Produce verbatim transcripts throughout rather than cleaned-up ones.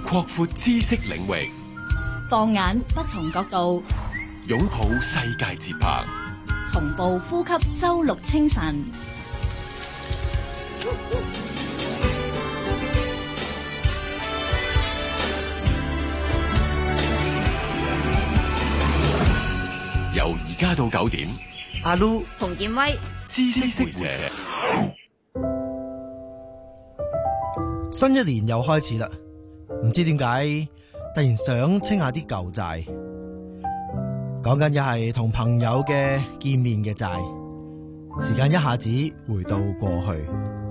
擴闊知識領域， 放眼不同角度， 擁抱世界節拍， 同步呼吸周六清晨。 由而家到九點， 阿 Lu 馮建威， 知識會社。 新一年又開始啦，唔知點解突然想清下啲舊債，講緊又係同朋友嘅見面嘅債，時間一下子回到過去。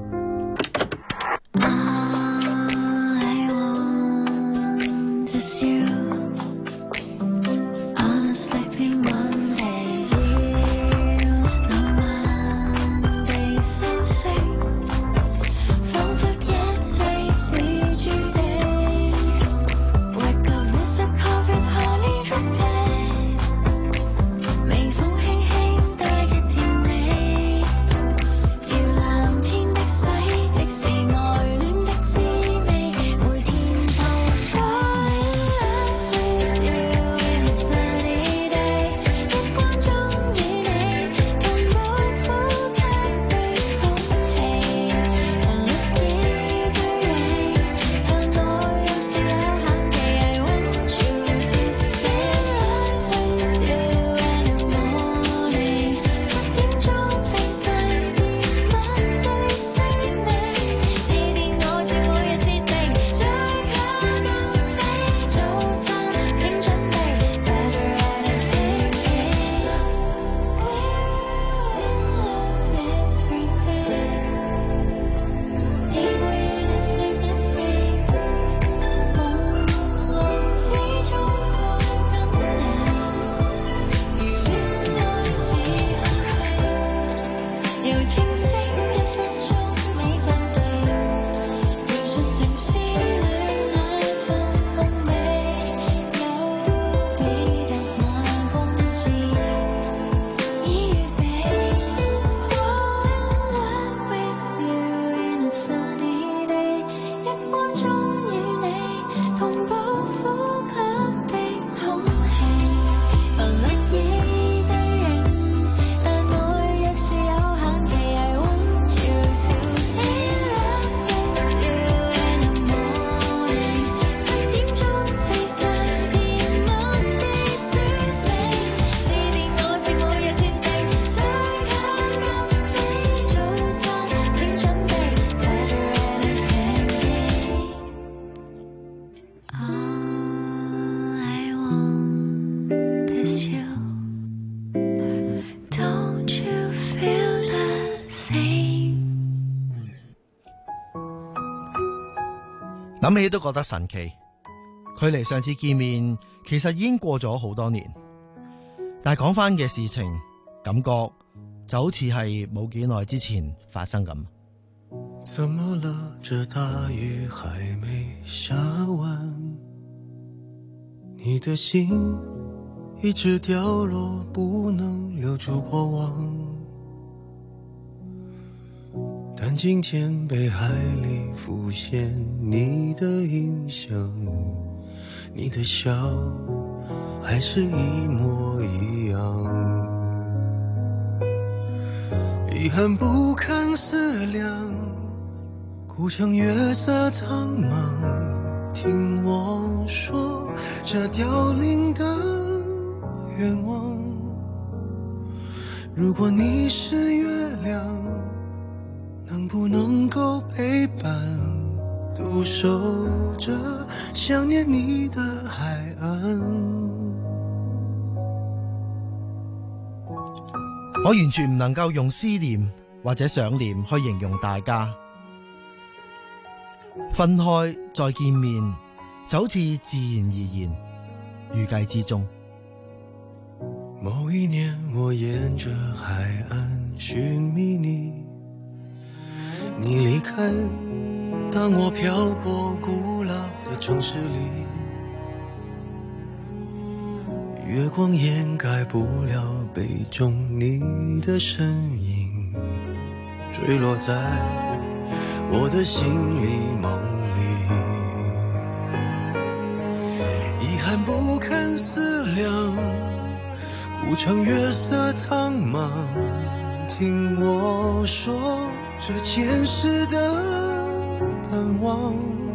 諗起都覺得神奇，距離上次見面其實已經過咗好多年，但係講翻嘅事情，感覺就好似係冇幾耐之前發生咁。 怎麼了？這大雨還沒下完，你的心一直掉落，不能留住過往。但今天被海裡浮現你的印象，你的笑還是一模一樣。遺憾不堪思量，孤城月色蒼茫，聽我說這凋零的願望。如果你是月亮，能不能夠陪伴，獨守着想念你的海岸。 我完全唔能夠用思念或者想念去形容大家，分開再見面就好似自然而然，預計之中。 某一年我沿着海岸尋覓你，你離開，當我漂泊古老的城市裏，月光掩蓋不了杯中你的身影，墜落在我的心裡夢裡。 憾不堪思量，古城月色苍茫，听我说这前世的盼望。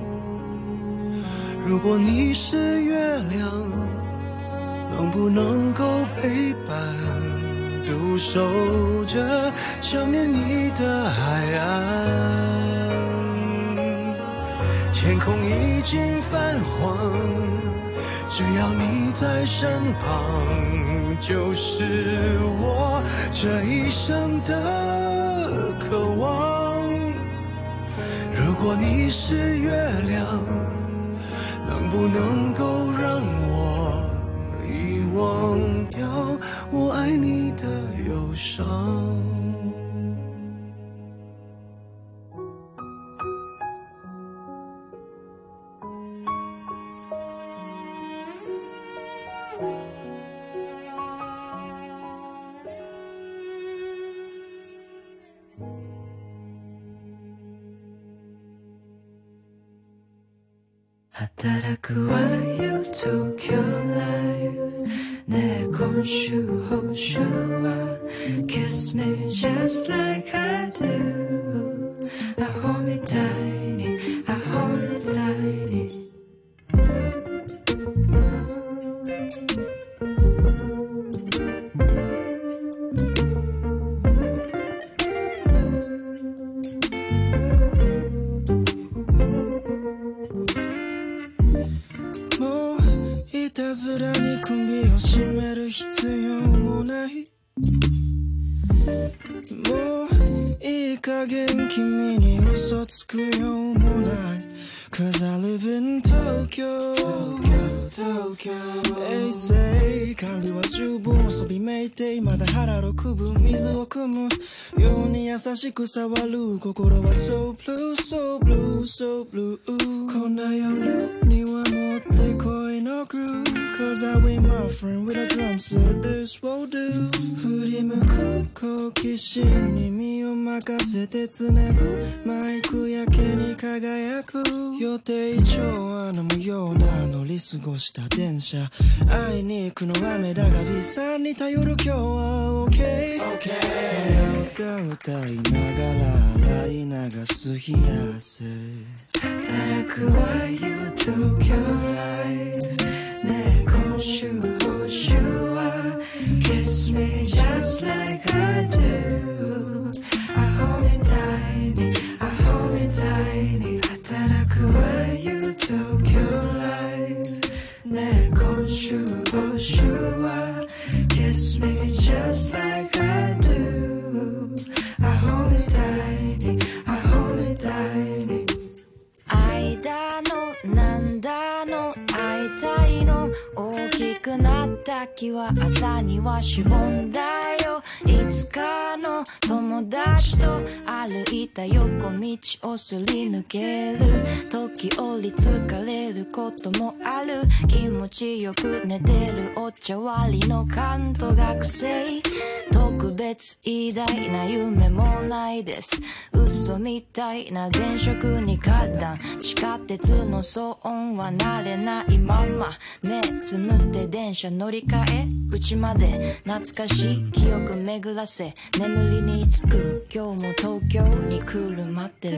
如果你是月亮，能不能够陪伴，独守着缠绵你的海岸？天空已经泛黄，只要你在身旁，就是我这一生的渴望。如果你是月亮，能不能够让我遗忘掉我爱你的忧伤？ 働くわよ東京ライフねえ今週報酬は Kiss me just like I do アホみたいにアホみたいにいたずらに首を絞める必要もない。もういい加減君に嘘つくようもない。Cause I live in Tokyo, Tokyo, Tokyo 衛生管理は十分遊びめいてまだ腹六分水を汲むように優しく触る心は So blue, so blue, so blue こんな夜にはもってこいの groove Cause I with my friend with a drum set this will do 振り向く好奇心に身を任せてつなぐマイクやけに輝く予定調和の無用な乗り過ごした電車会いに行くのは雨だが B さんに頼る今日は OK歌歌いながら洗い流す冷や汗働くわよ東京ライフねえ今週報酬は Kiss me just like I do アホみたいにアホみたいに働くわよ東京ライフねえ今週報酬は Kiss me just like I do アホみたいにアホみたいに間のなんだの会いたいの大きくなった木は朝にはしぼんだよいつかの友達と歩いた横道をすり抜ける時折疲れることもある気持ちよく寝てるお茶割りの関東学生特別偉大な夢もないです嘘みたいな電飾に花壇地下鉄の騒音は慣れないまま目つむって電車乗り換え家まで懐かしい記憶巡らせ眠りにつく今日も東京に来る待ってる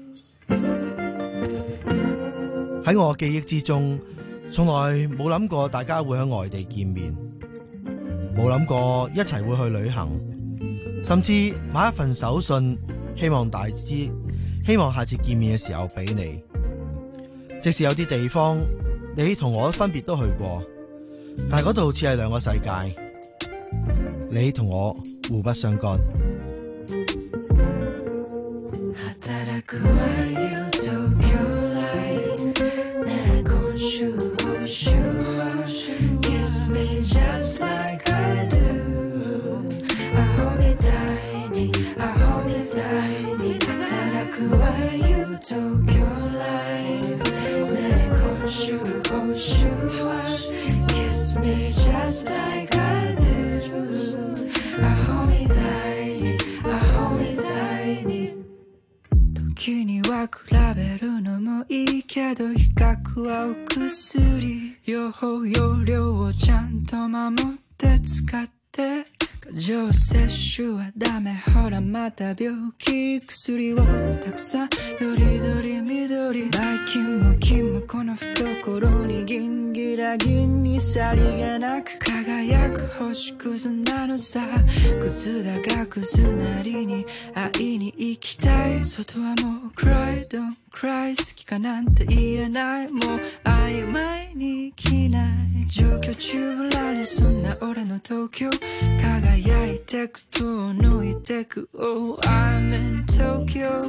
喺我記憶之中從來冇諗過大家會喺外地見面冇諗過一齊會去旅行甚至買一份手信希望大致希望下次見面嘅時候俾你即使有啲地方你同我分別都去過但係嗰度似係兩個世界你同我互不相干働くわよ東京ライフねえ今週報酬は Kiss me just like I do アホみたいにアホみたいに働くわよ東京ライフねえ今週報酬は Kiss me just like I do アホみたいにアホみたいに時には比べるのもいいけど比較はお薬両方包容量をちゃんと守って使って過剰摂取はダメほらまた病気薬をたくさんよりどり緑ばい菌も菌もこの懐にギンギラギンにさりげなく輝く星屑なのさクズだがクズなりに会いに行きたい外はもう Cry don't cry 好きかなんて言えないもう曖昧に生きない状況中ぶらりそんな俺の東京輝いてく遠のいてく Oh I'm in Tokyo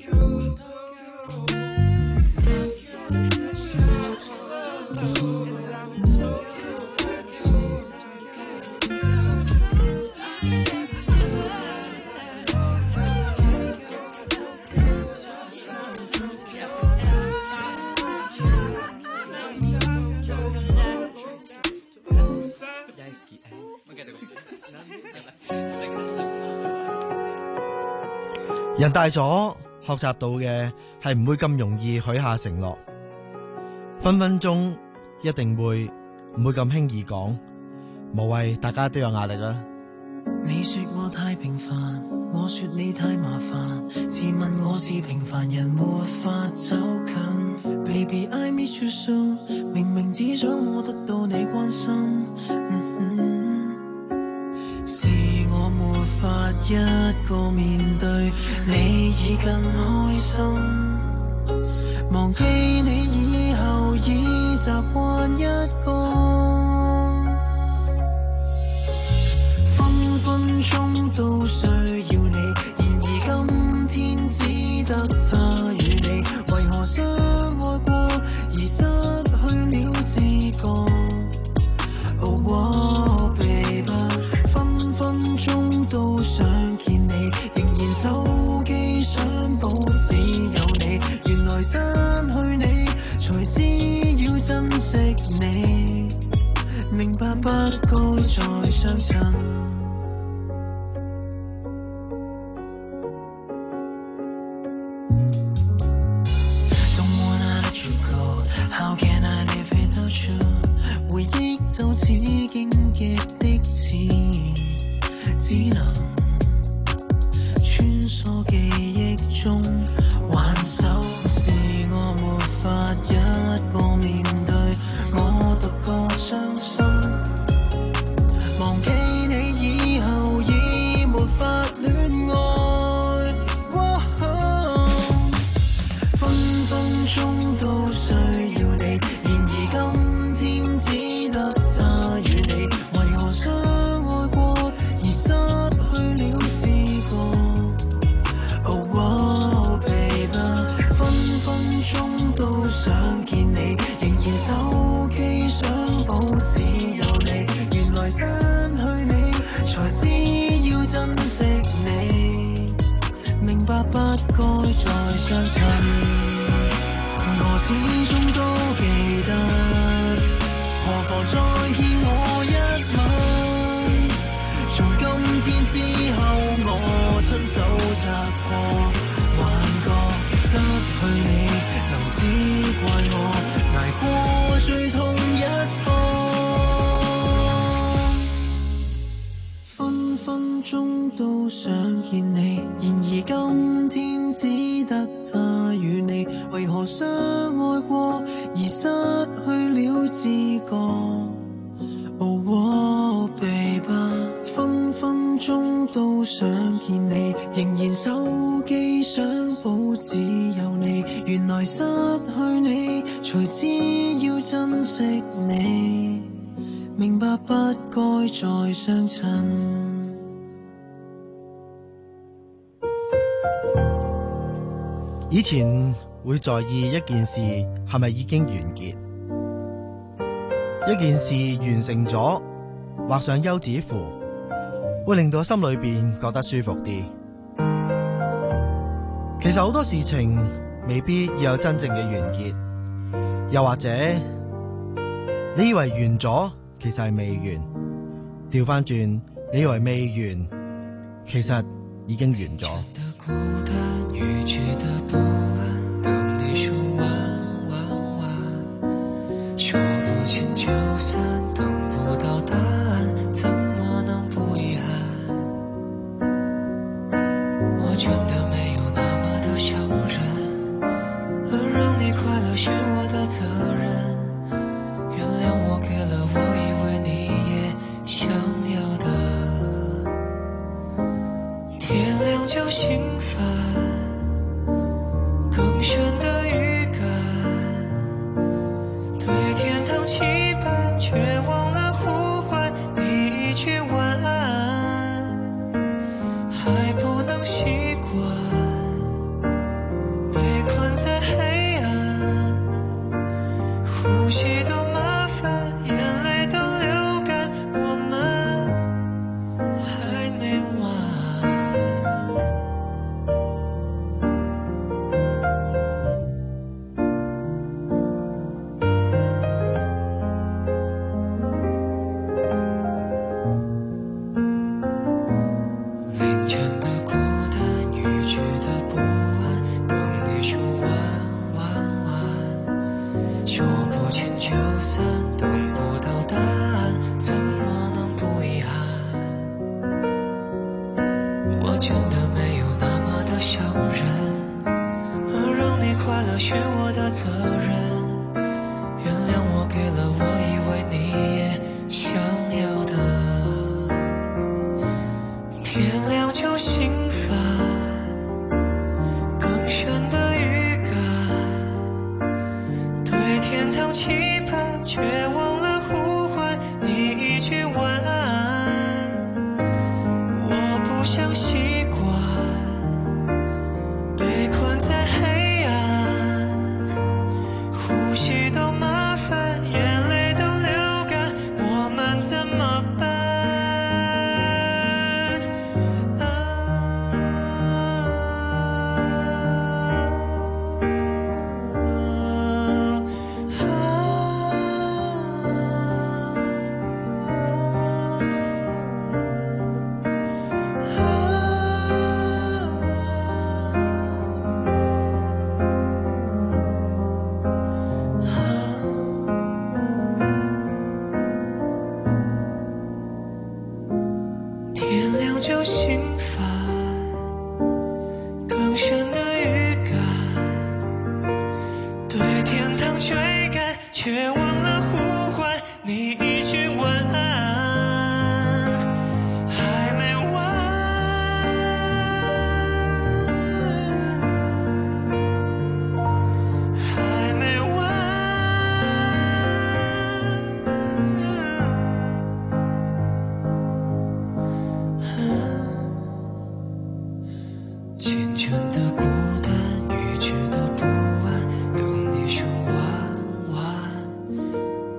人大咗，學習到嘅係唔會咁容易許下承諾，分分鐘一定會唔會咁輕易講，無謂大家都有壓力啦。 你說我太平凡，我說你太麻煩，自問我是平凡人，沒法走近。Baby I miss you so， 明明只想我得到你關心。嗯是我沒法一個面對你已更開心，忘記你以後已習慣一個，分分鐘都需要你，然而今天只得他與你，為何相愛過而失去了知覺？Oh, oh baby， 分分鐘都想見你，仍然手機相簿只有你，原來失去你才知要珍惜你，明白不該再相襯。就似荊棘的刺，只能穿梭記憶中挽手，是我沒法一個面對，我獨個傷心，忘記你以後已沒法戀愛，哦哦、分分鐘都需要你，然而今天只得他與你，為何相愛過而失去了知覺 ？Oh, oh baby， 分分鐘都想見你，仍然手機相簿只有你，原來失去你才知要珍惜你，明白不該再相襯，我始終都記得。何妨再見我一吻，從今天之後我親手擦過幻覺，失去你能只怪我捱過最痛一方，分分鐘都想見你，然而今天只得他與你，為何相愛過而失去了知覺 ？Oh, oh baby， 分分鐘都想見你，仍然手機相簿只有你，原來失去你才知要珍惜你，明白不該再相襯。 以前會在意一件事係咪已經完結，一件事完成咗，畫上休止符，會令到心裏邊覺得舒服啲。其實好多事情未必要有真正嘅完結，又或者你以為完咗，其實係未完。調翻轉，你以為未完，其實已經完咗。 預知的不安，等你說晚晚晚，說不見就真的没有那么的想人，而让你快乐是我的责任。原谅我给了我以为你也想要的，天亮就心烦，更深的预感，对天堂期盼，却忘了呼唤你一句晚安，还不能习惯被困在黑暗，呼吸都麻烦，眼泪都流干，我们还没完。凌晨的孤单，逾矩的不安，等你说晚晚晚，说不见就散，等不到答案，怎么能不遗憾？我真的没有那么的想人，而让你快乐是我的责任。原谅我给了我以为你也想要的，天亮就心烦，更深的预感，对天堂期盼，却忘了呼唤你一句晚安。我不想习惯被困在黑暗，呼吸都麻烦，眼泪都流干，我们怎么办？天亮就心烦，更深的预感，对天堂追赶，却忘了呼唤你一句晚安，还没完，还没完。缱绻的孤单，逾矩的不安，等你说晚晚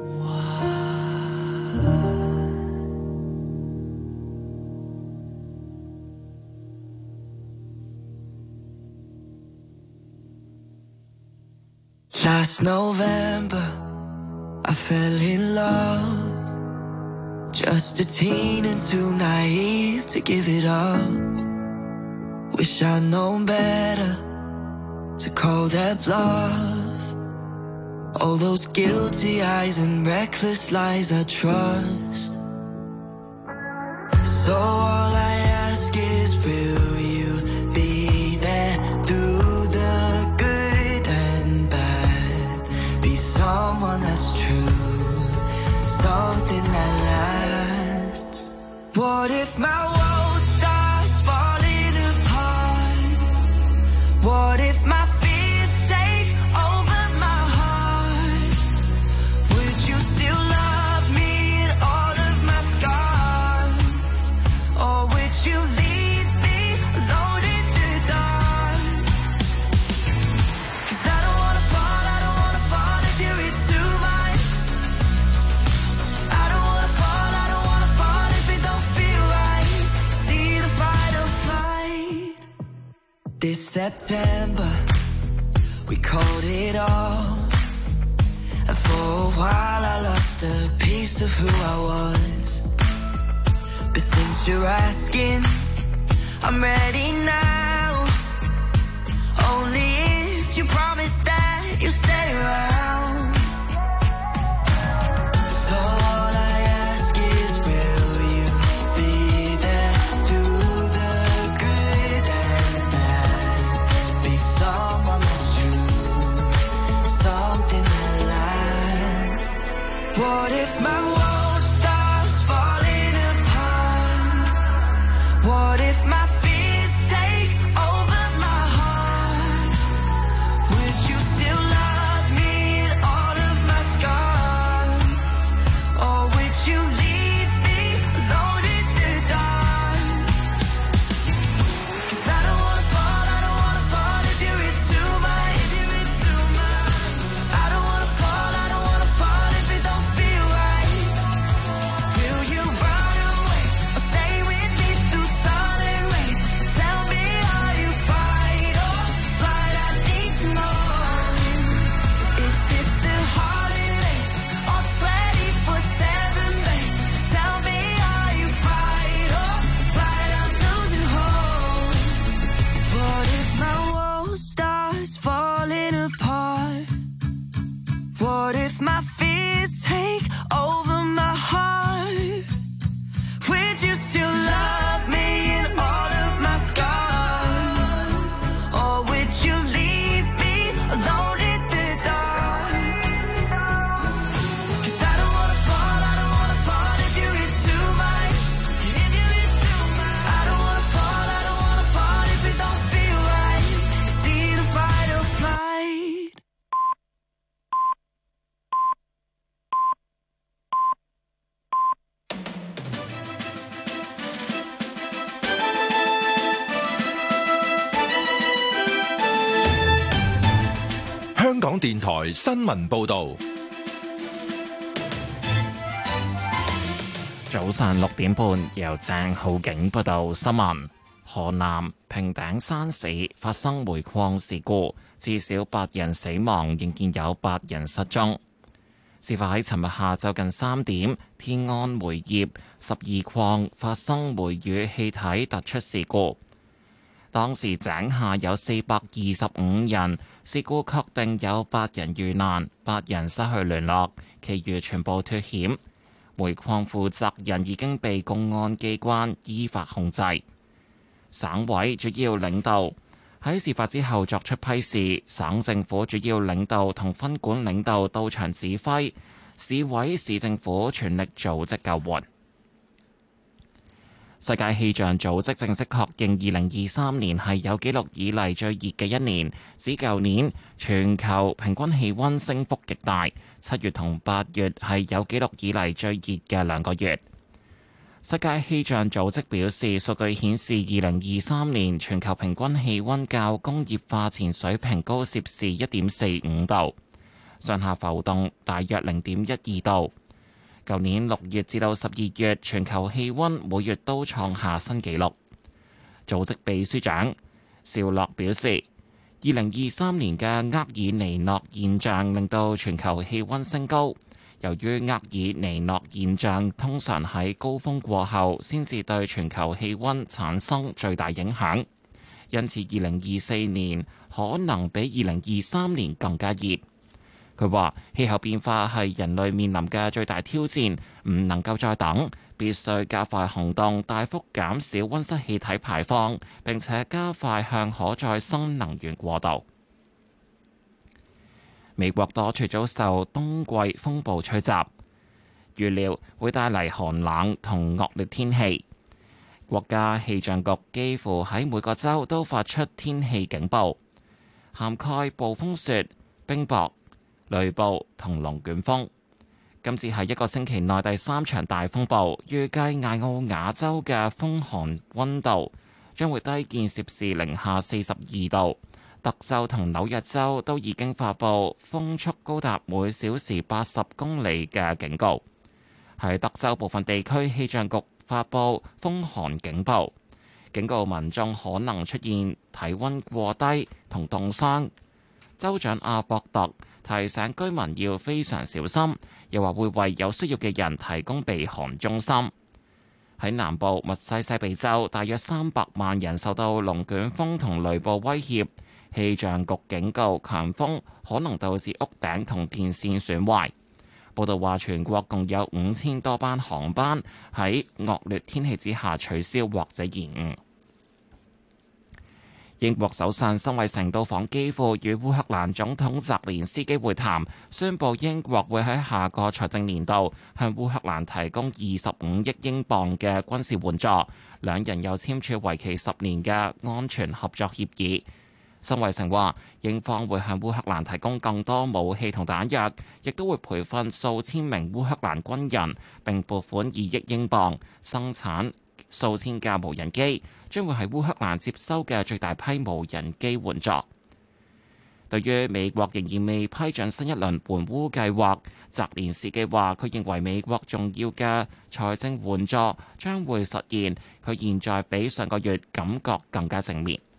晚。Last November, I fell in love. Just a teen and too naive to give it up. Wish I'd known better to call that bluff. All those guilty eyes and reckless lies I trust. So all I ask is, will you be there through the good and bad? Be someone that's true, something that lasts. What if my world starts falling apart? What if my fears take over my heart? Would you still love me in all of my scars? Or would you leave me alone in the dark? 'Cause I don't wanna fall, I don't wanna fall if you're in too much. I don't wanna fall, I don't wanna fall if it don't feel right. See the fight or flight. This September, we called it all. And for a while I lost a piece of who I was. But since you're asking, I'm ready now. Only if you promise that you'll stay around. So all I ask is, will you be there through the good and bad? 港電台新聞報道。 早上六點半，由鄭浩景報道新聞。河南平頂山市發生煤礦事故，至少八人死亡，仍然有八人失蹤。事發喺尋日下晝近三點，天安煤業十二礦發生煤與氣體突出事故。當時井下有四百二十五人，事故確定有八人遇難，八人失去聯絡，其餘全部脫險。煤礦負責人已經被公安機關依法控制。省委主要領導喺事發之後作出批示，省政府主要領導同分管領導到場指揮，市委市政府全力組織救援。世界氣象組織正式確認二零二三年係有紀錄以嚟最熱嘅一年，指舊年全球平均氣溫升幅極大，七月同八月係有紀錄以嚟最熱嘅兩個月。世界氣象組織表示，數據顯示二零二三年全球平均氣溫較工業化前水平高攝氏一點四五度，上下浮動大約零點一二度。舊年六月至到十二月，全球氣溫每月都創下新紀錄。組織秘書長邵樂表示，二零二三年嘅厄爾尼諾現象令到全球氣溫升高。由於厄爾尼諾現象通常喺高峰過後先至對全球氣溫產生最大影響，因此二零二四年可能比二零二三年更加熱。佢話氣候變化係人類面臨嘅最大挑戰，唔能夠再等，必須加快行動，大幅減少溫室氣體排放，並且加快向可再生能源過渡。美國多處遭受冬季風暴吹襲，預料會帶嚟寒冷同惡劣天氣。國家氣象局幾乎喺每個州都發出天氣警報，涵蓋暴風雪、冰雹、雷暴同龍捲風。今次係一個星期內第三場大風暴，預計艾奧瓦州嘅風寒溫度將會低見攝氏零下四十二度。德州同紐約州都已經發布風速高達每小時八十公里嘅警告。喺德州部分地區，氣象局發布風寒警報，警告民眾可能出現體溫過低同凍傷。州長阿博特提醒居民要非常小心，又話會為有需要嘅人提供避寒中心。喺南部密西西比州，大約三百萬人受到龍捲風同雷暴威脅。氣象局警告，強風可能導致屋頂同電線損壞。報道話，全國共有五千多班航班喺惡劣天氣之下取消或者延誤。英國首相辛偉誠到訪基輔，與烏克蘭總統澤連斯基會談，宣布英國會喺下個財政年度向烏克蘭提供二十五億英鎊嘅軍事援助。兩人又簽署為期十年嘅安全合作協議。辛偉誠話，英方會向烏克蘭提供更多武器同彈藥，亦都會培訓數千名烏克蘭軍人，並撥款二億英鎊生產數千架無人機，將會係烏克蘭接收嘅最大批無人機援助。對於美國仍然未批准新一輪援烏計劃，澤連斯基話佢認為美國重要嘅財政援助將會實現，佢現在比上個月感覺更加正面。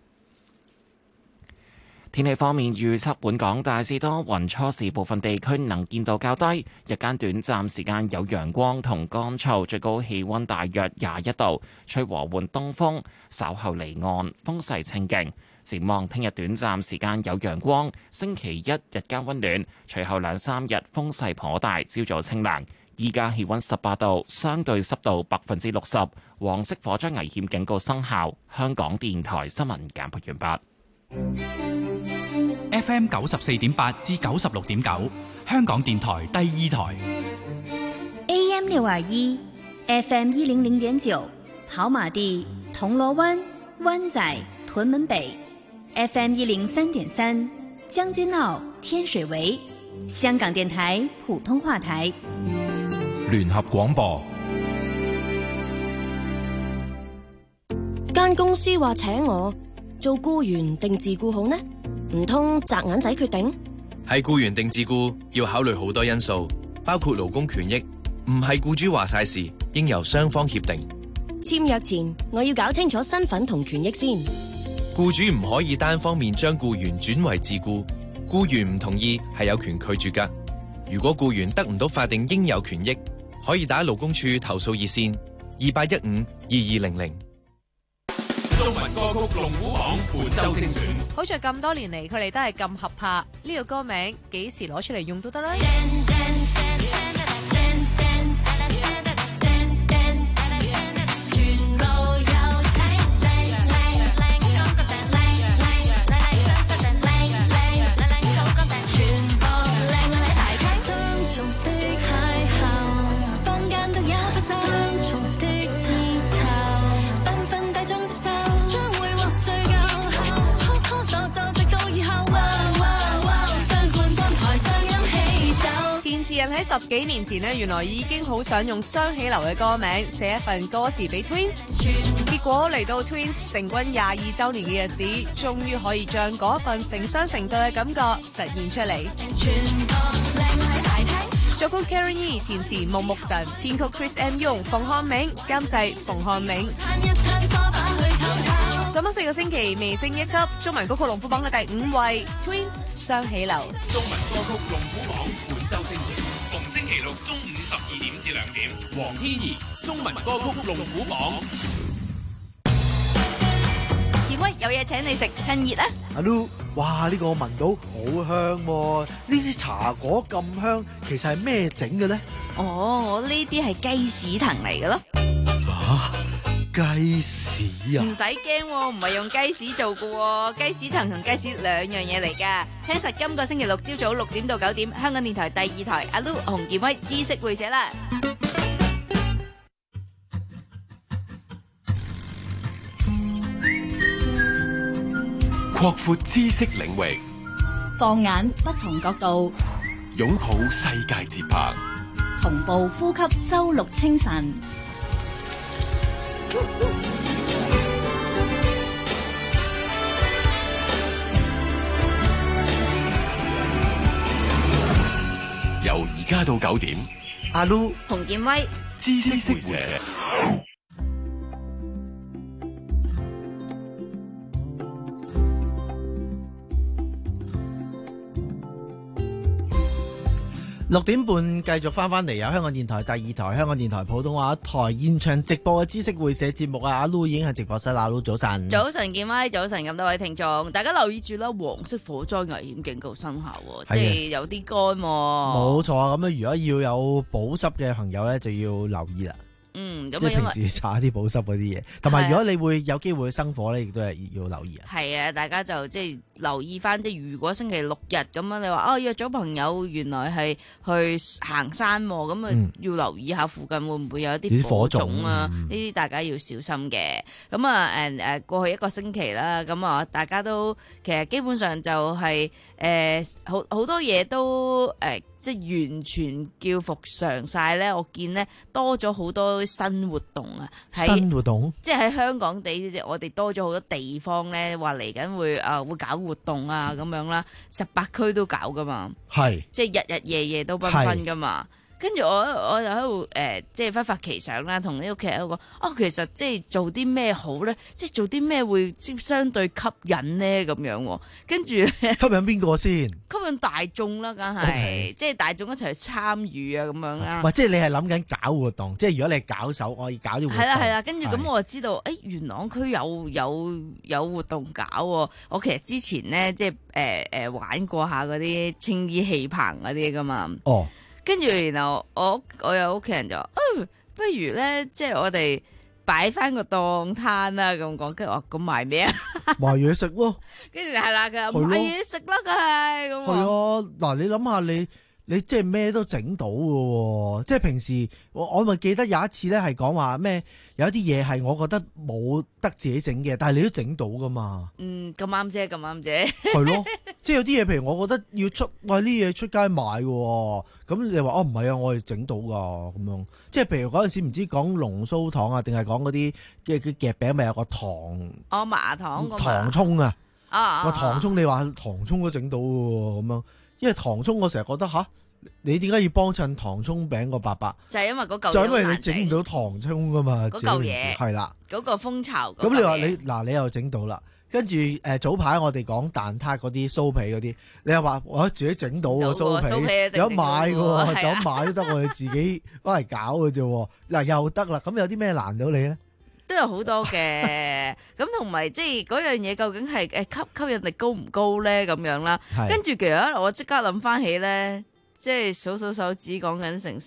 天氣方面預測，本港大致多雲，初時部分地區能見度較低，日間短暫時間有陽光同乾燥，最高氣溫大約廿一度，吹和緩東風，稍後離岸，風勢清勁。展望聽日短暫時間有陽光，星期一日間溫暖，隨後兩三日風勢頗大，朝早清涼。依家氣溫十八度，相對濕度百分之六十，黃色火災危險警告生效。香港電台新聞簡報完畢。 F M 九十四點八至九十六點九，香港電台第二台。 A M 六二一 ，F M 一零零點九，跑馬地、銅鑼灣、灣仔、屯門北 ，F M 一零三點三，將軍澳、天水圍，香港電台普通話台。 聯合廣播。 間公司話請我做僱員定自僱好呢？唔通擲銀仔決定？ 係僱員定自僱要考慮好多因素，包括勞工權益，唔係僱主話晒事，應由雙方協定。 簽約前，我要搞清楚身份同權益先。 僱主唔可以單方面將僱員轉為自僱，僱員唔同意係有權拒絕㗎。如果僱員得唔到法定應有權益，可以打勞工處投訴熱線二八一五二二零零。 中文歌曲龍虎榜本周精選。 好在咁多年嚟，佢哋都係咁合拍，呢個歌名幾時攞出嚟用都得啦。人喺十幾年前呢，原來已經好想用雙喜流嘅歌名寫一份歌詞俾 Twins， 結果嚟到 Twins 成軍廿二週年嘅日子，終於可以將嗰份成雙成對嘅感覺實現出嚟。作曲 Karen E， 填詞木木神，編曲 Chris M 雍，馮漢明，監製馮漢明。上咗四個星期，微升一級，中文歌曲龍虎榜嘅第五位 Twins 雙喜流。 中文歌曲龍虎榜本周精選，逢星期六中午十二點至兩點，黃天怡中文歌曲龍虎榜。 健威有嘢請你食，趁熱啊！ 阿 Lu， 哇！呢、這個我聞到好香喎、啊，呢啲茶果咁香，其實係咩整嘅咧？ 哦，我呢啲係雞屎藤嚟嘅咯。 啊！雞屎啊！ 唔使驚，唔係用雞屎做嘅，雞屎藤同雞屎兩樣嘢嚟噶。聽實今個星期六朝早六點到九點，香港電台第二台阿 Lu 洪健威知識會社啦。 擴闊知識領域， 放眼不同角度， 擁抱世界節拍， 同步呼吸周六清晨。 由而家到九點， 阿 Lu 洪健威知識會社。 六點半繼續翻翻嚟，有香港電台第二台、香港電台普通話台現場直播嘅知識會社節目啊！阿 Lu 已經係直播室啦，阿 Lu 早晨。 早晨，健威，早晨咁多位聽眾，大家留意住啦，黃色火災危險警告生效，即係有啲乾。 冇錯啊！咁啊，如果要有保濕嘅朋友咧，就要留意啦。 嗯， 即係平時搽啲保濕嗰啲嘢，同埋如果你會有機會生火咧，亦都係要留意啊。 係啊，大家就即係留意翻，即係如果星期六日咁樣，你話啊約咗朋友，原來係去行山，咁啊、嗯、要留意下附近會唔會有一啲火種啊？呢啲、嗯、大家要小心嘅。咁啊誒誒，過去一個星期啦，咁啊大家都其實基本上就係誒好好多嘢都誒。呃即係完全叫復常晒咧，我見咧多咗好多新活動啊！ 新活動， 即係喺香港地，我哋多咗好多地方咧，話嚟緊會啊、呃、會搞活動啊咁樣啦，十八區都搞噶嘛， 係即係日日夜夜都繽紛噶嘛。跟住我我就喺度誒，即係忽發奇想啦，同啲屋企人講，哦，其實即係做啲咩好咧？即係做啲咩會即相對吸引咧？咁樣，跟住吸引邊個先？ 吸引大眾啦，梗係，okay. 即係大眾一齊去參與啊，咁樣啦。 喂，即係你係諗緊搞活動，即係如果你係搞手，我要搞啲活動。 係啦係啦，跟住咁我就知道，誒、哎、元朗區有有有活動搞喎。我其實之前咧，即係誒誒玩過下嗰啲青衣氣棚嗰啲噶嘛。哦。跟住，然後我我有屋企人就話，哦，不如咧，即係我哋擺翻個檔攤啦，咁講。跟住我咁賣咩啊？ 賣嘢食咯。跟住係啦，佢話賣嘢食啦，佢係咁。係啊，嗱，你諗下你。你即係咩都整到嘅，即係平時我我咪記得有一次咧係講話咩，有一啲嘢係我覺得冇得自己整嘅，但係你都整到噶嘛。 嗯，咁啱啫，咁啱啫。 係咯，即係有啲嘢，譬如我覺得要出，喂呢嘢出街賣嘅，咁你話哦唔係啊，我係整到噶咁樣。即係譬如嗰陣時唔知講龍鬚糖啊，定係講嗰啲嘅嘅夾餅咪有個糖哦麻糖糖葱啊， 啊個糖葱你話糖葱都整到嘅咁樣。 因為糖葱我成日覺得吓，你點解要幫襯糖葱餅個伯伯？ 就係因為嗰嚿， 就因為你整唔到糖葱噶嘛， 嗰嚿嘢係啦， 嗰個蜂巢。 咁你話你嗱，你又整到啦。跟住誒早排我哋講蛋撻嗰啲酥皮嗰啲，你又話我自己整到喎酥皮，有得買嘅喎，就咁買都得，我哋自己翻嚟搞嘅啫。嗱又得啦，咁有啲咩難到你咧？ 都有好多嘅，咁同埋即係嗰樣嘢究竟係誒吸吸引力高唔高咧？咁樣啦，跟住其實我即刻諗翻起咧，即係數數手指講緊成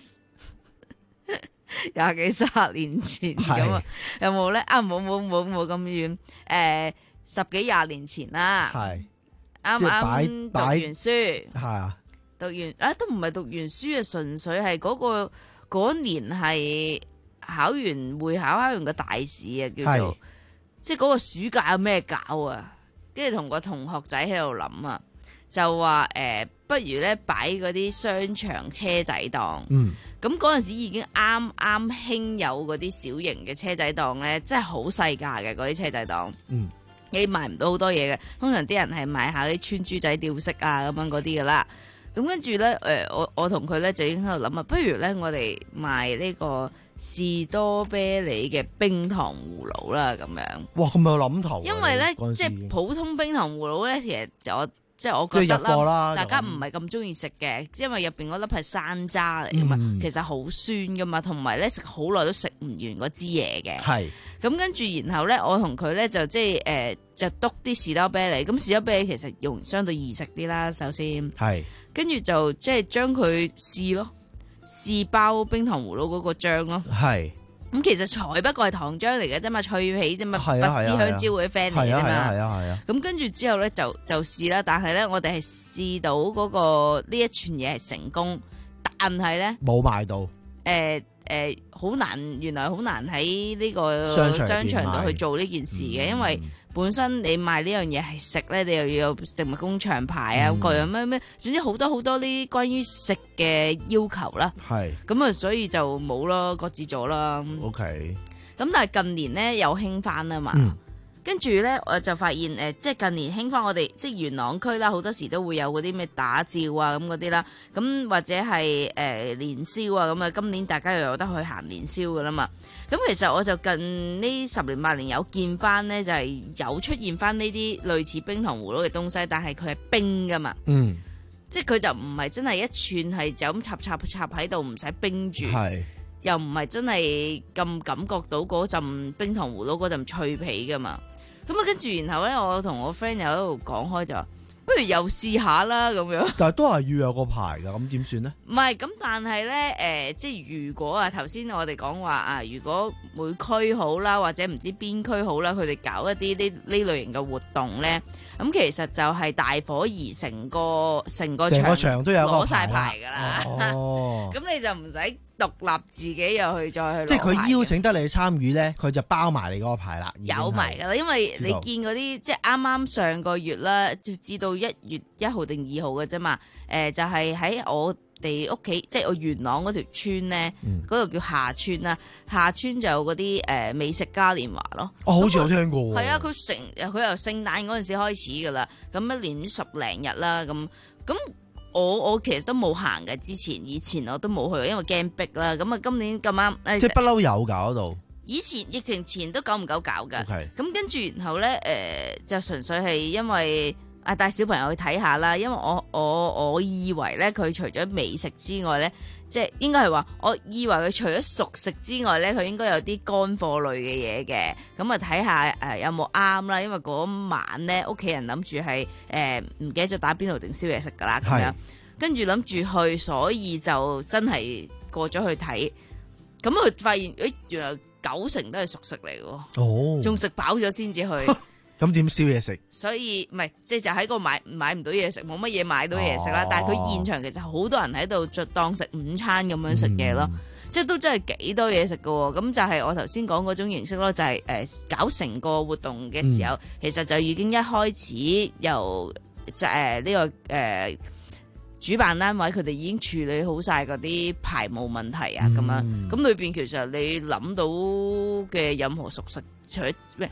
廿幾卅年前咁啊，有冇咧？啊冇冇冇冇咁遠誒。十幾廿年前啦，啱啱讀完書， 係啊， 讀完啊都唔係讀完書啊，純粹係嗰、嗰個嗰年係考完會考，考完個大試啊，叫做即係嗰個暑假有咩搞啊？跟住同個同學仔喺度諗啊，就話誒、呃，不如咧擺嗰啲商場車仔檔，咁嗰陣時已經啱啱興有嗰啲小型嘅車仔檔咧，真係好細價嘅嗰啲車仔檔。嗯你賣唔到好多嘢嘅，通常啲人係賣下啲穿珠仔吊飾啊咁樣嗰啲噶啦。咁跟住咧，誒我我同佢咧就已經喺度諗啊，不如咧我哋賣呢個士多啤梨嘅冰糖葫蘆啦咁樣。 哇，咁有諗頭。因為咧，即係普通冰糖葫蘆咧，其實就我即係我覺得啦，大家唔係咁中意食嘅，因為入邊嗰粒係山楂嚟噶嘛，嗯、其實好酸噶嘛，同埋咧食好耐都食唔完嗰支嘢嘅。係。咁跟住然後咧，我同佢咧就即係誒。呃就篤啲士多啤梨，咁士多啤梨其實用相對易食啲啦。首先，係跟住就即係將佢試咯，試包冰糖葫蘆嗰個漿咯。係咁，其實才不過係糖漿嚟嘅啫嘛，脆皮啫嘛，拔絲香蕉嗰啲 friend 嚟嘅啫嘛。係啊係啊係啊。咁跟住之後咧就就試啦，但係咧我哋係試到嗰個呢一串嘢係成功，但係咧冇賣到。 誒誒，好難，原來好難喺呢個商場度去做呢件事嘅，因為本身你賣呢樣嘢係食咧，你又要有食物工場牌啊，各樣咩咩，總之好多好多呢關於食嘅要求啦。係咁啊，所以就冇咯，擱置咗啦。OK。咁但係近年咧又興翻啊嘛。跟住咧，我就發現誒、呃，即係近年興翻我哋即係元朗區啦，好多時都會有嗰啲咩打醮啊咁嗰啲啦，咁或者係誒、呃、年宵啊咁啊，今年大家又有得去行年宵噶啦嘛。咁其實我就近呢十年八年有見翻咧，就係、是、有出現翻呢啲類似冰糖葫蘆嘅東西，但係佢係冰噶嘛。嗯，即係佢就唔係真係一串係就咁插插插喺度，唔使冰住。係。又唔係真係咁感覺到嗰陣冰糖葫蘆嗰陣脆皮噶嘛。咁啊，跟住然後咧，我同我 friend 又喺度講開就話，不如又試下啦咁樣。但係都係要有個牌噶，咁點算呢？唔係，咁但係咧，誒、呃，即係如果啊，頭先我哋講話啊，如果每區好啦，或者唔知邊區好啦，佢哋搞一啲呢呢類型嘅活動咧，咁其實就係大伙兒成個成個場，場都有攞晒牌噶啦。哦，咁你就唔使獨立自己又去再去，即係佢邀請得你去參與咧，佢就包埋你嗰個牌啦，有埋噶啦。因為你見嗰啲即係啱啱上個月啦，直至到一月一號定二號嘅啫嘛。誒、呃，就係、是、喺我哋屋企，即係我元朗嗰條村咧，嗰度、嗯、叫下村啦。下村就有嗰啲誒美食嘉年華咯。哦，好似有聽過。係啊，佢成佢由聖誕嗰陣時開始噶啦，咁一連十零日啦，咁咁。我我其實都冇行嘅，之前以前我都冇去，因為驚逼啦。咁啊，今年咁啱，誒，即係不嬲有搞嗰度。以前疫情前都久唔久搞㗎。咁 Okay. 跟住然後咧，誒、呃，就純粹係因為啊帶小朋友去睇下啦。因為我我我以為咧，佢除咗美食之外咧，即係應該係話，我以為佢除咗熟食之外咧，佢應該有啲乾貨類嘅嘢嘅。咁啊，睇下誒有冇啱啦。因為嗰晚咧，屋企人諗住係誒唔記得咗打邊爐定燒嘢食噶啦，咁樣跟住諗住去，所以就真係過咗去睇。咁佢發現誒，原來九成都係熟食嚟嘅。哦，仲食飽咗先至去。 咁點燒嘢食？ 所以唔係，即係就喺嗰度買買唔到嘢食，冇乜嘢買到嘢食啦。哦、但係佢現場其實好多人喺度就當食午餐咁樣食嘢咯，嗯、即係都真係幾多嘢食噶。咁就係我頭先講嗰種形式咯，就係、是、誒、呃、搞成個活動嘅時候，嗯、其實就已經一開始由就誒呢個誒、呃、主辦單位佢哋已經處理好晒嗰啲排務問題啊，咁、嗯、樣咁裏邊其實你諗到嘅任何熟食，除咗咩？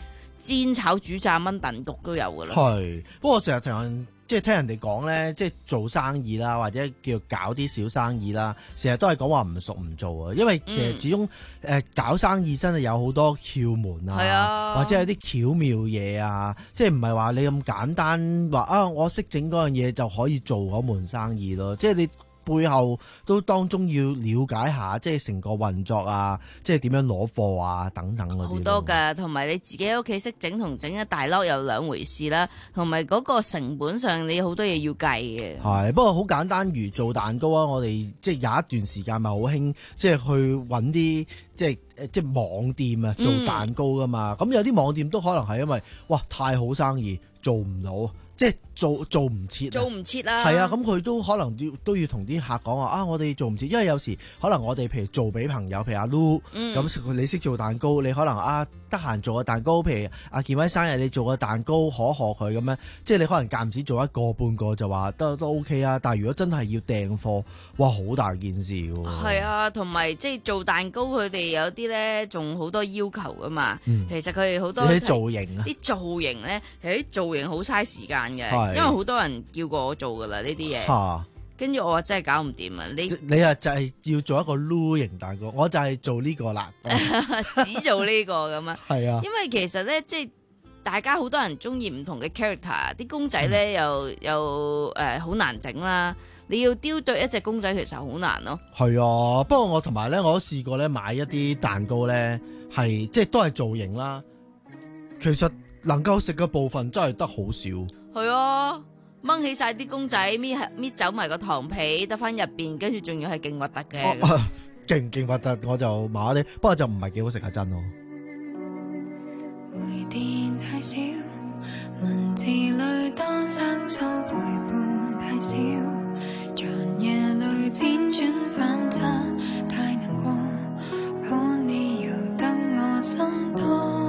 煎炒煮炸炆燉焗都有噶啦。 係，不過成日同人即係聽人哋講咧，即係做生意啦，或者叫搞啲小生意啦，成日都係講話唔熟唔做啊。因為其實始終誒搞生意真係有好多竅門啊， 啊或者有啲巧妙嘢啊，即係唔係話你咁簡單話啊，我識整嗰樣嘢就可以做嗰門生意咯。即係你背後都當中要了解下，即係成個運作啊，即係點樣攞貨啊，等等嗰啲。 好多㗎，同埋你自己喺屋企識整同整一大粒又兩回事啦。同埋嗰個成本上，你好多嘢要計嘅。 係，不過好簡單，如做蛋糕啊，我哋即係有一段時間咪好興，即係去揾啲即係即係網店啊做蛋糕噶嘛。咁、嗯、有啲網店都可能係因為哇太好生意做唔到。即係做做唔切， 做唔切啦。 係啊，咁佢都可能要都要同啲客講話啊，我哋做唔切，因為有時可能我哋譬如做俾朋友，譬如阿 Lu，咁、嗯、你識做蛋糕，你可能啊得閒做個蛋糕，譬如阿健威生日，你做個蛋糕可賀佢咁樣，即係你可能間唔時做一個半個就話都都 OK 啊。但係如果真係要訂貨，哇好大件事喎。 係啊，同埋即係做蛋糕，佢哋有啲咧仲好多要求噶嘛。嗯、其實佢哋好多啲造型啊， 啲造型咧，其實啲造型好嘥時間嘅，因為好多人叫過我做噶啦呢啲嘢。跟住我話真係搞唔掂啊！你你啊就係要做一個 Lu 型蛋糕，我就係做呢個啦， 只做呢個咁啊。 係啊， 因為其實咧，即係大家好多人中意唔同嘅 character， 啲公仔咧、嗯、又又誒好、呃、難整啦。你要雕對一隻公仔其實好難咯。係啊，不過我同埋咧，我都試過咧買一啲蛋糕咧，係即係都係造型啦。其實能夠食嘅部分真係得好少。係啊。掹起晒啲公仔，搣搣走埋個糖皮，得翻入邊，跟住仲要係勁核突嘅。 勁唔勁核突我就麻麻啲，不過就唔係幾好食係真咯。 回電太少，文字裏多生疏，陪伴太少，長夜裏輾轉反側，太難過，可你由得我心多。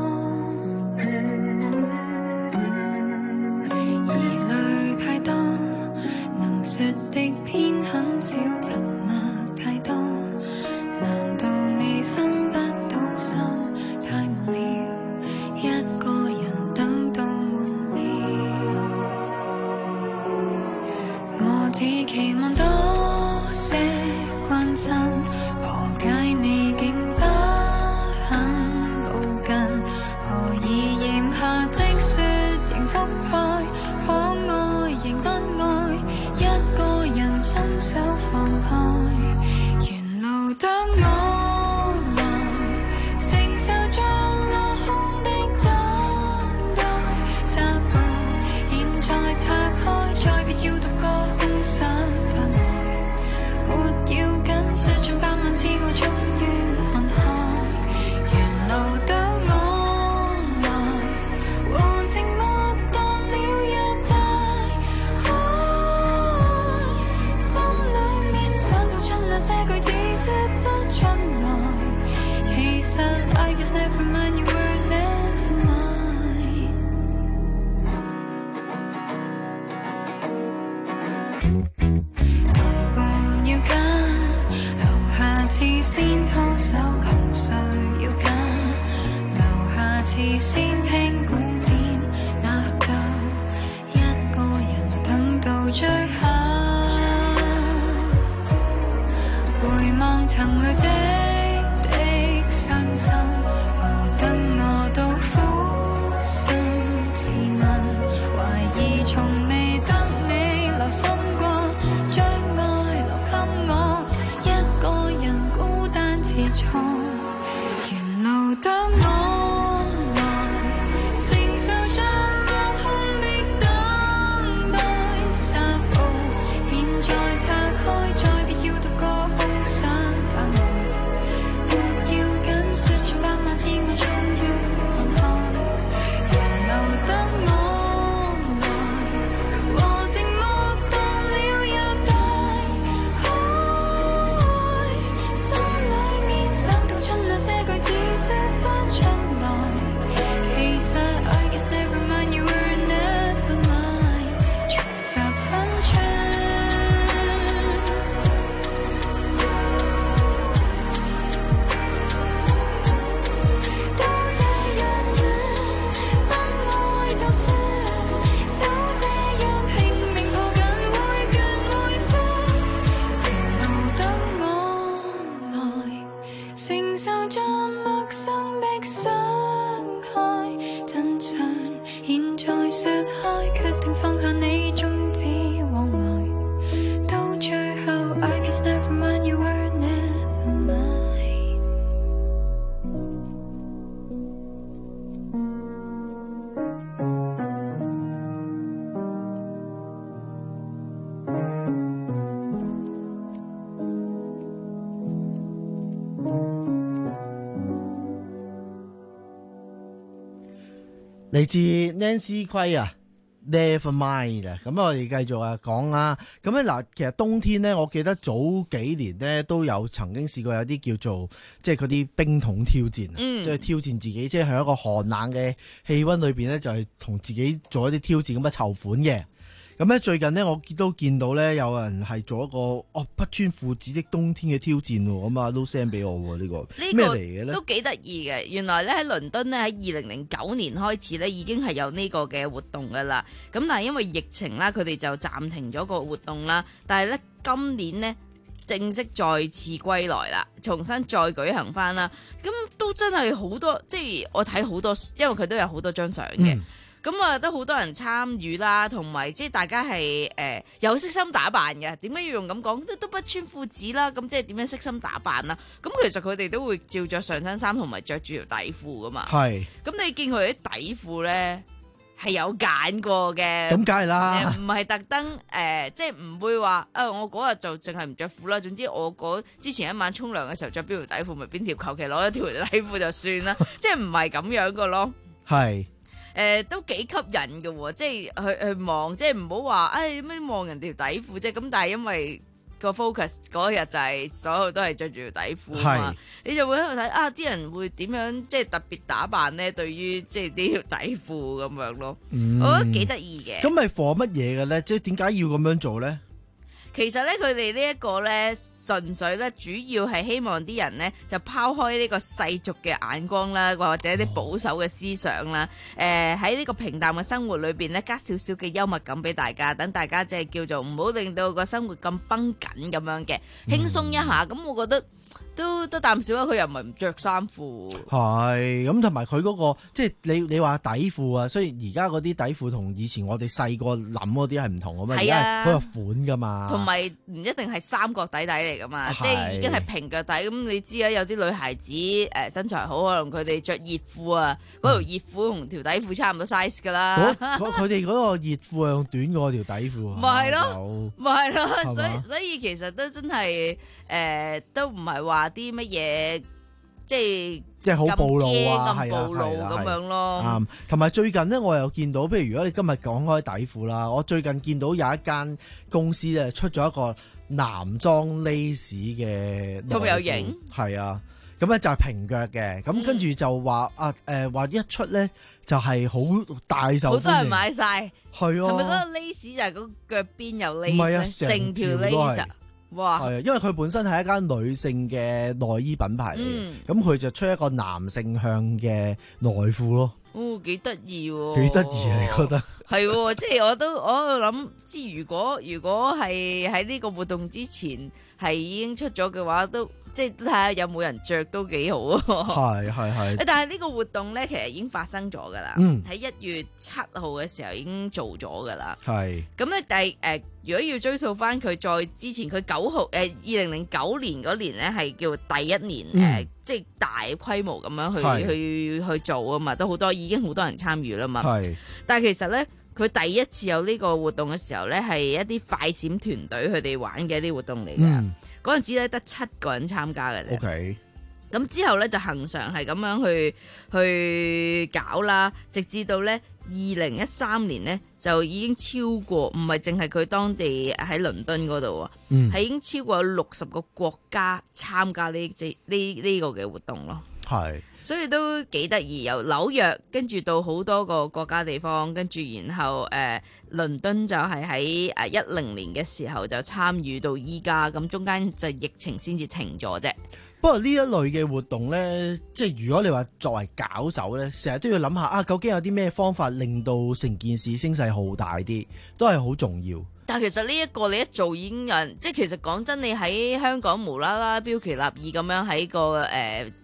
說的偏很少，沉默太多，難道你分不到心？太忙了，一個人等到悶了。我只期望多些關心，何解你竟不肯抱近？何以炎夏積雪仍覆蓋？可愛仍不愛，一個人鬆手放開，沿路等我來承受着落空的等待。紗布現在拆開，再別要獨個空想發呆，沒要緊，說盡百萬次我終於看開，沿路等我來和寂寞當了一派。些句子說不出來，其實 I guess never mind you were never mine。同伴要跟，留下次先拖手，紅睡要跟，留下次先聽古典，那合奏一個人等到最後。回望曾累積的傷心，無得我都苦心自問，懷疑從未得你留心過，將愛留給我，一個人孤單自錯，沿路等我來承受着落空的等待。紗布現在拆開，再別要獨個空想發呆， 決定放下你，終止往來，到最後 I guess never mind you were never mine。 嚟自 Nancy Quay 啊 ，Never Mind 啊，咁我哋繼續啊講啦。咁咧嗱，其實冬天咧，我記得早幾年咧都有曾經試過有啲叫做即係嗰啲冰桶挑戰，嗯、即係挑戰自己，即係喺一個寒冷嘅氣溫裏邊咧，就係同自己做一啲挑戰咁嘅籌款嘅。咁咧最近呢，我都見到咧有人係做一個哦不穿褲子的冬天嘅挑戰喎，咁啊都 send 俾我喎呢、呢個咩嚟嘅咧？ 都幾得意嘅。原來咧喺倫敦咧喺二零零九年開始咧已經係有呢個嘅活動噶啦。咁但係因為疫情啦，佢哋就暫停咗個活動啦。但係咧今年呢，正式再次歸來啦，重新再舉行翻啦。咁都真係好多，即係我睇好多，因為佢都有好多張相嘅。嗯咁啊，都好多人參與啦，同埋即係大家係誒、呃、有悉心打扮嘅。點解要用咁講？都都不穿褲子啦，咁即係點樣悉心打扮啦？咁其實佢哋都會照着上身衫同埋着住條底褲噶嘛。係。咁你見佢啲底褲咧係有揀過嘅。咁梗係啦。唔係特登誒，即係唔會話啊、呃！我嗰日就淨係唔着褲啦。總之我嗰之前一晚沖涼嘅時候着邊條底褲，咪邊條求其攞一條底褲就算啦。即係唔係咁樣噶咯。係。誒、呃、都幾吸引嘅喎，即係去去望，即係唔好話誒咩望人條底褲啫。咁但係因為個 focus 嗰日就係所有都係着住條底褲啊嘛，你就會喺度睇啊啲人會點樣即係特別打扮咧？對於即係呢條底褲咁樣咯，嗯、我覺得幾得意嘅。咁咪 for 乜嘢嘅咧？即係點解要咁樣做咧？其實咧，佢哋呢一個咧，純粹咧，主要係希望啲人咧就拋開呢個世俗嘅眼光啦，或者啲保守嘅思想啦。誒喺呢個平淡嘅生活裏邊咧，加少少嘅幽默感俾大家，等大家即係叫做唔好令到個生活咁繃緊咁樣嘅，輕鬆一下。咁、嗯、我覺得都都啖少啦，佢又唔係唔着衫褲。係咁，同埋佢嗰個即係你你話底褲啊，雖然而家嗰啲底褲同以前我哋細個諗嗰啲係唔同啊嘛，而家係好有款噶嘛，同埋唔一定係三角底底嚟噶嘛，即係已經係平腳底。咁你知啊，有啲女孩子誒、呃、身材好，可能佢哋着熱褲啊，嗰條熱褲同條底褲差唔多 size 噶啦。佢哋嗰個熱褲係用短過條底褲，咪係咯，咪係咯，所以所以其實都真係誒、呃、都唔係話啲乜嘢，即係即係好暴露啊，咁暴露咁樣咯。啱，同埋最近呢，我又見到，譬如如果你今日講開底褲啦，我最近見到有一間公司咧出咗一個男裝 lace 嘅，咁有型，係啊，咁咧就係平腳嘅，咁跟住就話啊誒話一出咧就係好大受歡迎，好多人買晒，係啊，係咪嗰個 lace 就係嗰腳邊有 lace？唔係啊，成條 lace。哇！係啊，因為佢本身係一間女性嘅內衣品牌嚟嘅，咁佢、嗯、就出一個男性向嘅內褲咯。哦，幾得意喎！幾得意啊！你覺得？係喎，即係我都我喺度諗，即係如果如果係喺呢個活動之前係已經出咗嘅話，都即係睇下有冇人着都幾好啊！係係係。但係呢個活動咧，其實已經發生咗㗎啦。嗯。喺一月七號嘅時候已經做咗㗎啦。係。咁咧，但係誒，如果要追溯翻佢再之前，佢九號誒二零零九年嗰年咧係叫第一年誒、嗯呃，即係大規模咁樣去去去做啊嘛，都好多已經好多人參與啦嘛。係。但係其實咧。佢第一次有呢個活動嘅時候呢，係一啲快閃團隊佢哋玩嘅一啲活動嚟嘅。嗰陣、嗯、時咧得七個人參加嘅啫。OK。咁之後呢，就恆常係咁樣去去搞啦，直至到呢二零一三年呢，就已經超過，唔係淨係佢當地喺倫敦嗰度啊，係、嗯、已經超過六十個國家參加呢隻呢呢個嘅活動咯。係。所以都幾得意，由紐約跟住到好多個國家地方，跟住然後誒、呃、倫敦就係喺誒一零年嘅時候就參與到依家，咁中間就疫情先至停咗啫。不過呢一類嘅活動呢，即係如果你話作為搞手呢，成日都要諗下啊，究竟有啲咩方法令到成件事聲勢浩大啲，都係好重要。但係其實呢一個你一做已經有人，即係其實講真，你喺香港無啦啦標奇立異咁樣喺個誒誒、呃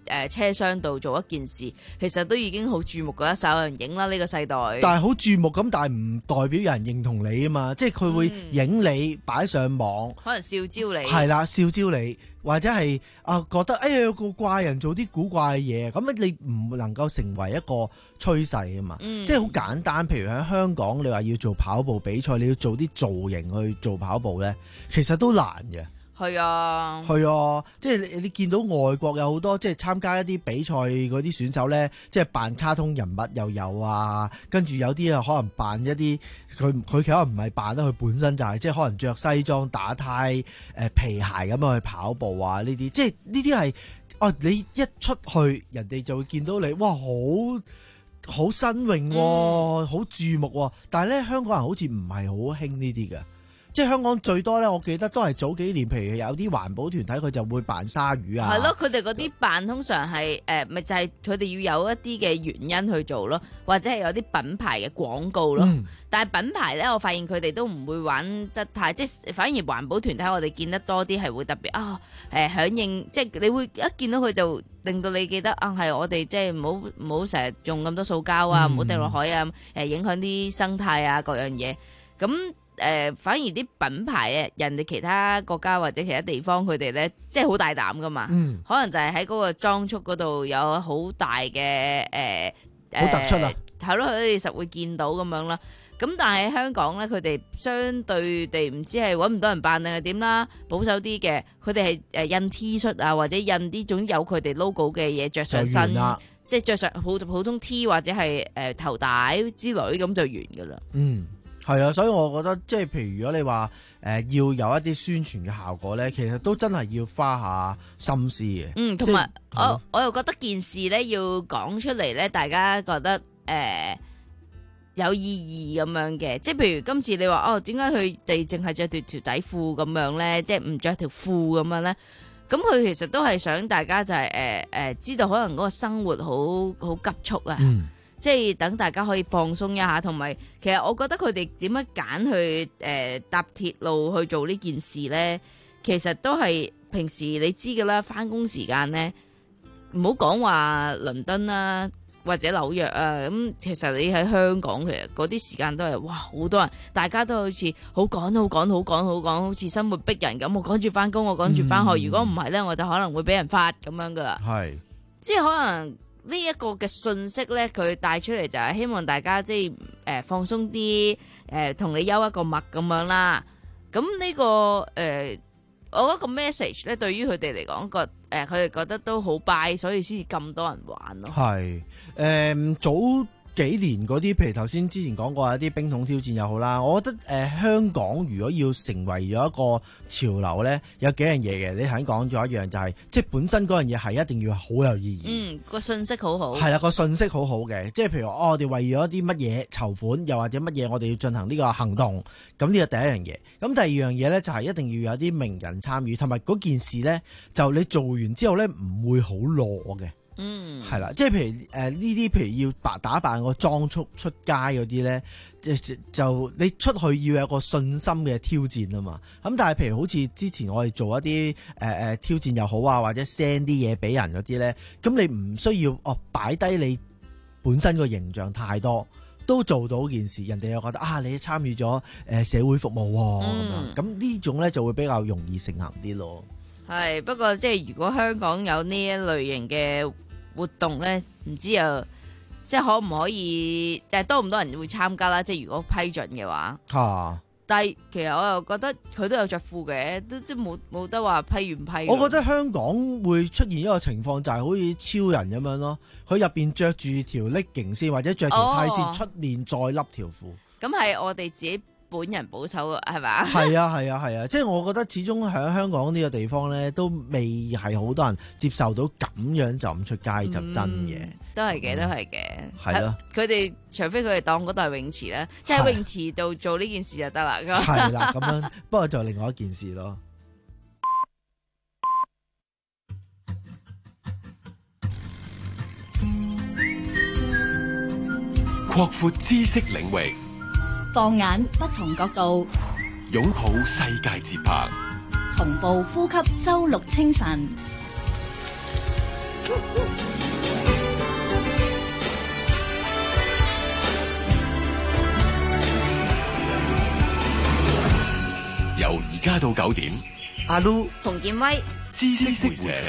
誒車廂度做一件事，其實都已經好注目嗰一手有人影啦。呢、這個世代， 但係好注目咁，但係唔代表有人認同你啊嘛，即係佢會影你擺、嗯、上網， 可能笑招你， 係啦，笑招你，或者係啊覺得哎呀有個怪人做啲古怪嘅嘢，咁你唔能夠成為一個趨勢啊嘛，嗯、即係好簡單。譬如喺香港，你話要做跑步比賽，你要做啲造型去做跑步咧，其實都難嘅。 係啊， 係啊，即係你你見到外國有好多即係參加一啲比賽嗰啲選手咧，即係扮卡通人物又有啊，跟住有啲啊可能扮一啲佢佢其實唔係扮得，佢本身就係、是、即係可能着西裝打呔誒、呃、皮鞋咁樣去跑步啊，呢啲即係呢啲係哦，你一出去人哋就會見到你，哇好好新穎、啊，好、嗯、注目、啊，但係咧香港人好似唔係好興呢啲嘅。即係香港最多咧，我記得都係早幾年，譬如有啲環保團體佢就會扮鯊魚啊。 係咯，佢哋嗰啲扮通常係誒，咪就係佢哋要有一啲嘅原因去做咯，或者係有啲品牌嘅廣告咯。嗯、但係品牌咧，我發現佢哋都唔會玩得太，即係反而環保團體我哋見得多啲係會特別啊誒響應，即係你會一見到佢就令到你記得啊，係我哋即係唔好唔好成日用咁多塑膠啊，唔好掉落海啊，誒影響啲生態啊各樣嘢咁。誒、呃，反而啲品牌啊，人哋其他國家或者其他地方，佢哋咧即係好大膽噶嘛，嗯、可能就係喺嗰個裝束嗰度有好大嘅誒，好、呃、 突出啊， 係咯，佢哋實會見到咁樣啦。咁但係喺香港咧，佢哋相對地唔知係搵唔到人扮定係點啦，保守啲嘅，佢哋係誒印 T 恤啊，或者印啲總有佢哋 logo 嘅嘢着上身，即係着上普普通 T 或者係誒、呃、頭帶之類咁就完噶啦。嗯。 係啊，所以我覺得即係譬如如果你話誒、呃、要有一啲宣傳嘅效果咧，其實都真係要花下心思嘅。 嗯，同埋我我又覺得件事咧要講出嚟咧，大家覺得誒、呃、有意義咁樣嘅。即係譬如今次你話哦，點解佢哋淨係着條條底褲咁樣咧？即係唔着條褲咁樣咧？咁佢其實都係想大家就係誒誒知道可能嗰個生活好好急促啊。嗯，即係等大家可以放鬆一下，同埋其實我覺得佢哋點樣揀去誒、呃、搭鐵路去做呢件事呢？其實都係平時你知㗎啦，返工時間呢，唔好講話倫敦啦或者紐約啊，咁其實你喺香港其實嗰啲時間都係哇好多人，大家都好似好趕好趕好趕好趕，好似生活逼人咁。我趕住返工，我趕住返學，嗯、如果唔係呢，我就可能會俾人罰咁樣噶啦。係，即係可能。呢一個嘅信息咧，佢帶出嚟就係希望大家即係誒、呃、放鬆啲，誒、呃、同你幽一個默咁樣啦。咁呢、這個誒、呃，我覺得個 message 咧，對於佢哋嚟講，個誒佢哋覺得都好 buy，所以先至咁多人玩咯。係誒、呃、早幾年嗰啲，譬如頭先之前講過一啲冰桶挑戰又好啦，我覺得誒、呃、香港如果要成為咗一個潮流咧，有幾樣嘢嘅。你頭先講咗一樣就係、是，即係本身嗰樣嘢係一定要好有意義。嗯，個信息好好。係啦，個信息好好嘅，即係譬如哦，我哋為咗啲乜嘢籌款，又或者乜嘢我哋要進行呢個行動，咁呢個第一樣嘢。咁第二樣嘢咧就係一定要有啲名人參與，同埋嗰件事咧就你做完之後咧唔會好攞嘅。嗯，係啦，即係譬如誒呢啲，譬如要打打扮個裝束出街嗰啲咧，就就你出去要有個信心嘅挑戰啊嘛。咁但係譬如好似之前我哋做一啲誒誒挑戰又好啊，或者 send 啲嘢俾人嗰啲咧，咁你唔需要哦擺低你本身個形象太多，都做到件事，人哋又覺得啊你參與咗誒社會服務咁、嗯、樣，咁呢種咧就會比較容易成行啲咯。係，不過即係如果香港有呢一類型嘅活動咧，唔知又即係可唔可以，誒多唔多人會參加啦？即係如果批准嘅話，啊！但係其實我又覺得佢都有着褲嘅，都即係冇冇得話批完批。我覺得香港會出現一個情況，就係好似超人咁樣咯，佢入邊着住條 legging 先，或者着條呔先，出面再笠條褲。咁係我哋自己本人保守嘅係咪？係啊係啊係啊，即係我覺得始終喺香港呢個地方咧，都未係好多人接受到咁樣就咁出街就真嘅、嗯。都係嘅，都係嘅。係咯，佢哋除非佢哋當嗰度係泳池咧，即係喺泳池度做呢件事就得啦。係啦，咁樣不過就另外一件事咯。 擴闊知識領域。 放眼不同角度， 擁抱世界節拍， 同步呼吸周六清晨。 由而家到九點， 阿 Lu 洪建威知識會社。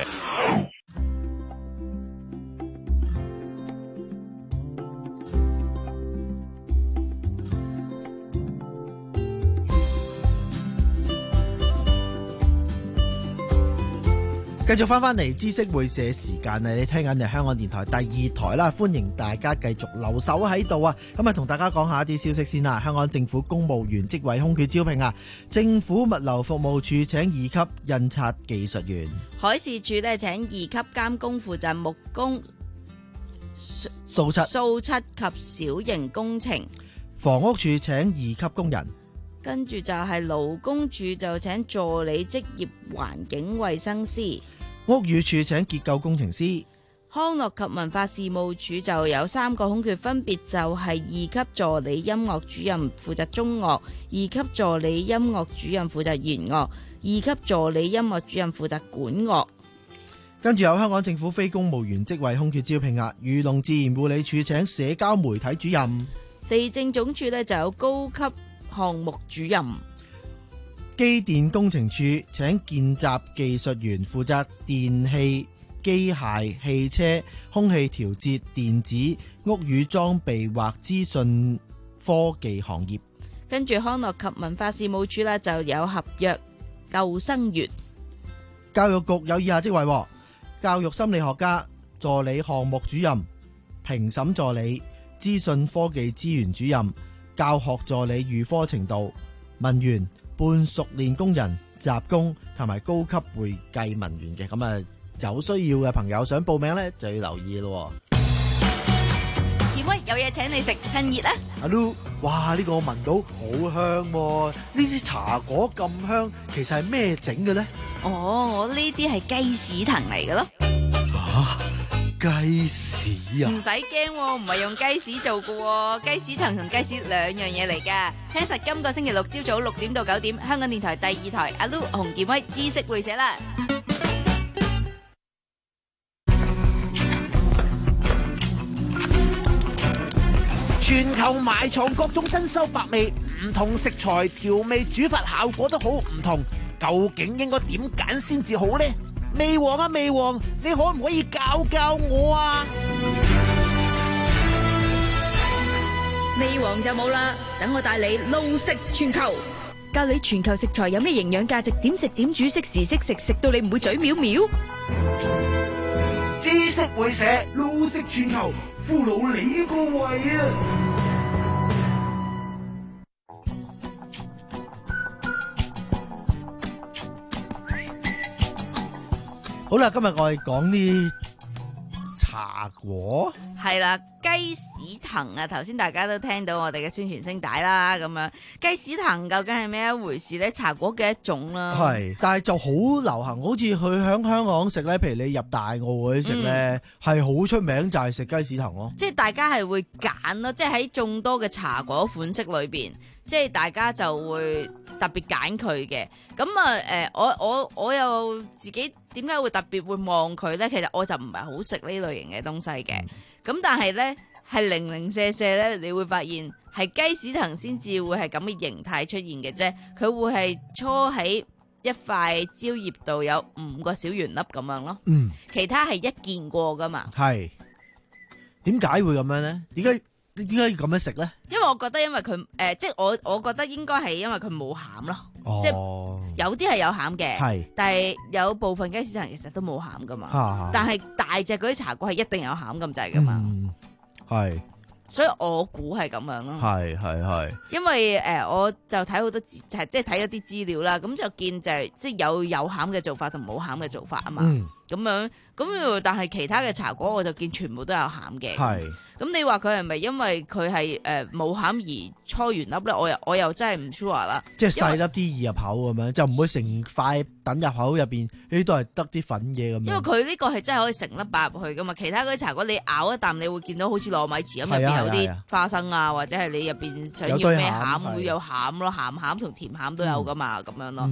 繼續翻翻嚟知識會社時間啊！你聽緊係香港電台第二台啦，歡迎大家繼續留守喺度啊！咁啊，同大家講下一啲消息先啦。香港政府公務員職位空缺招聘啊，政府物流服務處請二級印刷技術員， 海事處呢請二級監工負責木工、 掃漆、 掃漆及小型工程， 房屋處請二級工人。 跟住就係勞工處就請助理職業環境衛生師， 屋宇署請結構工程師， 康樂及文化事務署就有三個空缺，分別就係二級助理音樂主任負責中樂，二級助理音樂主任負責弦樂，二級助理音樂主任負責管樂。 跟住有香港政府非公務員職位空缺招聘啊，漁農自然護理署請社交媒體主任， 地政總署呢就有高級項目主任， 機電工程處請見習技術員負責電氣、機械、汽車、空氣調節、電子、屋宇裝備或資訊科技行業。 跟住康樂及文化事務處呢就有合約救生員。 教育局有以下職位：教育心理學家、助理項目主任、評審助理、資訊科技資源主任、教學助理預科程度、文員、半熟練工人、雜工同埋高級會計文員嘅。咁啊，有需要嘅朋友想報名呢，就要留意咯。 健威有嘢請你食，趁熱啦！ 阿 Lu， 哇，呢個我聞到好香喎！呢啲茶果咁香，其實係咩整嘅咧？ 哦，我呢啲係雞屎藤嚟嘅咯。 啊，雞屎啊！ 唔使驚，唔係用雞屎做嘅，雞屎藤同雞屎兩樣嘢嚟噶。聽實今個星期六朝早六點到九點，香港電台第二台阿 Lu 洪健威知識會社啦。 全球埋藏各種珍饈百味，唔同食材調味煮法效果都好唔同，究竟應該點揀先至好呢？味王啊味王，你可唔可以教教我啊？ 味王就冇啦，等我帶你撈食全球，教你全球食材有咩營養價值，點食點煮，識時識食，食到你唔會嘴藐藐。 知識會社撈食全球，俘虜你個胃啊！ 好啦，今日我哋講啲茶果， 係啦，雞屎藤啊！頭先大家都聽到我哋嘅宣傳聲帶啦，咁樣雞屎藤究竟係咩一回事咧？茶果嘅一種啦， 係，但係就好流行，好似去響香港食咧，譬如你入大澳嗰啲食咧，係好出名就係食雞屎藤咯。 即係大家係會揀咯，即係喺眾多嘅茶果款式裏邊，即係大家就會特別揀佢嘅。咁啊，誒、呃，我我我又自己點解會特別會望佢咧？其實我就唔係好食呢類型嘅東西嘅。咁、嗯、但係咧，係零零舍舍咧，你會發現係雞屎藤先至會係咁嘅形態出現嘅啫。佢會係搓喺一塊蕉葉度有五個小圓粒咁樣咯。嗯，其他係一見過噶嘛。係， 點解會咁樣咧？點解？點解要咁樣食咧？ 因為我覺得因為佢誒、呃，即係我我覺得應該係因為佢冇餡咯，哦、即係有啲係有餡嘅，係，但係有部分雞屎藤其實都冇餡噶嘛，啊、但係大隻嗰啲茶果係一定有餡咁滯噶嘛，係、嗯，所以我估係咁樣咯，係係係，因為誒、呃、我就睇好多資，即係睇咗啲資料啦，咁就見就係、是、即係有有餡嘅做法同冇餡嘅做法啊嘛，咁、嗯、樣咁但係其他嘅茶果我就見全部都有餡嘅，係。咁你話佢係咪因為佢係誒冇餡而搓完粒咧？我又我又真係唔 sure 啦。即係細粒啲易入口咁樣，就唔會成塊等入口入邊，呢都係得啲粉嘢咁樣。因為佢呢個係真係可以成粒擺入去噶嘛。其他嗰啲茶果你咬一啖，你會見到好似糯米糍咁，入邊有啲花生啊，或者係你入邊想要咩餡會有餡咯，鹹餡同甜餡都有噶嘛，咁、嗯、樣咯。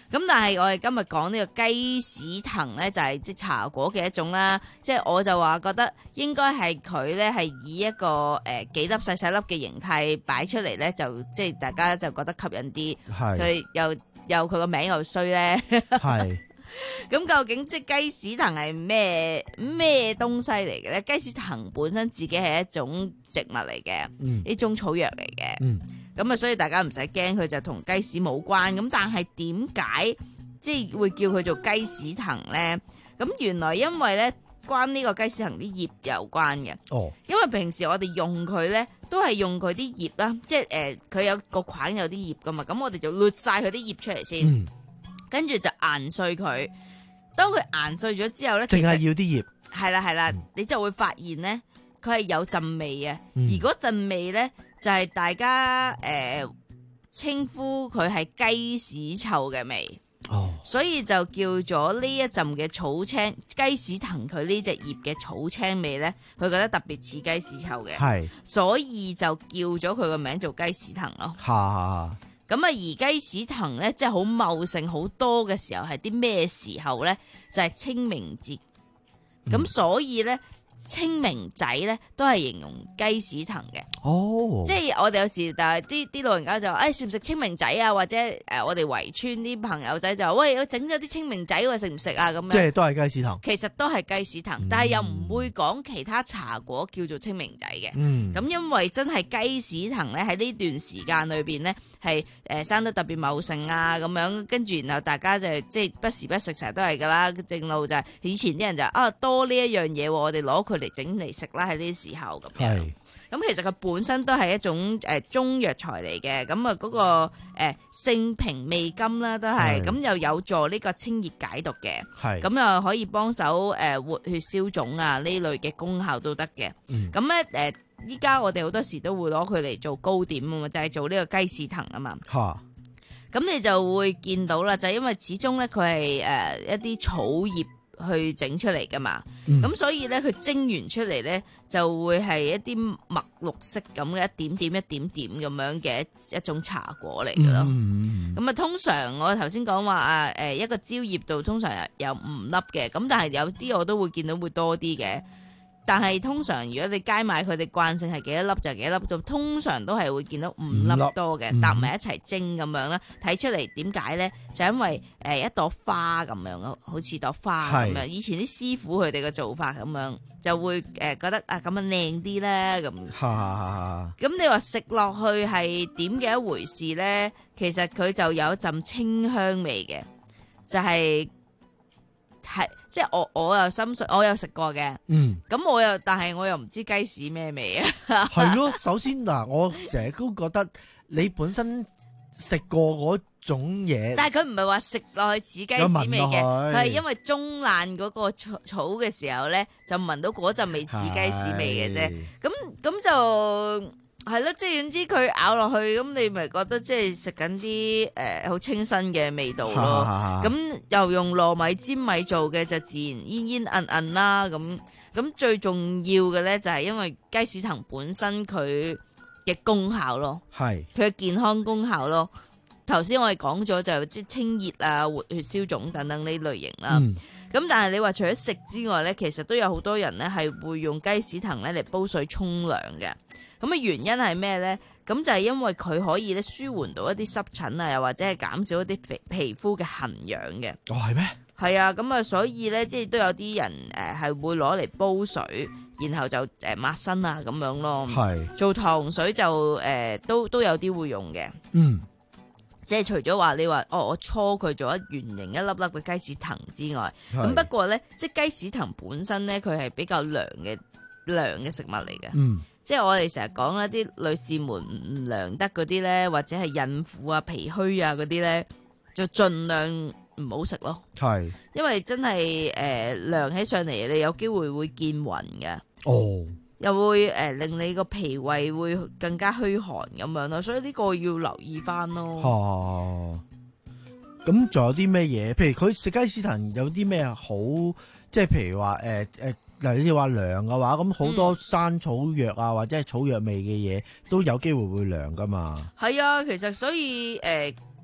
咁但係我哋今日講呢個雞屎藤咧，就係即茶果嘅一種啦。即係我就話覺得應該係佢咧係以一個誒、呃、幾粒細細粒嘅形態擺出嚟咧，就即係大家就覺得吸引啲。係佢又又佢個名又衰咧。係。咁究竟即係雞屎藤係咩咩東西嚟嘅咧？雞屎藤本身自己係一種植物嚟嘅，嗯、一種草藥嚟嘅。嗯咁啊，所以大家唔使驚，佢就同雞屎冇關。咁但係點解即係會叫佢做雞屎藤咧？咁原來因為咧，關呢個雞屎藤啲葉有關嘅。哦。因為平時我哋用佢咧，都係用佢啲葉啦，即係誒，佢、呃、有個梗有啲葉噶嘛。咁我哋就掠晒佢啲葉出嚟先，嗯、跟住就研碎佢。當佢研碎咗之後咧，淨係要啲葉。係啦係啦，嗯、你就會發現咧，佢係有陣味嘅。嗯、而嗰陣味咧。就係大家誒稱、呃、呼佢係雞屎臭嘅味，哦、所以就叫咗呢一陣嘅草青雞屎藤佢呢隻葉嘅草青味咧，佢覺得特別似雞屎臭嘅，係，所以就叫咗佢個名做雞屎藤咯。嚇！咁啊，而雞屎藤咧，即係好茂盛好多嘅時候係啲咩時候咧？就係、是、清明節，咁、嗯、所以咧。清明仔咧都係形容雞屎藤嘅，哦，即係我哋有時但係啲啲老人家就話，誒食唔食清明仔啊？或者誒、呃、我哋圍村啲朋友仔就話，喂，我整咗啲清明仔喎，食唔食啊？咁樣即係都係雞屎藤，其實都係雞屎藤，嗯、但係又唔會講其他茶果叫做清明仔嘅，嗯，咁因為真係雞屎藤咧喺呢段時間裏邊咧係誒生得特別茂盛啊，咁樣跟住然後大家就即係不時不食，成日都係噶啦，正路就係以前啲人就啊多呢一樣嘢，我哋攞佢嚟整嚟食啦，喺呢啲時候咁樣。咁其實佢本身都係一種誒、呃、中藥材嚟嘅，咁啊嗰個誒性平味甘啦，都係咁又有助呢個清熱解毒嘅，咁又可以幫手誒活血消腫啊呢類嘅功效都得嘅。咁咧誒依家我哋好多時都會攞佢嚟做糕點啊嘛，就係、是、做呢個雞屎藤啊嘛。咁你就會見到啦，就係、因為始終咧佢係誒一啲草葉去整出嚟噶嘛，咁、嗯、所以咧佢蒸完出嚟咧就會係一啲墨綠色咁嘅一點點一點點咁樣嘅一一種茶果嚟嘅咯。咁啊、嗯嗯、通常我頭先講話啊誒一個蕉葉度通常有五粒嘅，咁但係有啲我都會見到會多啲嘅。但係通常如果你街買佢哋慣性係幾多粒就幾多粒，就通常都係會見到五粒多嘅，搭埋、嗯、一齊蒸咁樣啦。睇出嚟點解咧？就因為誒一朵花咁樣咯，好似朵花咁樣。是以前啲師傅佢哋嘅做法咁樣，就會誒覺得啊咁樣靚啲咧咁。咁你話食落去係點嘅一回事咧？其實佢就有一陣清香味嘅，就係、是、係。即係我我又深信，我有食過嘅。嗯，咁我又，但係我又唔知雞屎咩味啊。係咯，首先嗱，我成日都覺得你本身食過嗰種嘢，但係佢唔係話食落去似雞屎味嘅，佢係因為中爛嗰個草草嘅時候咧，就聞到嗰陣味似雞屎味嘅啫。咁咁就。係咯，即係總之佢咬落去，咁你咪覺得即係食緊啲誒好清新嘅味道咯。咁又用糯米粘米做嘅，就自然煙煙韌韌啦。咁咁最重要嘅咧，就係因為雞屎藤本身佢嘅功效咯，係佢嘅健康功效咯。頭先我哋講咗就即係清熱啊、活血消腫等等呢類型啦。咁、嗯、但係你話除咗食之外咧，其實都有好多人咧係會用雞屎藤咧嚟煲水沖涼嘅。咁嘅原因係咩咧？咁就係因為佢可以咧舒緩到一啲濕疹啊，又或者係減少一啲皮皮膚嘅痕癢嘅。哦，係咩？係啊，咁啊，所以咧，即係都有啲人誒係會攞嚟煲水，然後就誒抹身啊咁樣咯。係是做糖水就誒、呃、都都有啲會用嘅。嗯，即係除咗話你話哦，我搓佢做一圓形一粒粒嘅雞屎藤之外，咁是不過咧，即係雞屎藤本身咧，佢係比較涼嘅涼嘅食物嚟嘅。嗯。即係我哋成日講一啲女士們唔涼得嗰啲咧，或者係孕婦啊、脾虛啊嗰啲咧，就盡量唔好食咯。係是，因為真係誒涼起上嚟，你有機會會見暈嘅。哦，又會誒、呃、令你個脾胃會更加虛寒咁樣咯，所以呢個要留意翻咯。哦、啊，咁仲有啲咩嘢？譬如佢食雞屎藤有啲咩好？即係譬如話誒誒。呃呃嗱，你哋話涼嘅話，咁好多生草藥啊，嗯、或者係草藥味嘅嘢，都有機會會涼噶嘛。係啊，其實所以誒、呃，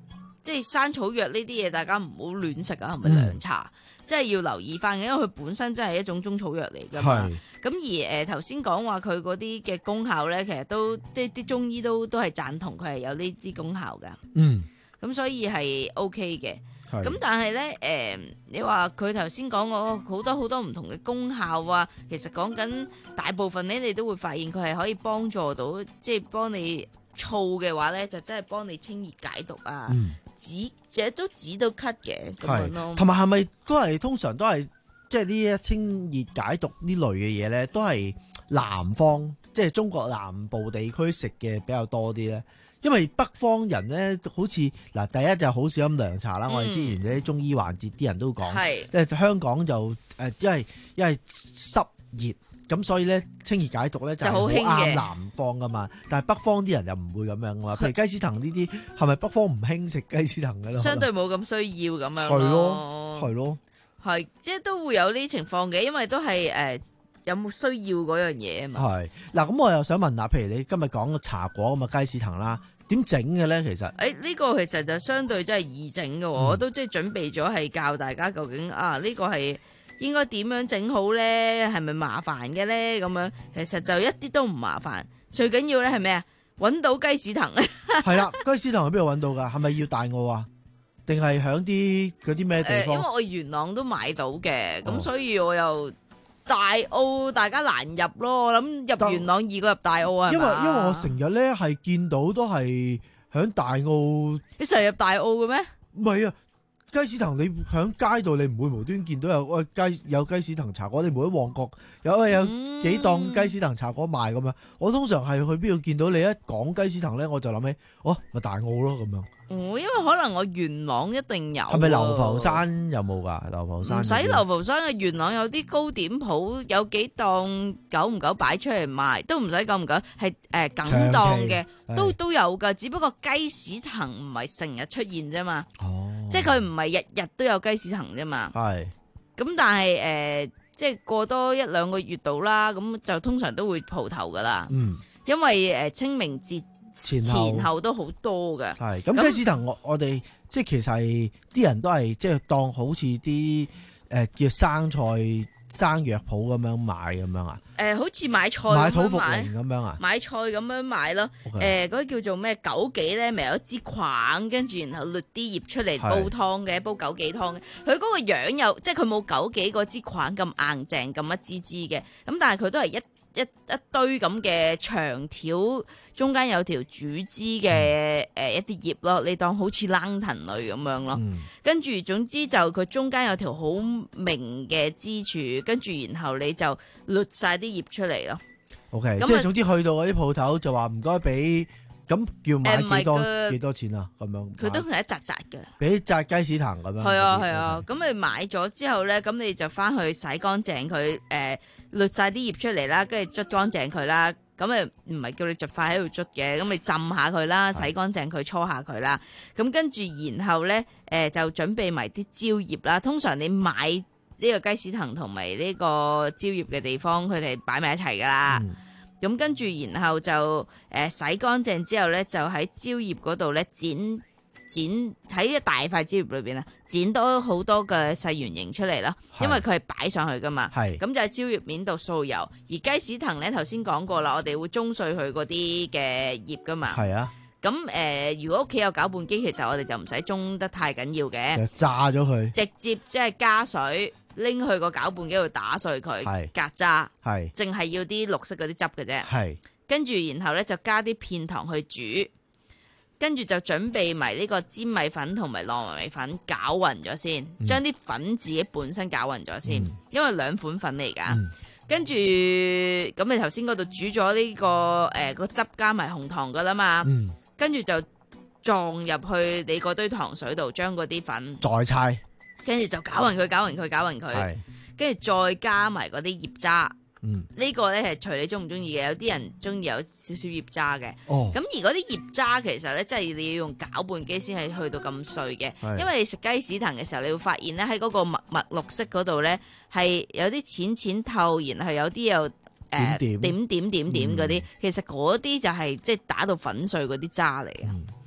即係山草藥呢啲嘢，大家唔好亂食啊，係咪涼茶？嗯、即係要留意翻嘅，因為佢本身真係一種中草藥嚟㗎嘛。咁而誒頭先講話佢嗰啲嘅功效咧，其實都即係啲中醫都都係贊同佢係有呢啲功效㗎。嗯，咁所以係 O K 嘅。咁但係咧誒，你話佢頭先講嗰好多好多唔同嘅功效啊，其實講緊大部分咧，你都會發現佢係可以幫助到，即係幫你燥嘅話咧，就真係幫你清熱解毒啊。嗯止，即都止到咳嘅咁樣咯。 同埋係咪都係通常都係即係呢一清熱解毒呢類嘅嘢咧，都係南方即係中國南部地區食嘅比較多啲咧？因為北方人咧，好似嗱，第一就好少飲涼茶啦。嗯、我哋之前啲中醫環節啲人都講，即係香港就誒，因為因為濕熱。咁所以咧，清熱解毒咧就係好啱南方噶嘛，但係北方啲人又唔會咁樣噶嘛。譬如雞屎藤呢啲，係咪北方唔興食雞屎藤嘅咯？ 相對冇咁需要咁樣咯。係咯，係咯， 係即係都會有呢啲情況嘅，因為都係誒、呃、有冇需要嗰樣嘢啊嘛。 係嗱，咁我又想問下，譬如你今日講個茶果咁嘅雞屎藤啦，點整嘅咧？其實誒呢、 欸呢個其實就相對真係易整嘅，嗯、我都即係準備咗係教大家究竟啊呢、呢個係。應該點樣整好咧？係咪麻煩嘅咧？咁樣其實就一啲都唔麻煩，最緊要咧係咩啊？揾到雞屎藤咧。係啦， 雞屎藤喺邊度揾到㗎？係咪要大澳啊？定係響啲嗰啲咩地方？ 因為我元朗都買到嘅，咁、哦、所以我又大澳大家難入咯。我諗入元朗易過入大澳啊。 因為因為我成日咧係見到都係響大澳。 你成日入大澳嘅咩？ 唔係啊。雞屎藤你喺街度你唔會無端見到有喂雞有雞屎藤茶果，你唔會喺旺角有喂有幾檔雞屎藤茶果賣咁樣。我通常係去邊度見到你一講雞屎藤咧，我就諗起哦咪大澳咯咁樣。 哦，因為可能我元朗一定有。 係咪流浮山有冇㗎？流浮山唔使流浮山嘅，元朗有啲糕點鋪有幾檔久唔久擺出嚟賣，都唔使久唔久，係誒梗檔嘅，都都有㗎。只不過雞屎藤唔係成日出現啫嘛。哦。即係佢唔係日日都有雞屎藤啫嘛，係咁但係誒、呃，即係過多一兩個月度啦，咁就通常都會蒲頭噶啦，嗯，因為誒清明節前後，前後都好多嘅， 係咁雞屎藤我我哋即係其實係啲人都係即係當好似啲誒叫生菜。生藥鋪咁樣買咁樣啊？ 誒、呃，好似買菜買土茯苓咁樣啊？ 買菜咁樣買咯。誒 Okay.、呃，嗰啲叫做咩？枸杞咧，咪有一支框，跟住然後掠啲葉出嚟煲湯嘅，是煲枸杞湯嘅。佢嗰個樣又即係佢冇枸杞嗰支框咁硬淨咁一支支嘅。咁但係佢都係一一一堆咁嘅長條，中間有條主枝嘅誒一啲葉咯，你當好似冷藤類咁樣咯。嗯、跟住總之就佢中間有條好明嘅支柱，跟住然後你就掠晒啲葉出嚟咯。 OK，那即係總之去到嗰啲鋪頭就話唔該俾，咁叫買幾多幾、呃、多錢啊？咁樣佢都係一紮紮嘅， 俾紮雞屎藤咁樣。 係啊係啊，咁、啊、你買咗之後咧，咁你就翻去洗乾淨佢誒。掠晒啲葉出嚟啦，跟住捽乾淨佢啦。咁誒唔係叫你盡快喺度捽嘅，咁你浸下佢啦，洗乾淨佢，搓下佢啦。咁跟住然後咧，誒、呃、就準備埋啲蕉葉啦。通常你買呢個雞屎藤同埋呢個蕉葉嘅地方，佢哋擺埋一齊噶啦。咁、嗯、跟住然後就誒、呃、洗乾淨之後咧，就喺蕉葉嗰度咧剪。剪喺一大塊蕉葉裏邊啊，剪多好多嘅細圓形出嚟咯，因為佢係擺上去噶嘛。係咁就喺蕉葉面度掃油，而雞屎藤咧頭先講過啦，我哋會舂碎佢嗰啲嘅葉噶嘛。係啊，咁誒、呃，如果屋企有攪拌機，其實我哋就唔使舂得太緊要嘅， 炸咗佢， 直接即係加水拎去個攪拌機度打碎佢，隔渣，係淨係要啲綠色嗰啲汁嘅啫。係跟住然後咧就加啲片糖去煮。跟住就準備埋呢個粘米粉同埋糯米粉攪勻咗先，將啲、嗯、粉自己本身攪勻咗先，嗯、因為兩款粉嚟噶。嗯、跟住咁你頭先嗰度煮咗呢、這個誒、呃、個汁加埋紅糖噶啦嘛，嗯、跟住就撞入去你嗰堆糖水度，將嗰啲粉再猜， 跟住就攪勻佢，攪勻佢，攪勻佢，跟住再加埋嗰啲葉渣。嗯，呢個咧係隨你中唔中意嘅，有啲人中意有少少葉渣嘅。哦，咁而嗰啲葉渣其實咧，即係你要用攪拌機先係去到咁碎嘅。是因為你食雞屎藤嘅時候，你會發現咧喺嗰個墨墨綠色嗰度咧係有啲淺淺透，然後有啲又誒點點點點點點嗰啲，嗯、其實嗰啲就係即係打到粉碎嗰啲渣嚟嘅。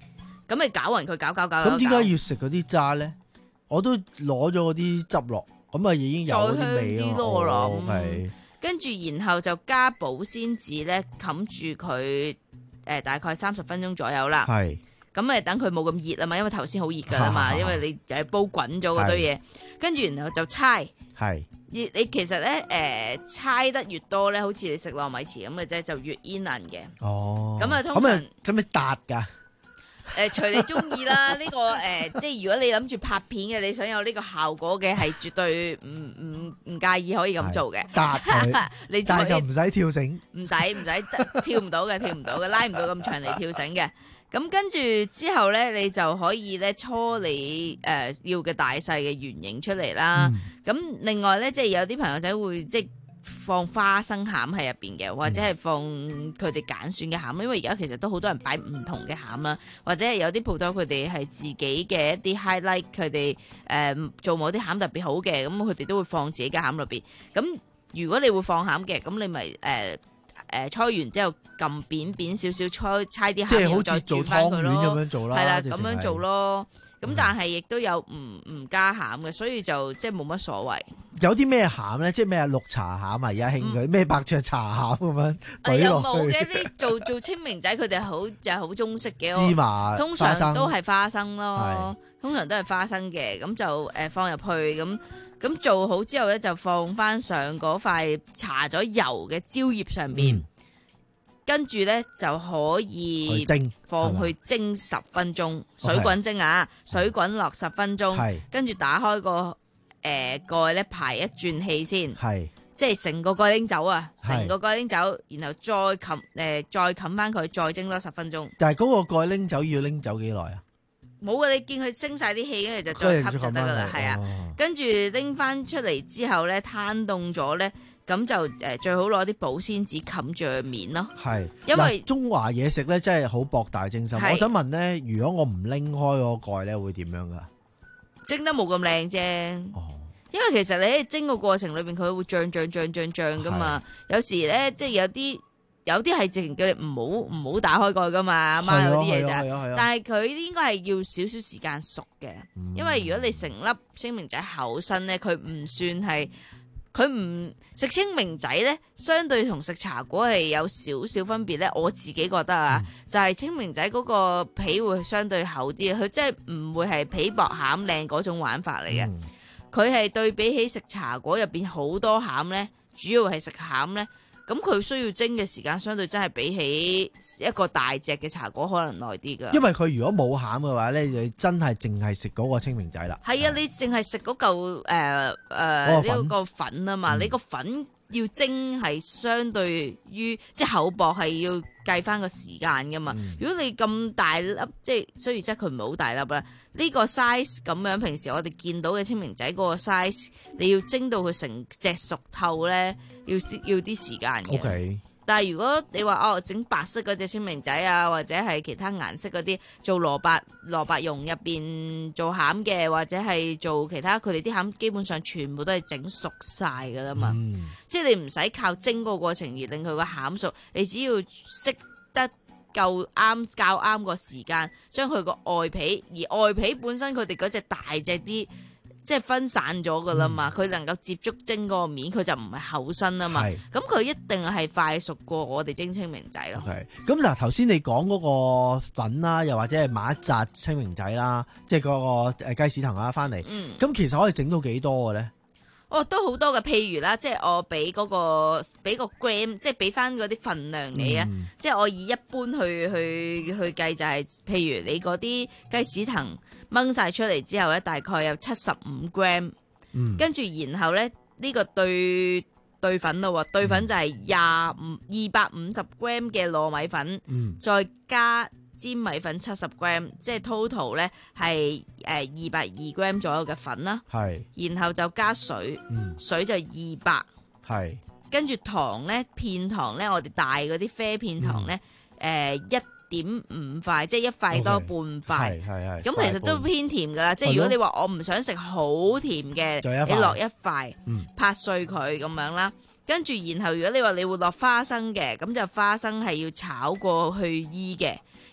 咁咪攪勻佢，攪攪攪。 咁點解要食嗰啲渣咧？我都攞咗嗰啲汁落，咁啊已經有嗰啲味再香啲咯， 咯。 我諗。 係。 跟住然後就加保鮮紙咧，冚住佢誒大概三十分鐘左右啦。 係。咁咪等佢冇咁熱啊嘛，因為頭先好熱㗎啦嘛，因為你就係煲滾咗嗰堆嘢，跟住然後就猜。係。你你其實咧誒猜得越多咧，好似你食糯米糍咁嘅啫，就越煙韌嘅。 哦。 咁啊，通常咁咪搭㗎。 誒，隨你中意啦。呢個誒，即係如果你諗住拍片嘅，你想有呢個效果嘅，係絕對唔唔唔介意可以咁做嘅。 搭佢， 你但係就唔使跳繩。 唔使唔使跳唔到嘅，跳唔到嘅，拉唔到咁長嚟跳繩嘅。咁跟住之後咧，你就可以咧搓你誒、呃、要嘅大細嘅圓形出嚟啦。咁、嗯、另外咧，即係有啲朋友仔會即係放花生餡喺入邊嘅，或者係放佢哋揀選嘅餡。因為而家其實都好多人擺唔同嘅餡啦，或者係有啲鋪頭佢哋係自己嘅一啲 highlight，佢哋誒做某啲餡特別好嘅，咁佢哋都會放自己嘅餡入邊。咁如果你會放餡嘅，咁你咪誒。呃誒，搓完之後撳扁扁少少，搓猜啲餡，然後再轉翻佢咯。 咁樣做啦， 係啦，咁樣做咯。咁但係亦都有唔唔加餡嘅，所以就即係冇乜所謂。 有啲咩餡咧？即係咩綠茶餡啊？而家興佢咩白灼茶餡咁樣懟有落去。 冇嘅啲做做清明仔，佢哋好就係好中式嘅。 芝麻通常都係花生咯，通常都係花生嘅。咁就誒放入去咁。咁做好之後咧，就放翻上嗰塊搽咗油嘅蕉葉上邊，嗯、跟住咧就可以放去蒸十分鐘，水滾蒸啊，是水滾落十分鐘，是跟住打開個誒蓋咧排一轉氣先，是即係成個蓋拎走啊，成個蓋拎走，然後再冚誒、呃、再冚翻佢，再蒸多十分鐘。 但係嗰個蓋拎走要拎走幾耐啊？ 冇嘅，你見佢升晒啲氣，跟住就再吸就得噶啦，係啊。跟住拎翻出嚟之後咧，攤凍咗咧，咁就誒最好攞啲保鮮紙冚住個面咯。係，因為中華嘢食咧真係好博大精深。我想問咧，如果我唔拎開個蓋咧，會點樣噶？ 蒸得冇咁靚啫。哦。因為其實你喺蒸個過程裏邊，佢會漲漲漲漲漲噶嘛。有時咧，即係有啲。有啲係直情叫你唔好唔好打開蓋噶嘛，阿媽嗰啲嘢咋。但係佢應該係要少少時間熟嘅，嗯、因為如果你成粒清明仔厚身咧，佢唔算係，佢唔食清明仔咧，相對同食茶果係有少少分別咧。我自己覺得啊，嗯、就係清明仔嗰個皮會相對厚啲，佢即係唔會係皮薄餡靚嗰種玩法嚟嘅。佢係、嗯、對比起食茶果入邊好多餡咧，主要係食餡咧。咁佢需要蒸嘅時間，相對真係比起一個大隻嘅茶果可能耐啲噶。 因為佢如果冇餡嘅話咧，你真係淨係食嗰個清明仔啦。 係啊，你淨係食嗰嚿誒誒呢個粉啊嘛，嗯、你個粉要蒸係相對於即係厚薄係要計翻個時間噶嘛。嗯、如果你咁大粒，即係雖然即係佢唔係好大粒啦，呢、這個 size 咁樣，平時我哋見到嘅清明仔嗰個 size，你要蒸到佢成隻熟透咧。要要啲時間嘅，Okay. 但係如果你話哦整白色嗰隻清明仔啊，或者係其他顏色嗰啲做蘿蔔蘿蔔蓉入邊做餡嘅，或者係做其他，佢哋啲餡基本上全部都係整熟晒噶啦嘛，嗯、即係你唔使靠蒸個過程而令佢個餡熟，你只要識得夠啱較啱個時間，將佢個外皮，而外皮本身佢哋嗰隻大隻啲。即係分散咗噶啦嘛，佢、嗯、能夠接觸蒸嗰個面，佢就唔係厚身啊嘛。咁佢是一定係快熟過我哋蒸清明仔咯。 咁嗱，頭先你講嗰個粉啦，又或者係買一紮清明仔啦，即係嗰個誒雞屎藤啊，翻嚟。咁、嗯、其實可以整到幾多嘅咧？ 哦，都好多嘅，譬如啦，即係我俾嗰、嗰個俾個 gram，即係俾翻嗰啲份量你啊。嗯、即係我以一般去去去計就係、是，譬如你嗰啲雞屎藤掹晒出嚟之後咧，大概有七十五 gram。嗯。跟住然後咧，呢、呢個對對粉咯，對粉就係廿五二百五十 gram 嘅糯米粉，嗯、再加粘米粉七十 gram，即係 total 咧係誒二百二 gram 左右嘅粉啦。係是，然後就加水，嗯、水就二百。係，跟住糖咧，片糖咧，我哋大嗰啲啡片糖咧，誒一點五塊，即係一塊多半塊。係係係。咁其實都偏甜噶啦，即係如果你話我唔想食好甜嘅，你落一塊，嗯、拍碎佢咁樣啦。跟住然後如果你話你會落花生嘅，咁就花生係要炒過去衣嘅。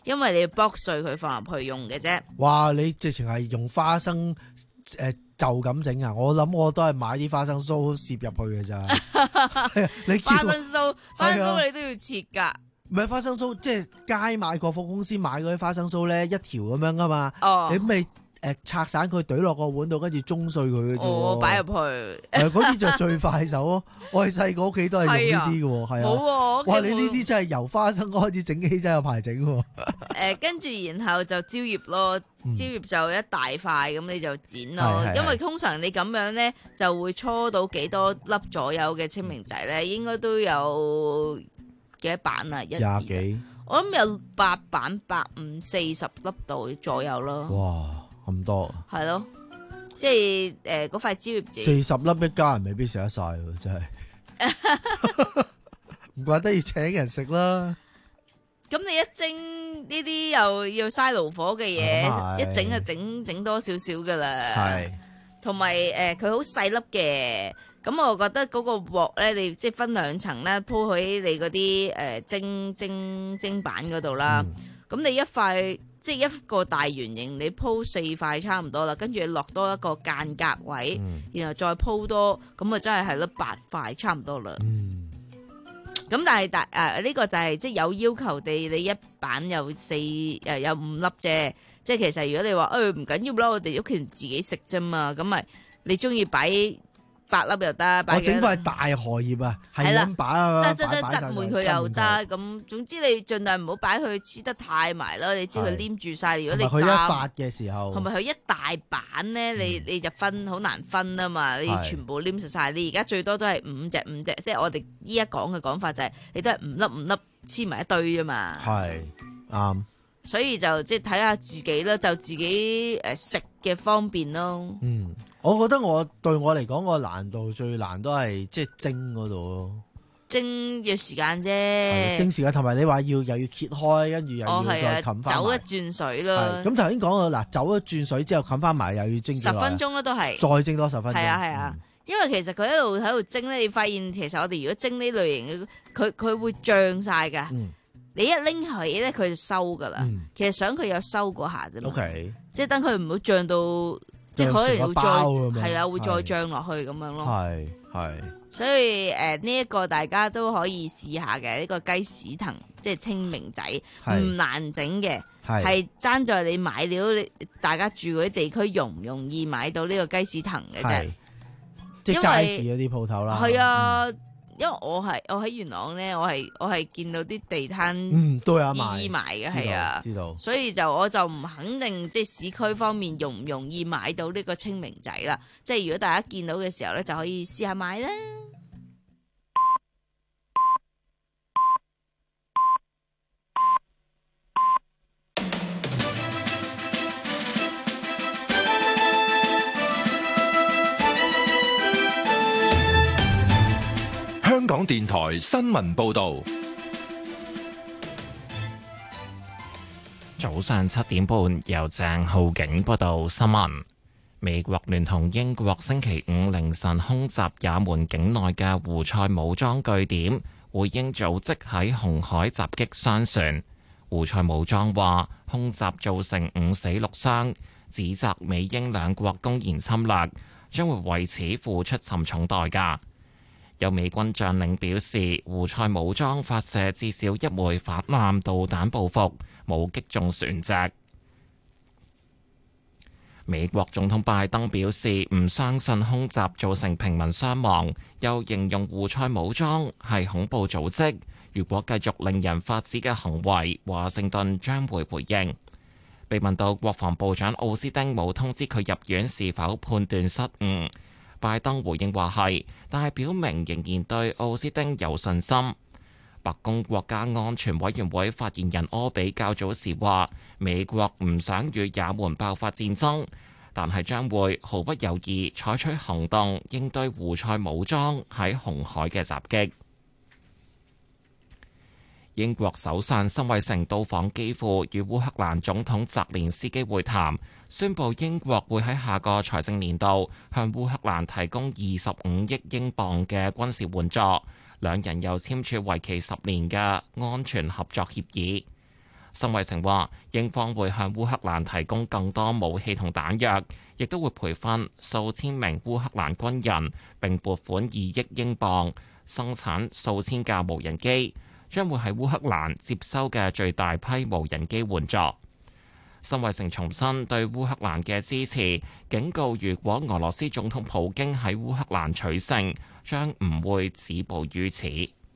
因為你要剝碎佢放入去用嘅啫。 哇！你直情係用花生誒、呃、就咁整啊？我諗我都係買啲花生酥攝入去嘅咋。你叫花生酥，花生係啊酥你都要切㗎。 唔係花生酥，即係街買國貨公司買嗰啲花生酥咧，一條咁樣噶嘛。 哦， 你咪誒拆散佢，懟落個碗度，跟住中碎佢嘅啫喎。 哦，擺入去。 誒嗰啲就最快手咯。我哋細個屋企都係用呢啲嘅喎，係啊。 冇喎， 哇！你呢啲真係由花生開始整起，真係有排整喎。 誒，跟住然後就蕉葉咯，蕉葉就一大塊咁你就剪咯， 係係因為通常你咁樣咧就會搓到幾多粒左右嘅清明仔咧，應該都有幾多版啊？一廿幾， 我諗有八版，百五四十粒度左右咯。 哇！咁多， 係咯，即係誒嗰塊蕉葉四十粒一家人未必食得晒喎，真係。唔怪得要請人食啦。 咁你一蒸呢啲又要嘥爐火嘅嘢，一整就整整多少少噶啦。 係， 同埋誒佢好細粒嘅，咁我覺得嗰個鑊咧，你即係分兩層咧，鋪喺你嗰啲誒蒸蒸蒸板嗰度啦。咁、嗯、你一塊即係一個大圓形，你鋪四塊差唔多啦，跟住落多一個間隔位，嗯、然後再鋪多，咁啊真係係咯八塊差唔多啦。 嗯咁但係大誒呢個就係即係有要求地，你一板有四誒、呃、有五粒啫。即係其實如果你話誒唔緊要啦，我哋屋企人自己食啫嘛，咁咪你中意擺八粒又得，擺我整塊大荷葉啊，係咁擺啊， 擠擠擠擠滿佢又得。 咁咁總之你盡量唔好擺佢黐得太埋啦，你知佢黏住晒。如果你佢一發嘅時候， 同埋佢一大板咧，你你就分好難分啊嘛，你全部黏實晒。你而家最多都係五隻五隻，即係我哋依家講嘅講法就係你都係五粒五粒黐埋一堆啫嘛。 係啱。 所以就即係睇下自己啦，就自己誒食嘅方便咯。 嗯，我覺得我對我嚟講個難度最難都係即係蒸嗰度咯。 蒸要時間啫， 蒸時間同埋你話要又要揭開，跟住又要再冚翻。 走一轉水咯。 咁頭先講到嗱，走一轉水之後冚翻埋，又要蒸十分鐘啦，都係再蒸多十分鐘。 係啊係啊，嗯、因為其實佢一路喺度蒸咧，你發現其實我哋如果蒸呢類型嘅，佢佢會漲晒噶。嗯你一拎起咧，佢就收噶啦。嗯、其實想佢有收嗰下啫嘛。 Okay, 即係等佢唔好漲到，即係可能會再係啦，會再漲落去咁樣咯。 係係。所以誒呢一個大家都可以試下嘅呢、這個雞屎藤，即係清明仔，唔難整嘅，係爭在你買料，你大家住嗰啲地區容唔容易買到呢個雞屎藤嘅啫。 即係街市嗰啲鋪頭啦。 係啊。嗯因為我係我喺元朗咧，我係我係見到啲地攤嗯都有賣義賣嘅係啊， 知道， 所以就我就唔肯定即係市區方面容唔容易買到呢個清明仔啦。即係如果大家見到嘅時候咧，就可以試下買啦。 香港電台新聞報道， 早上七點半由鄭浩景報道新聞。美國聯同英國星期五凌晨空襲也門境內嘅胡塞武裝據點，回應組織喺紅海襲擊商船。胡塞武裝話空襲造成五死六傷，指責美英兩國公然侵略，將會為此付出沉重代價。有美軍將領表示，胡塞武裝發射至少一枚反艦導彈報復，冇擊中船隻。美國總統拜登表示唔相信空襲造成平民傷亡，又形容胡塞武裝係恐怖組織。如果繼續令人髮指嘅行為，華盛頓將會回應。被問到國防部長奧斯汀冇通知佢入院是否判斷失誤，拜登回應話係，但係表明仍然對奧斯汀有信心。白宮國家安全委員會發言人柯比較早時話，美國唔想與也門爆發戰爭，但係將會毫不猶豫採取行動應對胡塞武裝喺紅海嘅襲擊。英國首相辛偉誠到訪基輔，與烏克蘭總統澤連斯基會談，宣布英國會喺下個財政年度向烏克蘭提供二十五億英鎊嘅軍事援助。兩人又簽署為期十年嘅安全合作協議。 辛偉誠話，英方會向烏克蘭提供更多武器同彈藥，亦都會培訓數千名烏克蘭軍人，並撥款二億英鎊生產數千架無人機，將會係烏克蘭接收嘅最大批無人機援助。辛偉誠重申對烏克蘭嘅支持，警告如果俄羅斯總統普京喺烏克蘭取勝，將唔會止步於此。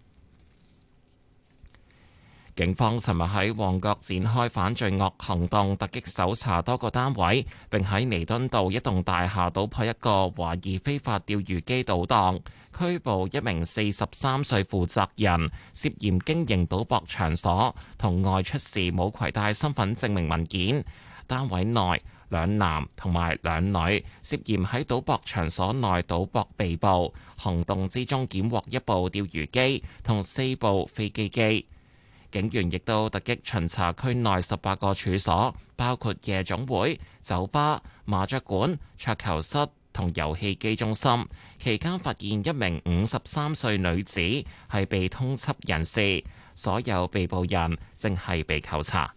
警方尋日喺旺角展開反罪惡行動，突擊搜查多個單位，並喺彌敦道一棟大廈搗破一個懷疑非法釣魚機賭檔，拘捕一名四十三歲負責人，涉嫌經營賭博場所同外出時冇攜帶身份證明文件。單位內兩男同埋兩女涉嫌喺賭博場所內賭博被捕，行動之中檢獲一部釣魚機同四部飛機機。警員亦都突擊巡查區內十八個處所，包括夜總會、酒吧、麻雀館、桌球室同遊戲機中心。期間發現一名五十三歲女子係被通緝人士，所有被捕人正係被扣查。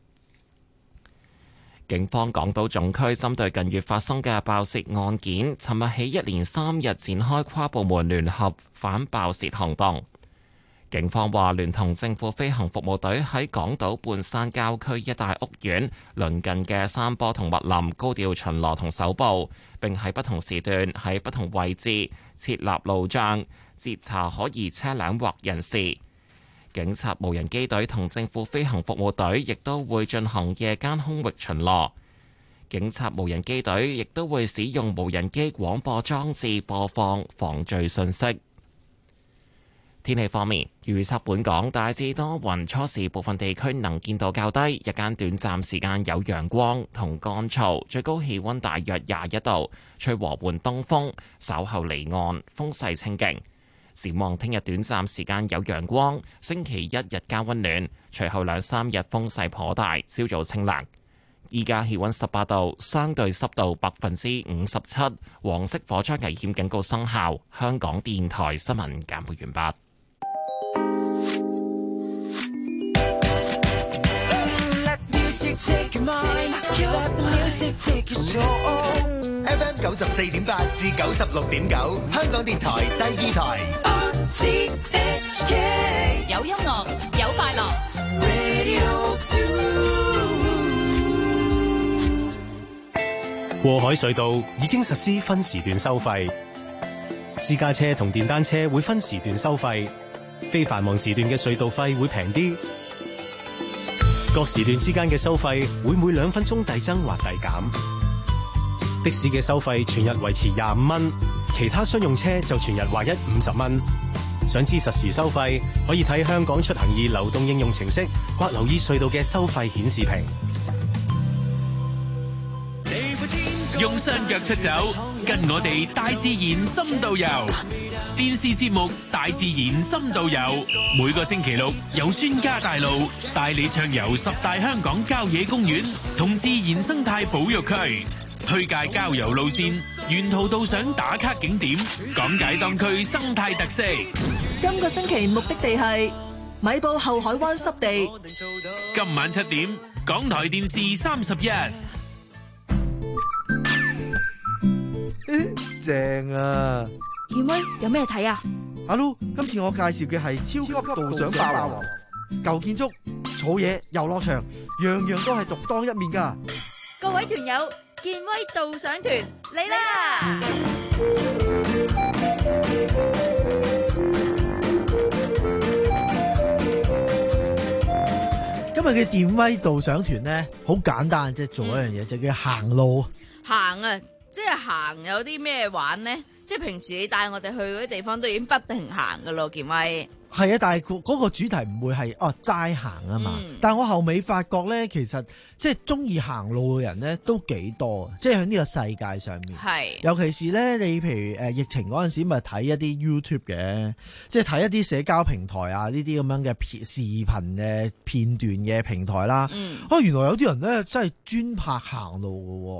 警方港島總區針對近月發生嘅爆竊案件，尋日起一連三日展開跨部門聯合反爆竊行動。警方話，聯同政府飛行服務隊喺港島半山郊區一帶屋苑鄰近嘅山坡同密林高調巡邏同搜捕，並喺不同時段喺不同位置設立路障，截查可疑車輛或人士。警察無人機隊同政府飛行服務隊亦都會進行夜間空域巡邏。警察無人機隊亦都會使用無人機廣播裝置播放防罪信息。天氣方面，預測本港大致多雲，初時部分地區能見度較低，日間短暫時間有陽光同乾燥，最高氣溫大約廿一度，吹和緩東風，稍後離岸風勢清勁。展望聽日短暫時間有陽光，星期一日間溫暖，隨後兩三日風勢頗大，朝早清涼。依家氣溫十八度，相對濕度百分之五十七，黃色火災危險警告生效。香港電台新聞簡報完畢。 F M 九十四點八至九十六點九，香港電台第二台。 有音樂，有快樂。 過海隧道已經實施分時段收費，私家車同電單車會分時段收費，非繁忙時段嘅隧道費會平啲。各時段之間嘅收費會每兩分鐘遞增或遞減。的士嘅收費全日維持廿五蚊，其他商用車就全日劃一五十蚊。想知實時收費，可以睇香港出行易流動應用程式，或留意隧道嘅收費顯示屏。 用雙腳出走，跟我哋大自然深度遊。電視節目《大自然深度遊》，每個星期六有專家帶路，帶你暢遊十大香港郊野公園同自然生態保育區，推介郊遊路線，沿途導賞打卡景點，講解當區生態特色。 今個星期目的地係米埔後海灣濕地。 今晚七點，港台電視三十一。 正啊！ 健威有咩睇啊？ 阿 Lu，今次我介紹嘅係超級導賞霸王，舊建築、草野、遊樂場，樣樣都係獨當一面噶。 各位團友，健威導賞團嚟啦！ 今日嘅健威導賞團呢，好簡單，即係做一樣嘢，就叫行路。 行啊！即係行有啲咩玩呢？即係平時你帶我哋去嗰啲地方都已經不停行噶咯，健威。 係啊，但係嗰個主題唔會係哦齋行啊嘛。嗯、但係我後尾發覺咧，其實即係中意行路嘅人咧都幾多，即係喺呢個世界上面。係，尤其是咧，你譬如誒疫情嗰陣時，咪睇一啲 YouTube 嘅，即係睇一啲社交平台啊，呢啲咁樣嘅片視頻嘅片段嘅平台啦。嗯，啊，原來有啲人咧真係專拍行路嘅。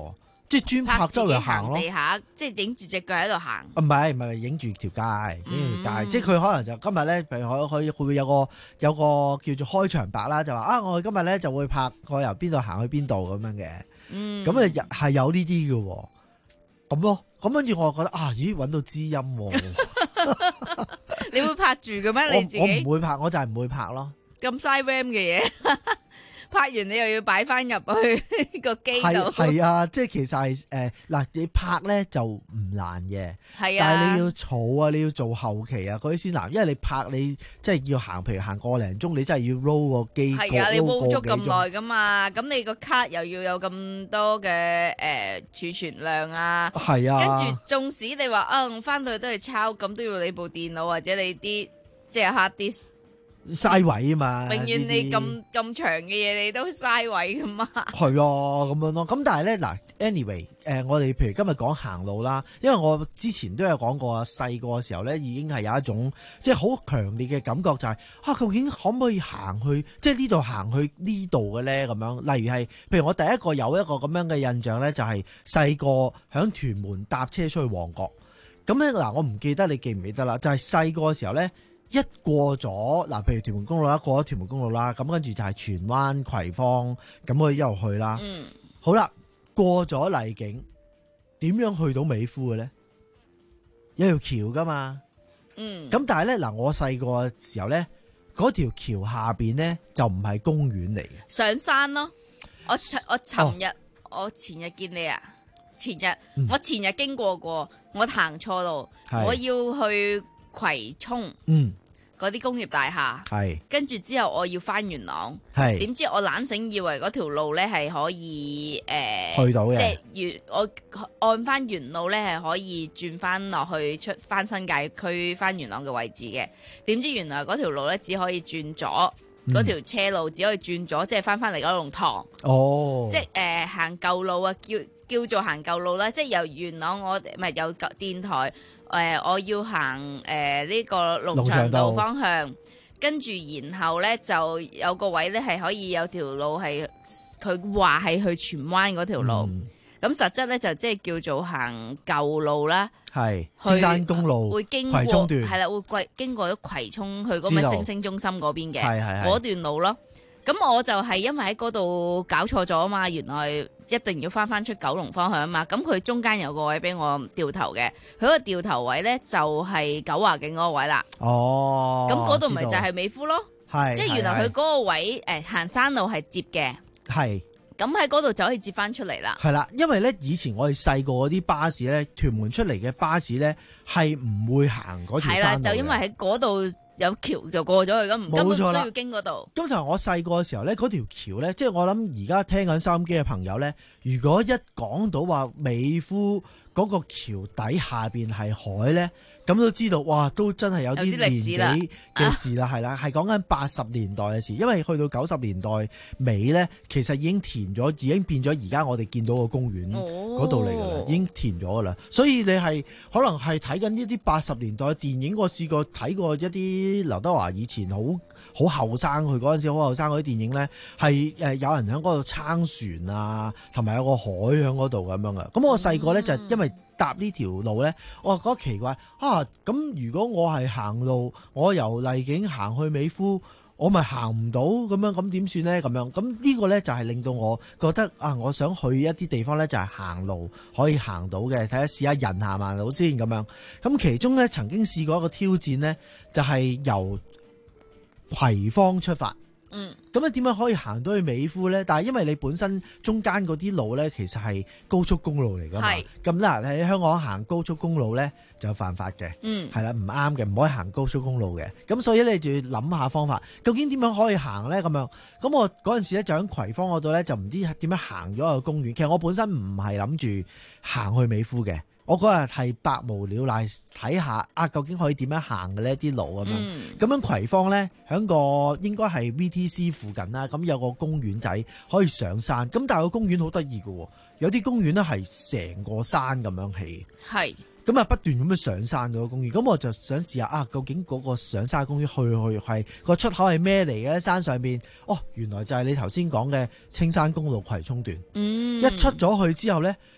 即係專拍周圍行咯。 地下即係影住隻腳喺度行。 唔係唔係影住條街，影住條街，即係佢可能就今日咧，譬如可可以會會有個有個叫做開場白啦，就話啊，我哋今日咧就會拍我由邊度行去邊度咁樣嘅。嗯，咁啊係有呢啲嘅，咁咯。咁跟住我就覺得啊，咦，揾到知音喎！ 你會拍住嘅咩？你自己？ 我唔會拍，我就係唔會拍咯。 咁嘥 RAM 嘅嘢，拍完你又要擺翻入去個機度。 係係啊，即係其實係誒嗱，你拍咧就唔難嘅， 係啊， 但係你要儲啊，你要做後期啊嗰啲先難，因為你拍你即係要行，譬如行個零鐘，你真係要 roll 個機。 係啊，你 roll 足咁耐噶嘛，咁你個卡又要有咁多嘅誒儲存量啊。 係啊， 跟住縱使你話啊，我翻到去都係抄，咁都要你部電腦或者你啲即係 hard disk。 嘥位啊嘛， 永遠你咁咁長嘅嘢，你都嘥位噶嘛。係啊，咁樣咯。咁但係咧嗱 ，anyway，誒、呃，我哋譬如今日講行路啦，因為我之前都有講過啊，細個嘅時候咧，已經係有一種即係好強烈嘅感覺、就是，就係啊，究竟可唔可以行去即係呢度行去呢度嘅咧？咁樣，例如係譬如我第一個有一個咁樣嘅印象咧，就係細個響屯門搭車出去旺角。咁咧嗱，我唔記得你記唔記得啦？就係細個嘅時候咧。一過咗嗱，譬如屯門公路啦，過咗屯門公路啦，咁跟住就係荃灣葵芳，咁我一路去啦。嗯，好啦，過咗荔景，點樣去到美孚嘅咧？有條橋噶嘛。嗯，咁但係咧嗱，我細個嘅時候咧，嗰條橋下邊咧就唔係公園嚟嘅， 上山咯。我我尋日、哦、我前日見你啊，前日、嗯、我前日經過過，我行錯路，我要去。葵涌，嗯，嗰啲工業大廈，係，跟住之後我要翻元朗，係，點知我懶醒以為嗰條路咧係可以誒，呃、去到嘅，即係原我按翻原路咧係可以轉翻落去出翻新界區翻元朗嘅位置嘅，點知原來嗰條路咧只可以轉左，嗰、嗯、條車路只可以轉左，即係翻翻嚟九龍塘，哦，即係誒、呃、行舊路啊，叫叫做行舊路啦，即係由元朗我唔係有電台。誒、呃，我要行誒呢、呃這個龍翔道方向，跟住然後咧就有個位咧係可以有條路係佢話係去荃灣嗰條路，咁、嗯、實質咧就即係叫做行舊路啦，係青山公路會經過係啦，會過經過咗葵涌去嗰個星星中心嗰邊嘅嗰段路咯。咁我就係因為喺嗰度搞錯咗啊嘛，原來一定要翻翻出九龍方向啊嘛，咁佢中間有個位俾我掉頭嘅，佢個掉頭位咧就係九華徑嗰個位啦。哦，咁嗰度咪就係美孚咯，係，即係原來佢嗰個位誒行山路係接嘅，係，咁喺嗰度就可以接翻出嚟啦。係啦，因為咧以前我哋細個嗰啲巴士咧，屯門出嚟嘅巴士咧係唔會行嗰條山路嘅。係啦，就因為喺嗰度。有橋就過咗去，咁唔根本唔需要經嗰度。咁就我細個嘅時候咧，嗰條橋咧，即係我諗而家聽緊收音機嘅朋友咧，如果一講到話美孚嗰個橋底下邊係海咧，咁都知道，哇，都真係有啲年紀嘅事啦，係啦，係講緊八十年代嘅事，因為去到九十年代尾咧，其實已經填咗，已經變咗而家我哋見到個公園嗰度嚟噶啦，已經填咗噶啦。所以你係可能係睇緊呢啲八十年代嘅電影，我試過睇過一啲劉德華以前好好後生，佢嗰陣時好後生嗰啲電影咧，係誒有人喺嗰度撐船啊，同埋有個海喺嗰度咁樣噶。咁我細個咧就係因為搭呢條路咧，我覺得奇怪啊！咁如果我係行路，我由荔景行去美孚，我咪行唔到咁樣，咁點算咧？咁樣咁呢個咧就係令到我覺得啊，我想去一啲地方咧就係行路可以行到嘅，睇下試下人行慢路先咁樣。咁其中咧曾經試過一個挑戰咧，就係由葵芳出發。嗯，咁啊點樣可以行到去美孚咧？但係因為你本身中間嗰啲路咧，其實係高速公路嚟噶嘛，咁嗱喺香港行高速公路咧就犯法嘅，嗯，係啦，唔啱嘅，唔可以行高速公路嘅。咁所以你就要諗下方法，究竟點樣可以行咧？咁樣，咁我嗰陣時咧就喺葵芳嗰度咧，就唔知點樣行咗個公園。其實我本身唔係諗住行去美孚嘅。我嗰日係百無聊賴睇下啊，究竟可以點樣行嘅呢啲路咁樣。咁樣葵芳咧，喺個應該係 V T C 附近啦。咁有個公園仔可以上山。咁但係個公園好得意嘅，有啲公園咧係成個山咁樣起。係。咁啊不斷咁樣上山嗰個公園。咁我就想試下啊，究竟嗰個上山公園去去係個出口係咩嚟嘅？山上邊哦，原來就係你頭先講嘅青山公路葵涌段。嗯。一出咗去之後咧，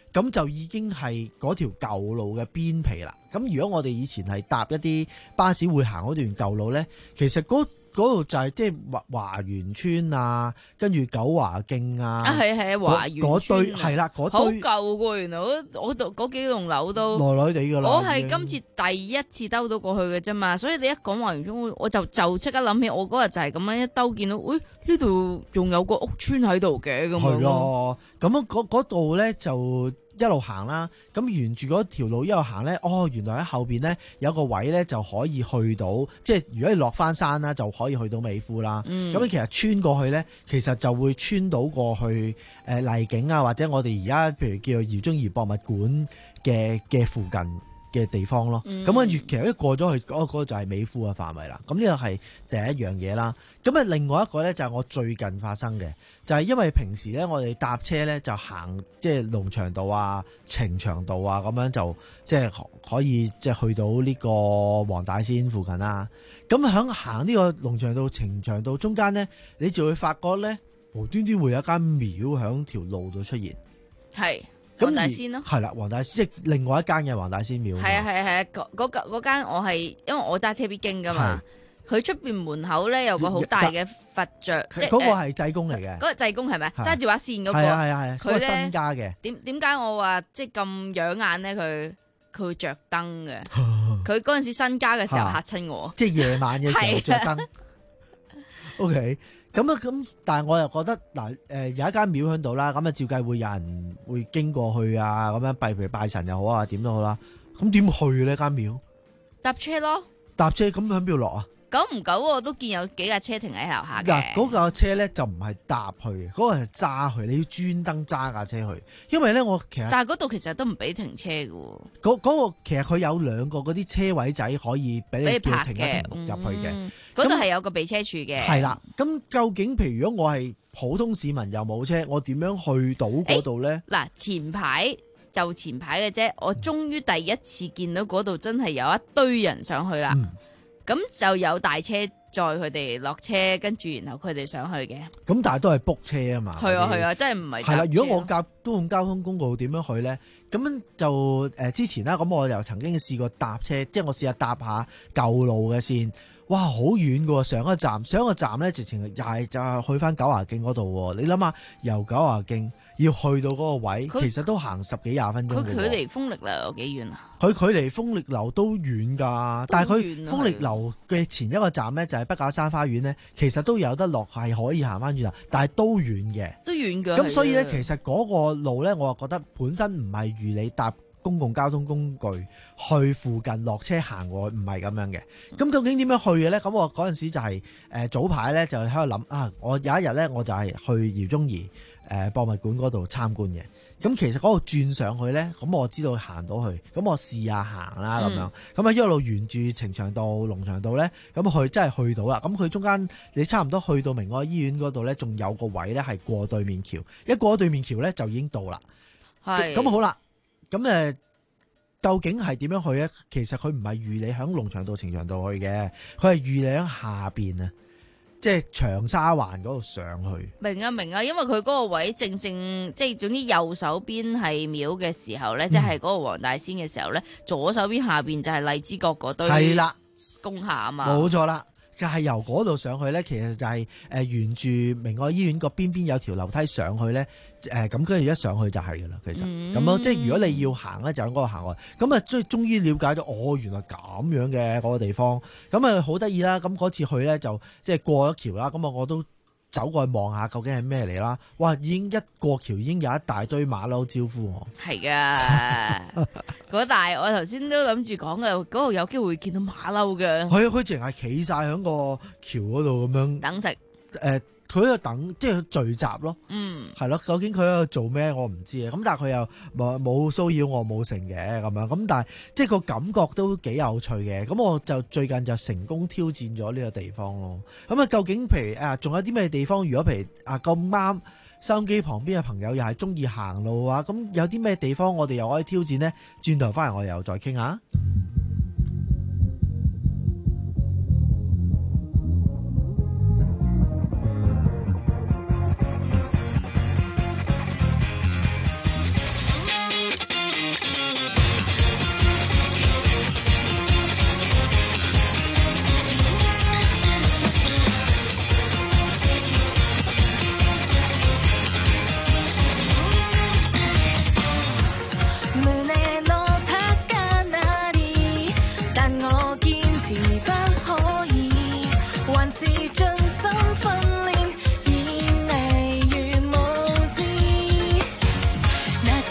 咁就已經係嗰條舊路嘅邊皮啦。咁如果我哋以前係搭一啲巴士會行嗰段舊路咧，其實嗰嗰度就係即係華華園村啊，跟住九華徑啊， 啊係係啊華園嗰村堆係啦，嗰好堆舊噶，原來嗰嗰度嗰幾棟樓都耐耐地噶啦。 我係今次第一次兜到過去嘅啫嘛，所以你一講華園村，我我就就即刻諗起我嗰日就係咁樣一兜見到，喂呢度仲有個屋村喺度嘅咁樣。 係咯，咁樣嗰嗰度咧就一路行啦，咁沿住嗰條路一路行咧，哦，原來喺後邊咧有個位咧就可以去到，即係如果你落翻山啦，就可以去到美孚啦。咁、嗯、其實穿過去咧，其實就會穿到過去誒麗景啊，或者我哋而家譬如叫做饒宗頤博物館嘅嘅附近嘅地方咯。咁跟住其實一過咗去嗰、嗰個就係美孚嘅範圍啦。咁呢個係第一樣嘢啦。咁啊，另外一個咧就係我最近發生嘅。就係因為平時咧，我哋搭車咧就行即係龍翔道啊、呈祥道啊，咁樣就即係可以即係去到呢個黃大仙附近啦。咁響行呢個龍翔道、呈祥道中間咧，你就會發覺咧，無端端會有一間廟響條路度出現。 係黃大仙咯， 係啦，黃大仙即係另外一間嘅黃大仙廟。 係啊係啊係啊，嗰嗰嗰間我係因為我揸車必經噶嘛。佢出邊門口咧有個好大嘅佛像，即係嗰個係濟公嚟嘅。 嗰個濟公係咪？揸住把扇嗰個。 係啊係啊係啊。 佢咧新家嘅。點點解我話即係咁養眼咧？佢佢會着燈嘅。佢嗰陣時新家嘅時候嚇親我。 即係夜晚嘅時候着燈。O K，咁啊咁，但係我又覺得嗱誒有一間廟喺度啦，咁啊照計會有人會經過去啊，咁樣拜譬如拜神又好啊，點都好啦。咁點去呢間廟？ 搭車咯。搭車咁喺邊度落啊？ 久唔久我都見有幾架車停喺樓下嘅。 嗱，嗰架車咧就唔係搭去嘅，嗰、嗰個係揸去，你要專登揸架車去。因為咧，我其實但係嗰度其實都唔俾停車嘅。 嗰、嗰個其實佢有兩個嗰啲車位仔可以俾你叫停一停入去嘅。 嗰度係有個避車處嘅。 係啦，咁究竟譬如如果我係普通市民又冇車，我點樣去到嗰度咧？ 嗱、欸，前排就前排嘅啫，我終於第一次見到嗰度真係有一堆人上去啦。嗯咁就有大車載佢哋落車，跟住然後佢哋上去嘅。咁但係都係 book 車啊嘛。係啊係啊，真係唔係。 係啦，如果我搭公共交通工具點樣去咧？咁就誒、呃、之前啦，咁我又曾經試過搭車，即係我試下搭下舊路嘅線。哇，好遠㗎喎！上一個站，上一個站咧，直情又係就係去翻九華徑嗰度。你諗下，由九華徑要去到嗰個位，其實都行十幾廿分鐘。佢距離豐力樓有幾遠啊？ 佢距離豐力樓都遠㗎，但係佢豐力樓嘅前一個站咧就係北滘山花園咧，其實都有得落，係可以行翻轉頭，但係都遠嘅。 都遠㗎。 咁所以咧，其實嗰個路咧，我就覺得本身唔係預你搭公共交通工具去附近落車行過，唔係咁樣嘅。咁究竟點樣去嘅咧？咁我嗰陣時就係、是、誒、呃、早排咧就喺度諗啊，我有一日咧我就係去饒宗頤誒博物館嗰度參觀嘅。咁其實嗰度轉上去咧，咁我知道行到去，咁我試下行啦咁樣。咁啊一路沿住呈祥道、龍翔道咧，咁去真係去到啦。咁佢中間你差唔多去到明愛醫院嗰度咧，仲有個位咧係過對面橋，一過對面橋咧就已經到啦。係。咁好啦。咁誒，究竟係點樣去咧？其實佢唔係預你響龍翔道、呈祥道去嘅，佢係預你響下邊啊，即係長沙灣嗰度上去。明啊明啊，因為佢嗰個位正正即係總之右手邊係廟嘅時候咧，嗯、即係嗰個黃大仙嘅時候咧，左手邊下邊就係荔枝角嗰堆係啦，工廈啊嘛，冇錯啦。就係由嗰度上去咧，其實就係誒沿住明愛醫院個邊邊有條樓梯上去咧，誒咁跟住一上去就係噶啦，其實咁咯，嗯、即係如果你要行咧，就喺嗰度行去。咁啊，終終於了解咗，哦，原來咁樣嘅嗰個地方，咁啊好得意啦。咁嗰次去咧就即係過咗橋啦，咁啊我都走過去望下究竟係咩嚟啦。哇，已經一過橋已經有一大堆馬騮招呼我。係噶，嗰大我頭先都諗住講嘅，嗰度有機會見到馬騮嘅。係啊，佢淨係企晒喺個橋嗰度咁樣等食。誒、呃，佢喺度等，即係聚集咯。嗯，係咯。究竟佢喺度做咩？我唔知啊。咁但係佢又冇冇騷擾我冇成嘅咁樣。咁但係即係個感覺都幾有趣嘅。咁我就最近就成功挑戰咗呢個地方咯。咁啊，究竟譬如啊，仲有啲咩地方？如果譬如啊咁啱收音機旁邊嘅朋友又係中意行路嘅話，咁有啲咩地方我哋又可以挑戰呢？轉頭翻嚟我哋又再傾下。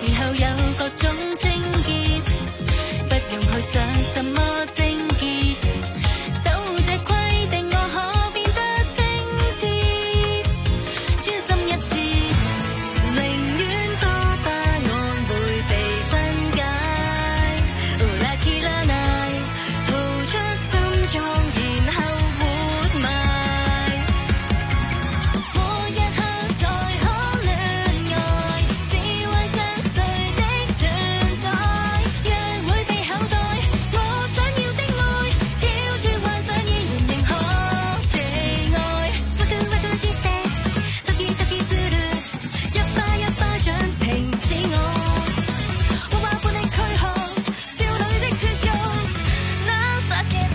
後有各種清潔，不用去想什麼症結，守護這規定我可變得清澈，專心一致，寧願多巴胺會被分解。哦，lucky la night，逃出心臟，然後活埋。每一刻才可戀愛，只為將誰的存在，若會被口袋，我想要的愛，超脫幻想依然仍可被愛。ワクワクしてドキドキする，一巴一巴掌停止我，畫畫般的軀殼，少女的血肉，那發嘅泥。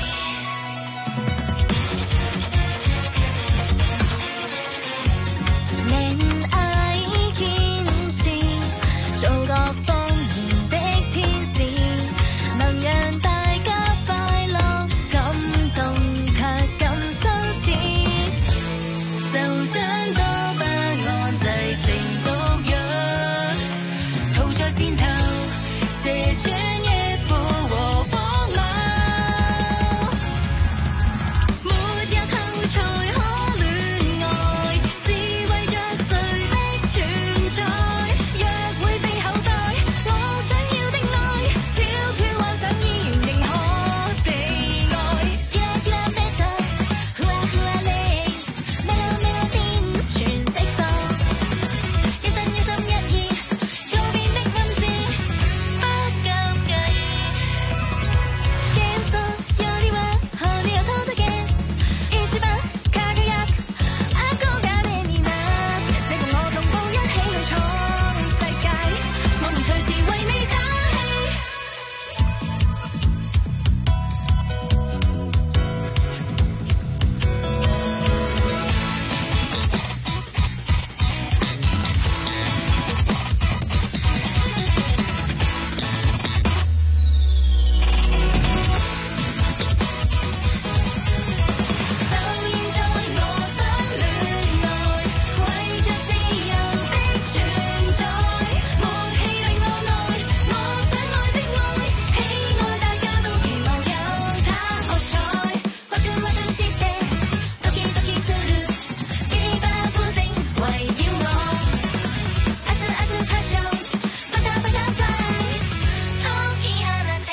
戀愛天使，做各方面的天使，能讓大家快樂感動，卻更羞恥。就將多巴胺製成毒藥，塗在箭頭，射穿野虎和荒謬。沒有後才可戀愛，是為着誰的存在，若會被口袋，我想要的愛，超脫幻想依然仍可被愛。Killa Killa Beta，Hua Hua Lace，Melo Melo 變全釋放，一心一心一意，左邊的暗示不禁計。幻想よりは羽を届け、一番輝く憧れにな。你同我同步一起去闖世界，我們隨時為你打氣。就現在我想戀愛，為着自由的存在，沒氣力我愛，我想愛的愛，喜愛大家都期望有它喝彩。ワクワクしてドキドキする，幾百歡聲圍繞我，熱熱拍手，不打不打快，好奇下難的。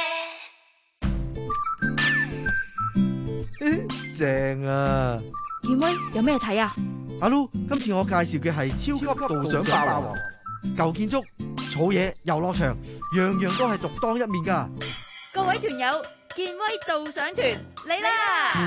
正啊！ 健威有咩睇啊？ 阿 Lu，今次我介紹嘅係超級導賞霸王，舊建築、草野、遊樂場，樣樣都係獨當一面㗎。 各位團友，健威導賞團嚟啦！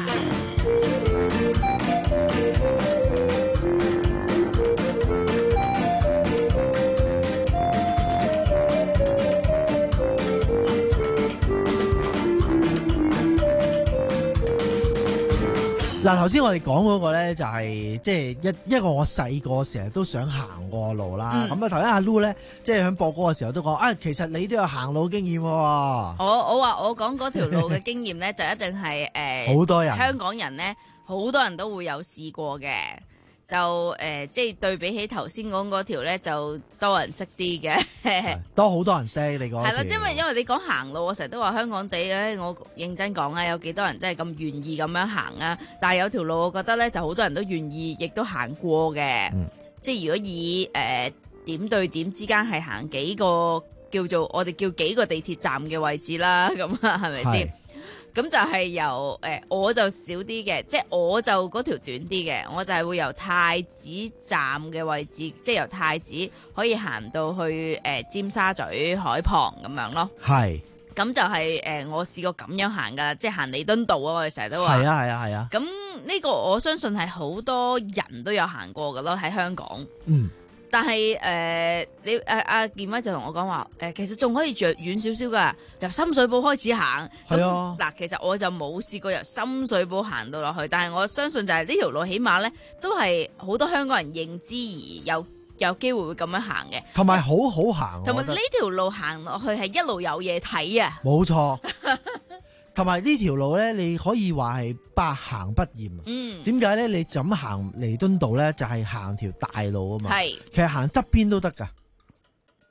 嗱，頭先我哋講嗰個咧就係即係一一個我細個成日都想行過嘅路啦。咁啊頭先阿 Lu 咧，即係響播歌嘅時候都講啊，其實你都有行路經驗喎。 我我話我講嗰條路嘅經驗咧，就一定係誒好多人香港人咧，好多人都會有試過嘅。就誒、呃，即係對比起頭先講嗰條咧，就多人識啲嘅， 多好多人識你講。 係啦，因為因為你講行路，我成日都話香港地咧，我認真講啊，有幾多人真係咁願意咁樣行啊？但係有條路，我覺得咧就好多人都願意，亦都行過嘅。嗯、即係如果以誒、呃、點對點之間係行幾個叫做我哋叫幾個地鐵站嘅位置啦，咁啊係咪先？咁就係由誒、呃，我就少啲嘅，即係我就嗰條短啲嘅，我就係會由太子站嘅位置，即係由太子可以行到去誒、呃、尖沙咀海旁咁樣咯。係，咁就係、是、誒、呃，我試過咁樣行噶，即係行彌敦道啊！我哋成日都話。係啊係啊係啊。咁呢個我相信係好多人都有行過噶咯，喺香港。嗯。但係誒、呃，你誒阿健威就同我講話誒，其實仲可以着遠少少噶，由深水埗開始行。係啊，嗱，其實我就冇試過由深水埗行到落去，但係我相信就係呢條路起碼咧都係好多香港人認知而有有機會會咁樣行嘅， 同埋好好行。 同埋呢條路行落去係一路有嘢睇啊！ 冇錯。同埋呢條路咧，你可以話係百行不厭。嗯，點解咧？你就咁行彌敦道咧，就係行條大路啊嘛。係，其實行側邊都得噶。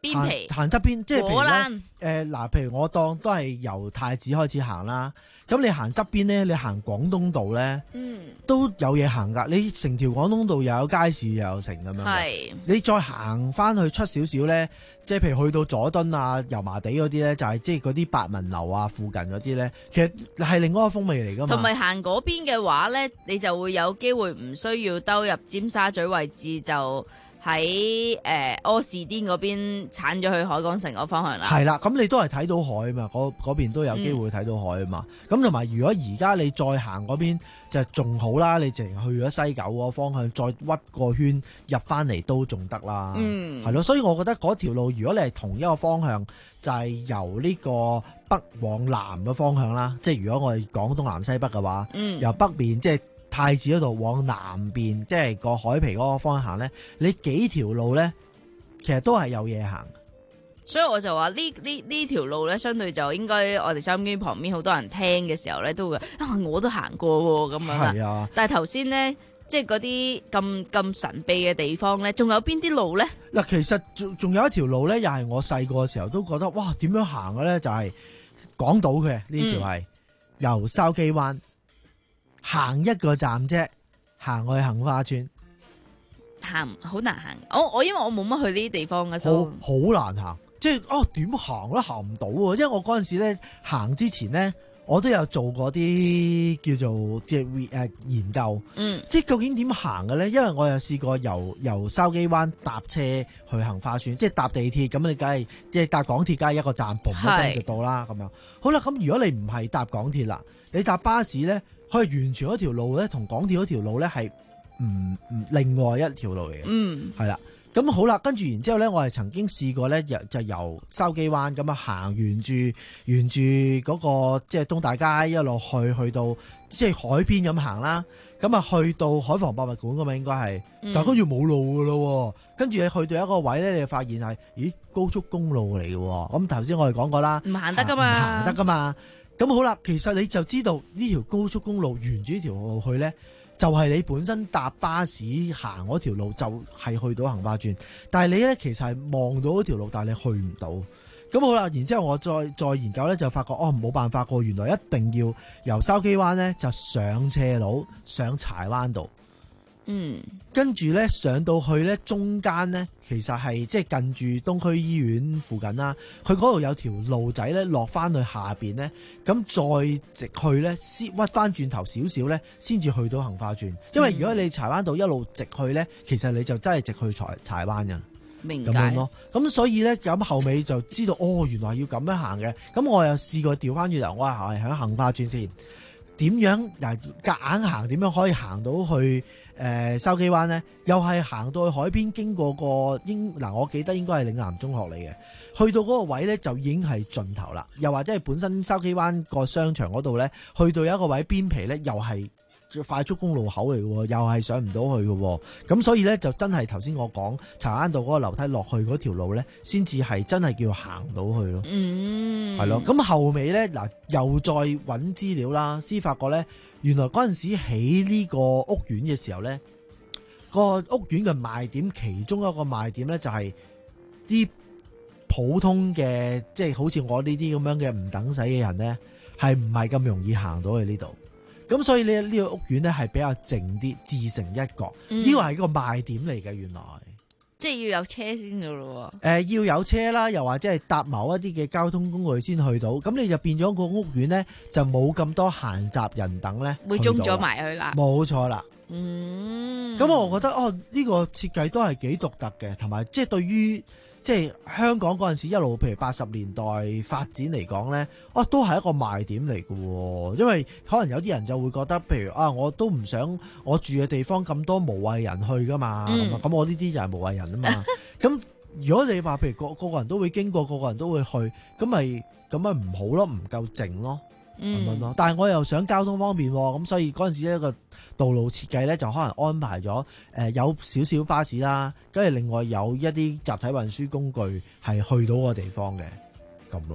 邊皮行側邊，即係譬如果欄咧，誒嗱，譬如我當都係由太子開始行啦。咁你行側邊咧，你行廣東道咧， 嗯， 都有嘢行㗎。你成條廣東道又有街市又有城咁樣嘅。 係你再行翻去出少少咧，即係譬如去到佐敦啊、油麻地嗰啲咧，就係即係嗰啲百文樓啊附近嗰啲咧，其實係另外一個風味嚟㗎嘛。 同埋行嗰邊嘅話咧，你就會有機會唔需要兜入尖沙咀位置，就喺誒柯士甸嗰邊鏟咗去海港城嗰方向啦。 係啦，咁你都係睇到海啊嘛，嗰嗰邊都有機會睇到海啊嘛。咁同埋如果而家你再行嗰邊就仲好啦，你淨去咗西九嗰個方向，再屈個圈入翻嚟都仲得啦。 嗯， 係咯，所以我覺得嗰條路如果你係同一個方向，就係、是、由呢個北往南嘅方向啦。即係如果我哋講東南西北嘅話， 嗯， 由北面即係太子嗰度往南邊，即係個海皮嗰個方向行咧，你幾條路咧，其實都係有嘢行。 所以我就話呢呢呢條路咧，相對就應該我哋收音機旁邊好多人聽嘅時候咧，都會啊我都行過咁樣啦。 係啊， 但係頭先咧，即係嗰啲咁咁神秘嘅地方咧，仲有邊啲路咧？ 嗱，其實仲仲有一條路咧，又係我細個嘅時候都覺得哇，點樣行嘅咧？就係、是、港島嘅呢條係、嗯、由筲箕灣行一個站啫，行去杏花村。 行好難行，我我因為我冇乜去呢啲地方嘅，所以好難行，即係哦點行都行唔到喎。因為我嗰陣時咧行之前咧，我都有做過啲叫做即係誒研究， 嗯， 即係究竟點行嘅咧？因為我有試過由由筲箕灣搭車去杏花村，即係搭地鐵咁，你梗係即係搭港鐵，梗係一個站嘣一聲就到啦咁樣。好啦，咁如果你唔係搭港鐵啦，你搭巴士咧，佢係完全嗰條路咧，同港鐵嗰條路咧係唔唔另外一條路嚟嘅， 嗯， 係啦。咁好啦，跟住然之後咧，我係曾經試過咧，就就由筲箕灣咁啊行沿住沿住嗰個即係東大街一路去去到即係海邊咁行啦。咁啊去到海防博物館咁啊應該係， 嗯、 但係跟住冇路噶咯。跟住你去到一個位咧，你就發現係咦高速公路嚟嘅。咁頭先我哋講過啦， 唔行得噶嘛， 唔行得噶嘛。咁好啦，其實你就知道呢條高速公路沿住呢條路去咧，就係你本身搭巴士行嗰條路就係去到杏花村，但係你咧其實係望到嗰條路，但係你去唔到。咁好啦，然之後我再再研究咧，就發覺哦冇辦法過，原來一定要由筲箕灣咧就上斜路上柴灣道。 嗯， 跟住咧上到去咧中間咧，其實係即係近住東區醫院附近啦。佢嗰度有條路仔咧落翻去下邊咧，咁再直去咧，先屈翻轉頭少少咧，先至去到杏花村。因為如果你柴灣道一路直去咧，其實你就真係直去柴柴灣嘅。 明咁樣咯。咁所以咧咁後尾就知道哦，原來要咁樣行嘅。咁我又試過調翻轉頭，我係喺杏花村先。點樣嗱夾硬行？點樣可以行到去？誒筲箕灣咧，又係行到去海邊，經過個應嗱，我記得應該係嶺南中學嚟嘅。去到嗰個位咧，就已經係盡頭啦。又或者係本身筲箕灣個商場嗰度咧，去到有一個位邊皮咧，又係快速公路口嚟嘅，又係上唔到去嘅。咁所以咧，就真係頭先我講柴灣道嗰個樓梯落去嗰條路咧，先至係真係叫行到去咯。 嗯， 係咯。咁後尾咧嗱，又再揾資料啦，先發覺咧。原來嗰陣時起呢個屋苑嘅時候咧，個屋苑嘅賣點其中一個賣點咧就係啲普通嘅，即係好似我呢啲咁樣嘅唔等使嘅人咧，係唔係咁容易行到去呢度？咁所以呢呢個屋苑咧係比較靜啲，自成一角。呢個係一個賣點嚟嘅，原來。 即係要有車先噶咯喎。 誒，要有車啦，又或者係搭某一啲嘅交通工具先去到，咁你就變咗個屋苑咧，就冇咁多閒雜人等咧， 會中咗埋去啦。 冇錯啦。 嗯。咁我覺得哦，呢個設計都係幾獨特嘅，同埋即係對於即係香港嗰陣時一路，譬如八十年代發展嚟講咧，哦，都係一個賣點嚟嘅。因為可能有啲人就會覺得，譬如啊，我都唔想我住嘅地方咁多無謂人去噶嘛，咁、嗯、我呢啲就係無謂人啊嘛。咁如果你話譬如個個個人都會經過，個個人都會去，咁咪咁咪唔好咯，唔夠靜咯，咁樣咯。但係我又想交通方便，咁所以嗰陣時一個道路設計咧，就可能安排咗誒、呃、有少少巴士啦，跟住另外有一啲集體運輸工具係去到個地方嘅咁咯。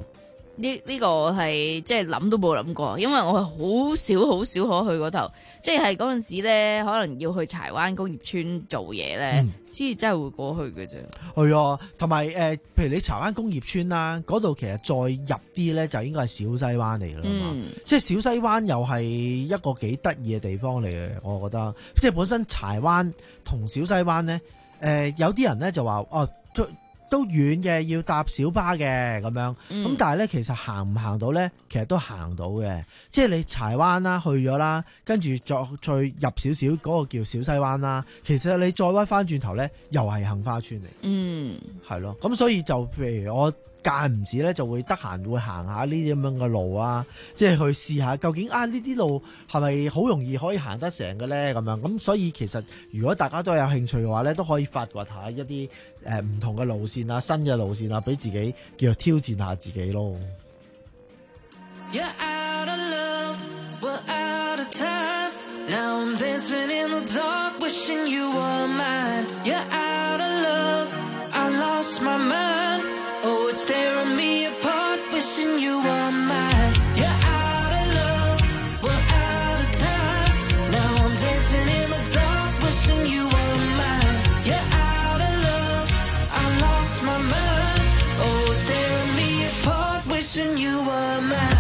呢呢個係即係諗都冇諗過，因為我係好少好少可去嗰頭，即係嗰陣時咧，可能要去柴灣工業村做嘢咧，先至、嗯、真係會過去嘅啫。 係啊，同埋誒，譬如你柴灣工業村啦，嗰度其實再入啲咧，就應該係小西灣嚟㗎啦嘛。嗯、即係小西灣又係一個幾得意嘅地方嚟嘅，我覺得。即係本身柴灣同小西灣咧，誒、呃、有啲人咧就話哦。都遠嘅，要搭小巴嘅咁樣，咁、嗯、但係咧，其實行唔行到咧，其實都行到嘅。即係你柴灣啦，去咗啦，跟住再再入少少嗰個叫小西灣啦。其實你再屈翻轉頭咧，又係杏花村嚟。嗯，係咯。咁所以就譬如我間唔時咧，就會得閒會行下呢啲咁樣嘅路啊，即係去試下究竟啊呢啲路係咪好容易可以行得成嘅咧？咁樣咁所以其實如果大家都有興趣嘅話咧，都可以發掘下一啲誒唔同嘅路線啊，新嘅路線啊，俾自己叫做挑戰下自己咯。You're out of love, we're out of time. Now I'm dancing in the dark, wishing you were mine. You're out of love, I lost my mind. Oh, it's tearing me apart, wishing you were mine. You're out of love, we're out of time. Now I'm dancing in the dark, wishing you were mine. You're out of love, I lost my mind. Oh, it's tearing me apart, wishing you were mine.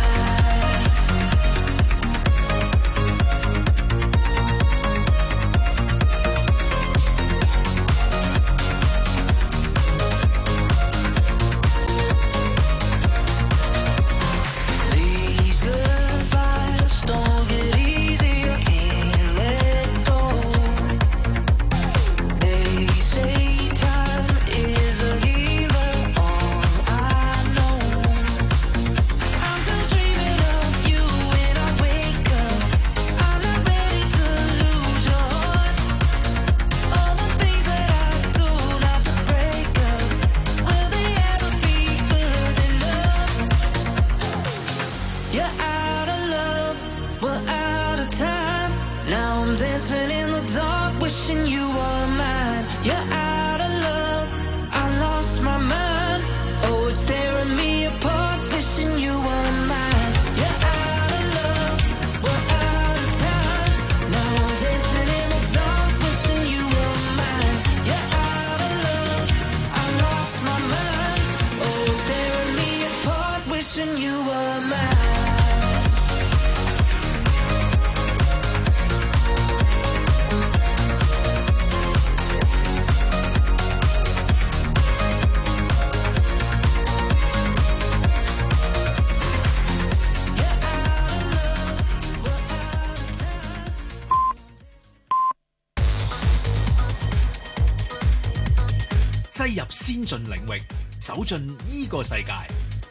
擠入先進領域，走進呢個世界。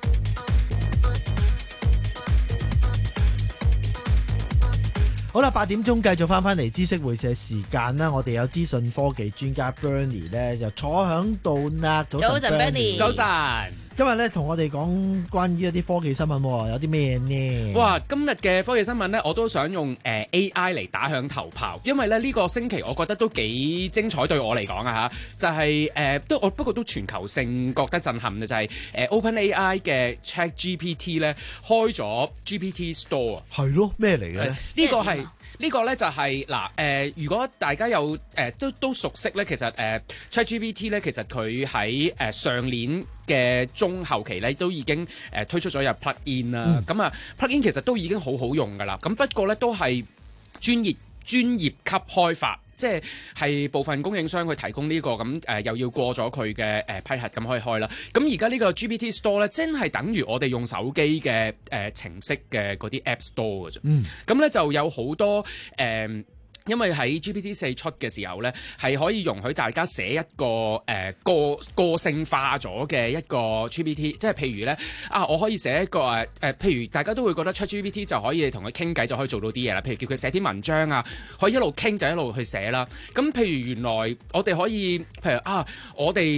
好啦，八點鐘繼續翻翻嚟知識會社時間啦，我哋有資訊科技專家 Bernie 咧就坐響度啦。早晨 Bernie， 早晨。 今日咧同我哋講關於一啲科技新聞，有啲咩呢？ 哇！今日嘅科技新聞呢，我都想用誒、呃、A I 嚟打響頭炮，因為咧呢、呢個星期我覺得都幾精彩，對我嚟講啊嚇，就係、是、誒、呃、都我不過都全球性覺得震撼嘅就係、是、誒、呃、OpenAI 嘅 ChatGPT 咧開咗 G P T Store。 係咯，咩嚟嘅咧？ 呢個係。呢個咧就係、是、嗱，誒、呃，如果大家有誒、呃、都都熟悉咧，其實誒、呃、ChatGPT 咧，其實佢喺誒上年嘅中後期咧，都已經誒、呃、推出咗入 plug-in 啦。咁啊、嗯、plug-in 其實都已經好好用噶啦。咁不過咧都係專業專業級開發。即係係部分供應商去提供呢、這個咁誒、呃，又要過咗佢嘅誒批核咁可以開啦。咁而家呢個 G P T Store 咧，真係等於我哋用手機嘅誒、呃、程式嘅嗰啲 App Store 嘅啫。嗯，咁咧就有好多誒。呃因為喺 G P T 四出嘅時候咧，係可以容許大家寫一個誒、呃、個個性化咗嘅一個 G P T， 即係譬如咧啊，我可以寫一個誒誒、呃，譬如大家都會覺得出 G P T 就可以同佢傾偈就可以做到啲嘢啦，譬如叫佢寫篇文章啊，可以一路傾就一路去寫啦。咁譬如原來我哋可以，譬如啊，我哋。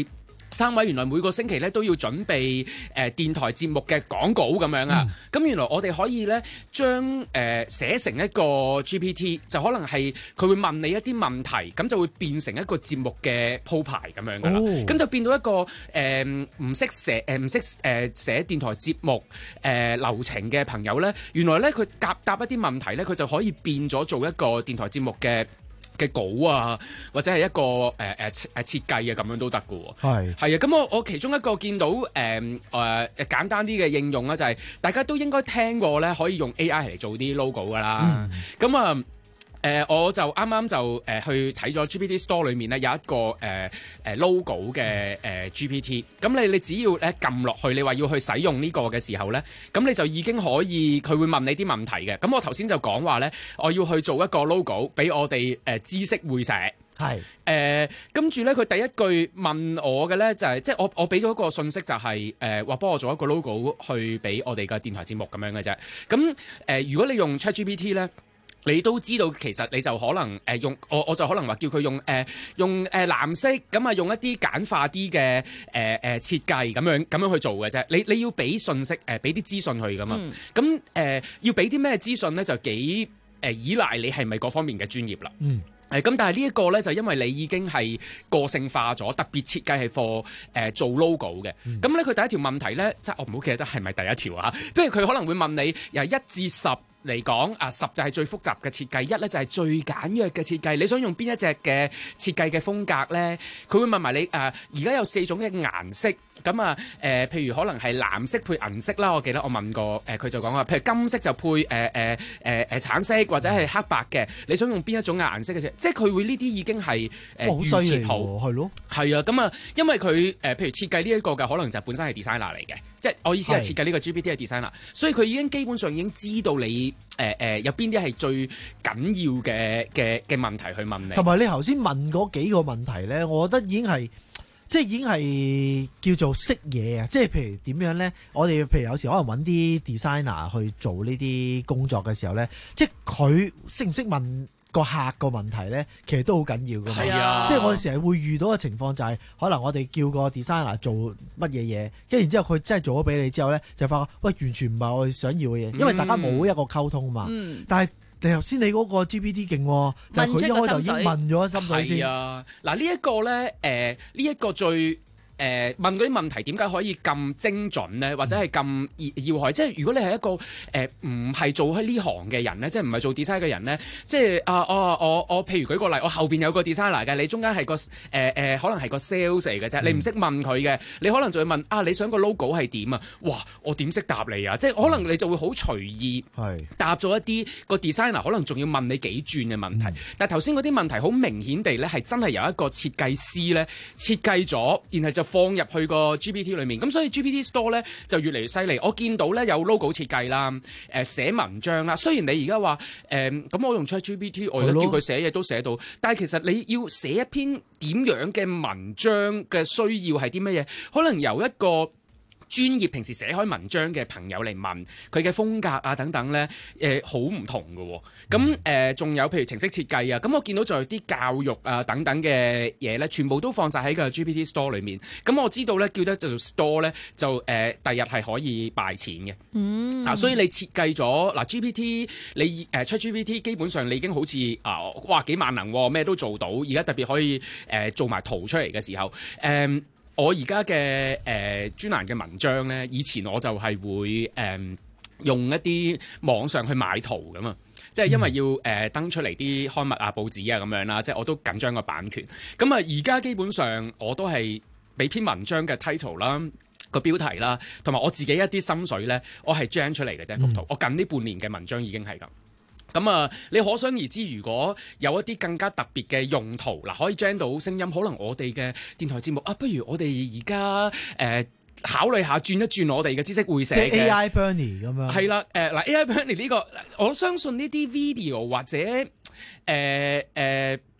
三位原來每個星期咧都要準備誒、呃、電台節目嘅廣告咁樣啊，咁、嗯、原來我哋可以咧將誒寫成一個 G P T， 就可能係佢會問你一啲問題，咁就會變成一個節目嘅鋪排咁樣噶啦，咁、哦、就變到一個誒唔識寫誒唔識誒寫電台節目誒、呃、流程嘅朋友咧，原來咧佢答答一啲問題咧，佢就可以變咗做一個電台節目嘅嘅稿啊，或者係一個誒誒誒設計啊，咁樣都得嘅喎。係係啊，咁我我其中一個見到誒誒、呃、簡單啲嘅應用咧，就係、是、大家都應該聽過咧，可以用 A I 嚟做啲 logo 㗎啦。咁啊、嗯。誒、呃、我就啱啱就誒、呃、去睇咗 G P T Store 裏面咧有一個誒誒、呃、logo 嘅誒、呃、G P T， 咁你你只要咧撳落去，你話要去使用呢個嘅時候咧，咁你就已經可以，佢會問你啲問題嘅。咁我頭先就講話咧，我要去做一個 logo 俾我哋誒、呃、知識會社。係誒，跟住咧佢第一句問我嘅咧就係、是，即係我我俾咗一個信息就係誒話幫我做一個 logo 去俾我哋嘅電台節目咁樣嘅啫。咁誒、呃、如果你用 ChatGPT 咧。你都知道，其實你就可能誒、呃、用我我就可能話叫佢用誒、呃、用誒、呃、藍色咁啊，用一啲簡化啲嘅誒誒設計咁樣咁樣去做嘅啫。你你要俾信息誒，俾啲資訊佢噶嘛。咁誒、嗯呃、要俾啲咩資訊咧，就幾誒、呃、依賴你係咪嗰方面嘅專業啦。嗯。誒咁，但係呢一個咧，就因為你已經係個性化咗，特別設計係 for 誒做 logo 嘅。咁咧、嗯，佢第一條問題咧，即係我唔好記得係咪第一條啊？不如佢可能會問你由一至十嚟講，啊十就係最複雜嘅設計，一咧就係最簡約嘅設計。你想用邊一隻嘅設計嘅風格咧？佢會問埋你誒，而、呃、家有四種嘅顏色。咁啊，誒、呃，譬如可能係藍色配銀色啦，我記得我問過，誒、呃，佢就講話，譬如金色就配誒誒誒誒橙色或者係黑白嘅，你想用邊一種顏色嘅啫？即係佢會呢啲已經係誒預設好，係咯，係啊，咁啊，因為佢誒、呃，譬如設計呢一個嘅，可能就本身係 designer 嚟嘅，即係我意思係設計呢個 G P T 係 designer，所以佢已經基本上已經知道你誒誒、呃呃、有邊啲係最緊要嘅嘅嘅問題去問你。 同埋你頭先問嗰幾個問題咧，我覺得已經係。即係已經係叫做識嘢啊！即係譬如點樣咧？我哋譬如有時可能揾啲 designer 去做呢啲工作嘅時候咧，即係佢識唔識問個客個問題咧，其實都好緊要㗎嘛。係啊！即係我哋成日會遇到嘅情況就係、是，可能我哋叫個 designer 做乜嘢嘢，跟住然之後佢真係做咗俾你之後咧，就發覺喂完全唔係我哋想要嘅嘢，因為大家冇一個溝通嘛。嗯、但係。頭先你嗰個 G P T 勁喎，就係佢一開頭已經問咗心水先。係啊，嗱呢一個咧，誒呢一個最。誒、呃、問嗰啲問題點解可以咁精準咧，或者係咁要害？即係如果你係一個誒唔係做喺呢行嘅人咧，即係唔係做 design 嘅人咧，即係啊我我我譬如舉個例，我後邊有個 designer 嘅，你中間係個誒誒、呃、可能係個 sales 嚟嘅啫，你唔識問佢嘅，你可能就會問啊你想個 logo 係點啊？哇！我點識答你啊？即係可能你就會好隨意答咗一啲個 designer 可能仲要問你幾轉嘅問題，嗯、但係頭先嗰啲問題好明顯地咧係真係由一個設計師咧設計咗，然後就放入去個 G P T 裏面，咁所以 G P T Store 咧就越嚟越犀利。我見到咧有 logo 設計啦，誒、呃、寫文章啦。雖然你而家話誒咁，我用 ChatGPT， 我而家叫佢寫嘢都寫到，但係其實你要寫一篇點樣嘅文章嘅需要係啲乜嘢？可能由一個專業平時寫開文章嘅朋友嚟問佢嘅風格啊等等咧，誒好唔同嘅喎。咁誒仲有譬如程式設計啊，咁我見到就有啲教育啊等等嘅嘢咧，全部都放晒喺個 G P T Store 裏面。咁我知道咧叫得就做 Store 咧，就誒第日係可以賣錢嘅。嗯，啊，所以你設計咗嗱 G P T， 你誒出 G P T 基本上你已經好似啊哇幾萬能咩都做到，而家特別可以誒、呃、做埋圖出嚟嘅時候誒。呃我而家嘅誒專欄嘅文章咧，以前我就係會誒、呃、用一啲網上去買圖㗎嘛，即係因為要誒、呃、登出嚟啲刊物啊、報紙啊咁樣啦，即係我都緊張個版權。咁啊，而家基本上我都係俾篇文章嘅 title 啦、個標題啦，同埋我自己一啲心水咧，我係 gen 出嚟嘅啫幅圖。我近呢半年嘅文章已經係咁。咁啊，你可想而知，如果有一啲更加特別嘅用途，嗱可以 gen 到聲音，可能我哋嘅電台節目啊，不如我哋而家誒考慮下轉一轉我哋嘅知識會社嘅 A I Bernie 咁樣。係啦，誒嗱 A I Bernie 呢個，我相信呢啲 video 或者誒誒。呃呃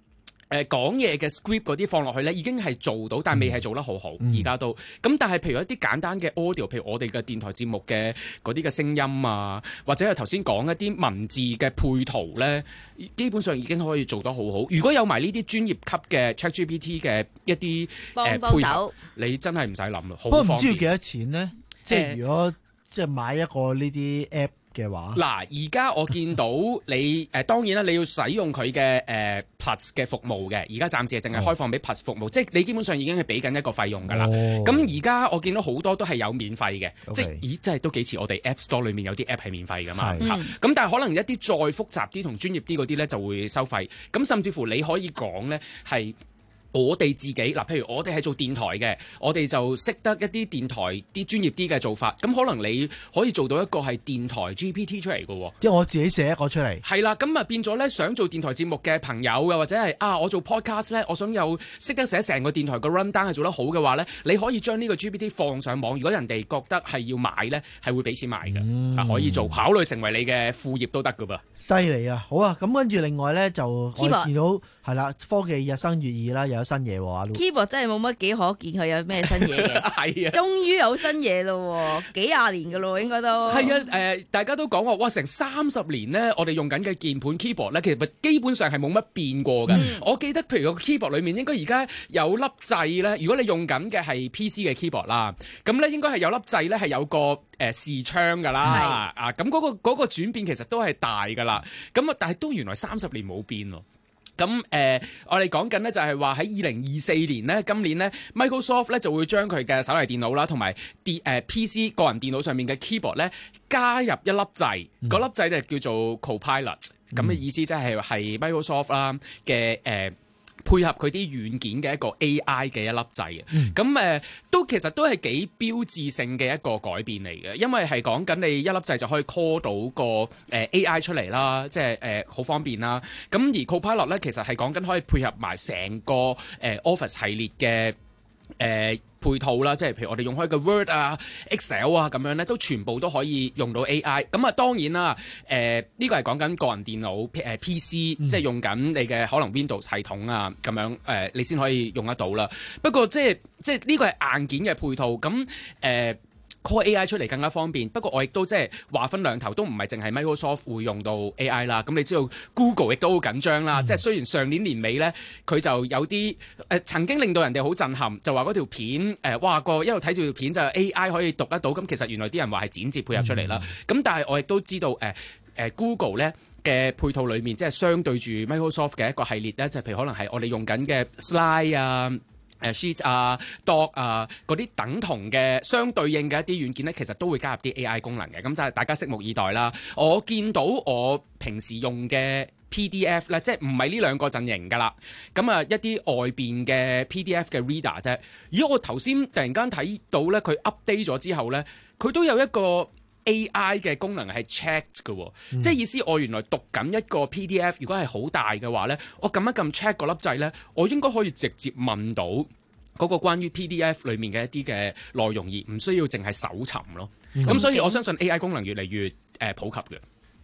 誒講嘢嘅 script 嗰啲放落去咧，已經係做到，但係未係做得好好。而、 嗯、 家都咁，但係譬如一啲簡單嘅 audio，譬如我哋嘅電台節目嘅嗰啲嘅聲音啊，或者係頭先講一啲文字嘅配圖咧，基本上已經可以做得好好。如果有埋呢啲專業級嘅 ChatGPT 嘅一啲誒配合，你真係唔使諗啦，好方便。 不過唔知要幾多錢咧？即係如果即係買一個呢啲 app。嘅話， 嗱，而家我見到你誒、呃，當然啦，你要使用佢嘅誒 Plus 嘅服務嘅，而家暫時係淨係開放俾 Plus 服務，哦、即係你基本上已經係俾緊一個費用㗎啦。咁而家我見到好多都係有免費嘅，okay. 即係咦，真係都幾似我哋 App Store 裏面有啲 app 係免費㗎嘛。咁、嗯、但係可能一啲再複雜啲同專業啲嗰啲咧就會收費。咁甚至乎你可以講咧係。我哋自己嗱，譬如我哋係做電台嘅，我哋就識得一啲電台啲專業啲嘅做法，咁可能你可以做到一個係電台 G P T 出嚟嘅喎， 即係我自己寫一個出嚟。係啦，咁啊變咗咧，想做電台節目嘅朋友，又或者係啊，我做 podcast 咧，我想有識得寫成個電台個 run down 係做得好嘅話咧，你可以將呢個 G P T 放上網，如果人哋覺得係要買咧，係會俾錢買嘅，啊、嗯、可以做，考慮成為你嘅副業都得㗎噃。犀利啊！好啊，咁跟住另外咧就我見到係啦，科技日新月異啦，又有新嘢喎。 Keyboard 真係冇乜幾可見佢有咩新嘢嘅， 係啊， 終於有新嘢咯，幾廿年噶咯，應該都係啊。誒、呃，大家都講話，哇，成三十年咧，我哋用緊嘅鍵盤 keyboard 咧，其實基本上係冇乜變過嘅、嗯。我記得，譬如個 keyboard 裏面應該而家有粒掣咧，如果你用緊嘅係 P C 嘅 keyboard 啦，咁咧應該係有粒掣咧係有個誒、呃、視窗噶啦，啊，咁嗰、嗰個嗰、嗰個轉變其實都係大噶啦。咁啊，但係都原來三十年冇變咯。咁誒、呃，我哋講緊咧就係話喺二零二四年咧，今年咧 Microsoft 咧就會將佢嘅手提電腦啦，同埋電誒 P C 個人電腦上面嘅 keyboard 咧加入一粒掣，嗰粒掣咧叫做 Copilot，咁嘅意思即係係 Microsoft 啦嘅誒。配合佢啲軟件嘅一個 A I 嘅一粒掣嘅，咁、嗯、誒、呃、都其實都係幾標誌性嘅一個改變嚟嘅，因為係講緊你一粒掣就可以 call 到個誒、呃、A I 出嚟啦，即係誒好方便啦。咁而 Copilot 咧，其實係講緊可以配合埋成個誒、呃、Office 系列嘅誒、呃、配套啦，即係譬如我哋用開嘅 Word 啊、Excel 啊咁樣咧，都全部都可以用到 A I。咁啊當然啦，誒呢個係講緊個人電腦誒 P C，、嗯、即係用緊你嘅可能 Windows 系統啊咁樣誒、呃，你先可以用得到啦。不過即係即係呢個係硬件嘅配套，咁誒。呃call A I 出嚟更加方便，不過我亦都即係話分兩頭，都唔係淨係 Microsoft 會用到 A I 啦。咁你知道 Google 亦都好緊張啦，嗯、即係雖然上年年尾咧，佢就有啲誒、呃、曾經令到人哋好震撼，就話嗰條片誒、呃，哇個一路睇住條片就 A I 可以讀得到，咁其實原來啲人話係剪接配合出嚟啦。咁、嗯、但係我亦都知道誒誒、呃呃、Google 咧嘅配套裏面，即係相對住 Microsoft 嘅一個系列咧，就係、譬如可能係我哋用緊嘅 Slide 啊。誒 Sheet 啊、Doc 啊嗰啲等同嘅相對應嘅一啲軟件咧，其實都會加入啲 A I 功能嘅，咁就係大家拭目以待啦。我見到我平時用嘅 P D F 咧，即係唔係呢兩個陣營㗎啦。咁啊，一啲外邊嘅 P D F 嘅 reader 啫。如果我頭先突然間睇到咧，佢 update 咗之後咧，佢都有一個 A I 嘅功能係 check 嘅，嗯、即係意思我原來讀緊一個 P D F， 如果係好大嘅話咧，我撳一撳 check 嗰粒掣咧，我應該可以直接問到嗰個關於 P D F 裡面嘅一啲嘅內容，而唔需要淨係搜尋咯。咁、嗯、所以我相信 A I 功能越嚟越誒、呃、普及嘅。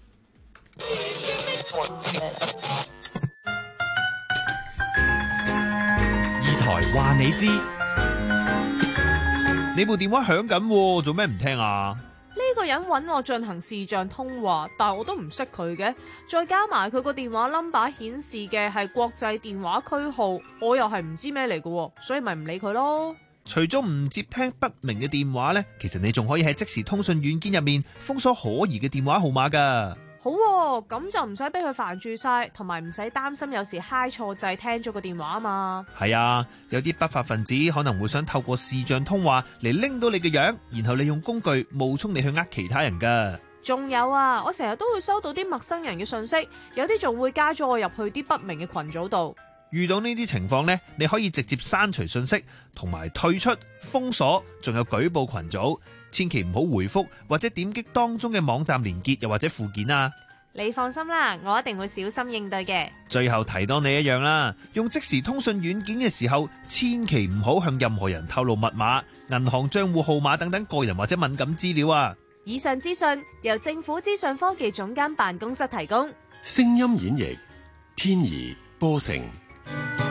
二台話你知，你部電話響緊，做咩唔聽啊？ 呢個人揾我進行視像通話，但係我都唔識佢嘅，再加埋佢個電話 number 顯示嘅係國際電話區號，我又係唔知咩嚟嘅，所以咪唔理佢咯。 除咗唔接聽不明嘅電話呢，其實你仲可以喺即時通訊軟件入面封鎖可疑嘅電話號碼噶。 好喎，咁就唔使俾佢煩住晒，同埋唔使擔心有時揩錯掣聽咗個電話啊嘛。 係啊，有啲不法分子可能會想透過視像通話嚟拎到你嘅樣，然後利用工具冒充你去呃其他人噶。 仲有啊，我成日都會收到啲陌生人嘅信息，有啲仲會加咗我入去啲不明嘅群組度。 遇到呢啲情況呢，你可以直接刪除信息，同埋退出、封鎖，仲有舉報群組。千祈唔好回覆或者點擊當中嘅網站連結，又或者附件啊！ 你放心啦，我一定會小心應對嘅。 最後提多你一樣啦，用即時通訊軟件嘅時候，千祈唔好向任何人透露密碼、銀行賬戶號碼等等個人或者敏感資料啊！ 以上資訊由政府資訊科技總監辦公室提供。 聲音演繹：天怡、波成。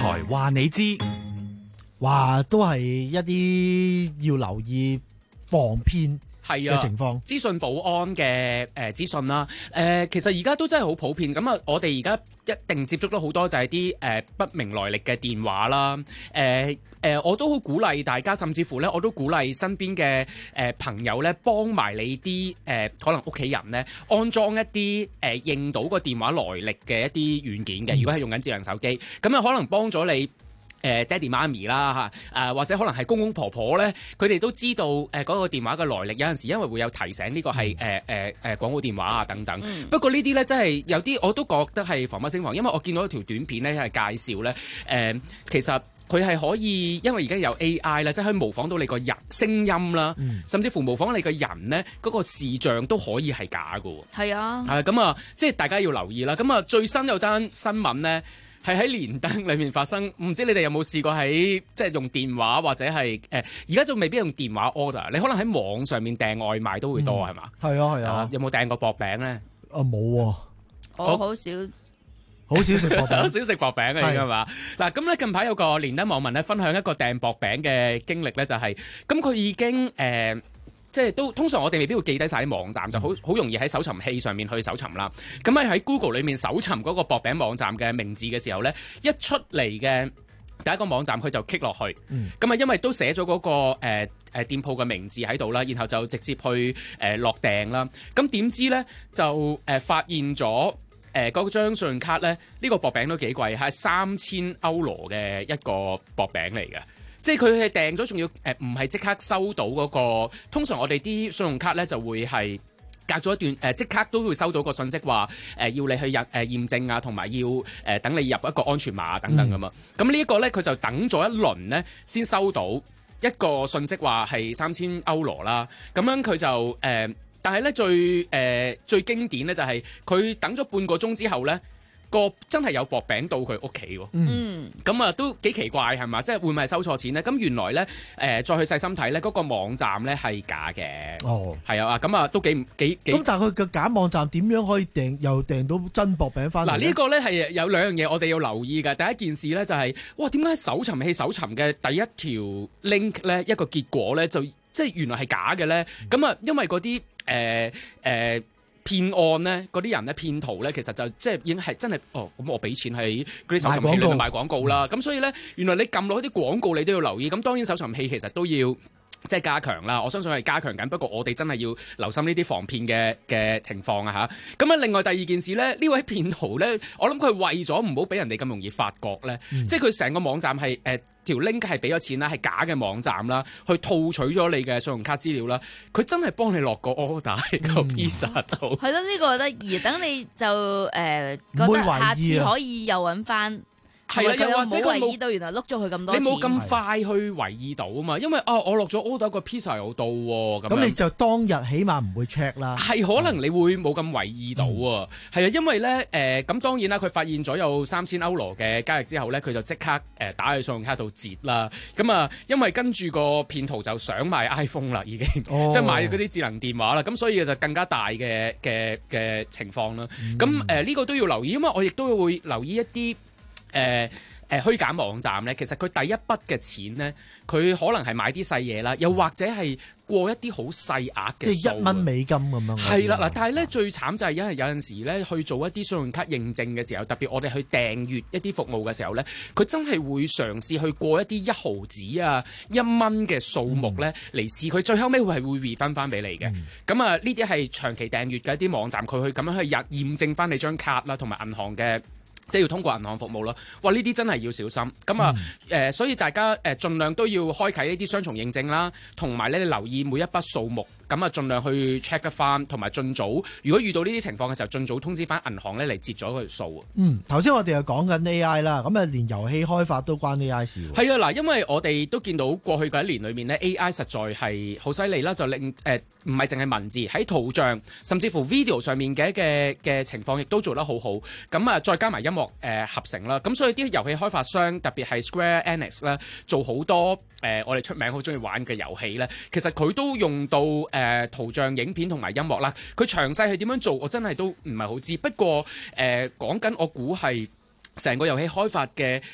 台話你知， 話都係一啲要留意防騙係啊， 嘅情況， 資訊保安嘅誒資訊啦，誒、呃、其實而家都真係好普遍。咁啊，我哋而家一定接觸到好多就係啲誒不明來歷嘅電話啦，誒、呃、誒、呃、我都好鼓勵大家，甚至乎咧我都鼓勵身邊嘅誒朋友咧幫埋你啲誒、呃、可能屋企人咧安裝一啲誒、呃、認到個電話來歷嘅一啲軟件嘅。如果係用緊智能手機，咁啊可能幫咗你。誒、呃、爹哋媽咪啦嚇，誒、啊、或者可能係公公婆婆咧，佢哋都知道誒嗰、呃那個電話嘅來歷。有陣時因為會有提醒呢個係誒誒誒廣告電話啊等等。嗯、不過呢啲咧真係有啲我都覺得係防不勝防，因為我見到一條短片咧係介紹咧誒、呃，其實佢係可以因為而家有 A I 啦，即係可以模仿到你個人聲音啦，嗯、甚至乎模仿你個人咧嗰、那個視像都可以係假㗎喎。 係啊， 係咁啊，即係大家要留意啦。咁啊，最新有單新聞咧。係喺連登裏面發生，唔知你哋有冇試過喺即係用電話或者係誒而家就未必用電話 order， 你可能喺網上面訂外賣都會多係嘛？ 係、嗯、啊係啊， 啊，有冇訂過薄餅咧？ 啊冇喎， 我好少好少食薄餅， 好少食薄餅嘅係嘛？嗱咁咧近排有個連登網民咧分享一個訂薄餅嘅經歷咧，就係咁佢已經誒。呃即係都通常我哋未必會記低晒啲網站，就好好容易喺搜尋器上面去搜尋啦。咁喺喺 Google 裏面搜尋嗰個薄餅網站嘅名字嘅時候咧，一出嚟嘅第一個網站佢就 click 落去。咁啊、嗯，因為都寫咗嗰、嗰個誒、呃呃、店鋪嘅名字喺度啦，然後就直接去誒、呃、落訂啦。咁點知咧就誒、呃、發現咗誒嗰張信用卡咧，呢、呢個薄餅都幾貴，係三千歐羅嘅一個薄餅嚟嘅。即係佢係訂咗，仲要誒唔係即刻收到嗰個。通常我哋啲信用卡咧就會係隔咗一段誒，即刻都會收到個信息話誒要你去入誒驗證啊，同埋要誒等你入一個安全碼等等㗎嘛。咁呢一個咧佢就等咗一輪咧先收到一個信息話係三千歐羅啦。咁樣佢就誒，但係咧最誒最經典咧就係佢等咗半個鐘之後咧。個真係有薄餅到佢屋企喎，嗯，咁啊都幾奇怪係嘛？即係會唔會係收錯錢咧？咁原來咧誒、呃、再去細心睇咧，嗰、那個網站咧係假嘅，哦，係啊，咁啊都幾幾幾。咁但係佢嘅假網站點樣可以訂又訂到真薄餅翻嚟？嗱、啊，呢、 這個咧係有兩樣嘢我哋要留意嘅。第一件事咧就係、是，哇，點解搜尋器搜尋嘅第一條 link 咧一個結果咧就即係原來係假嘅咧？咁啊、嗯，因為嗰啲誒誒。呃呃騙案咧，嗰啲人咧，騙徒咧，其實就即係已經係真係哦，咁我俾錢喺嗰啲搜尋器裏面賣廣告啦。咁、嗯、所以咧，原來你撳落啲廣告，你都要留意。咁當然搜尋器其實都要即係加強啦。我相信係加強緊，不過我哋真係要留心呢啲防騙嘅嘅情況啊嚇。咁啊，另外第二件事咧，呢位騙徒咧，我諗佢為咗唔好俾人哋咁容易發覺咧，嗯、即係佢成個網站係誒。呃條 link 係俾咗錢啦，係假嘅網站啦，去套取咗你嘅信用卡資料啦。佢真係幫你落個 order 喺個 pizza 度。係咯、 嗯，呢、呢個得意。等你就誒、呃、覺得下次可以又揾翻。係啦，又或者佢冇到，原來碌咗佢咁多錢。 你冇咁快去懷疑到啊嘛，因為啊，我落咗 order 個 pizza 又到喎。 咁你就當日起碼唔會 check 啦。 係可能你會冇咁懷疑到啊。係啊、嗯，因為咧誒，咁、呃、當然啦，佢發現咗有三千歐羅嘅交易之後咧，佢就即刻誒打去信用卡度截啦。咁啊，因為跟住個騙徒就想買 iPhone 啦，已經、哦、即係買嗰啲智能電話啦。咁所以就更加大嘅嘅嘅情況啦。咁誒呢個都要留意，因為我亦都會留意一啲。誒誒、呃呃、虛假網站咧，其實佢第一筆嘅錢咧，佢可能係買啲細嘢啦，又或者係過一啲好細額嘅數， 即係一蚊美金咁樣。 係啦，嗱，但係咧最慘就係因為有陣時咧去做一啲信用卡認證嘅時候，特別我哋去訂閲一啲服務嘅時候咧，佢真係會嘗試去過一啲一毫紙啊、一蚊嘅數目咧嚟試，佢最後尾會係會 refund 翻俾你嘅。咁啊、嗯，呢啲係長期訂閲嘅一啲網站，佢去咁樣去驗驗證翻你張卡啦，同埋銀行嘅。即係要通過銀行服務咯，哇！呢啲真係要小心。咁啊，誒、嗯呃，所以大家誒、呃、盡量都要開啟呢啲雙重認證啦，同埋咧你留意每一筆數目。咁啊，盡量去 check 得翻，同埋盡早。如果遇到呢啲情況嘅時候，盡早通知翻銀行咧嚟截咗佢數。 嗯，頭先我哋又講緊 A I 啦，咁啊，連遊戲開發都關 A I 事喎。 係啊，嗱，因為我哋都見到過去嗰一年裏面咧 ，A I 實在係好犀利啦，就令誒唔係淨係文字喺圖像，甚至乎 video 上面嘅嘅嘅情況，亦都做得好好。咁啊，再加埋音樂誒、呃、合成啦，咁所以啲遊戲開發商特別係 Square Enix 咧，做好多誒、呃、我哋出名好中意玩嘅遊戲咧，其實佢都用到誒。呃誒圖像、影片同埋音樂啦，佢詳細係點樣做，我真係都唔係好知。不過誒講緊，呃、我估係成個遊戲開發嘅，譬如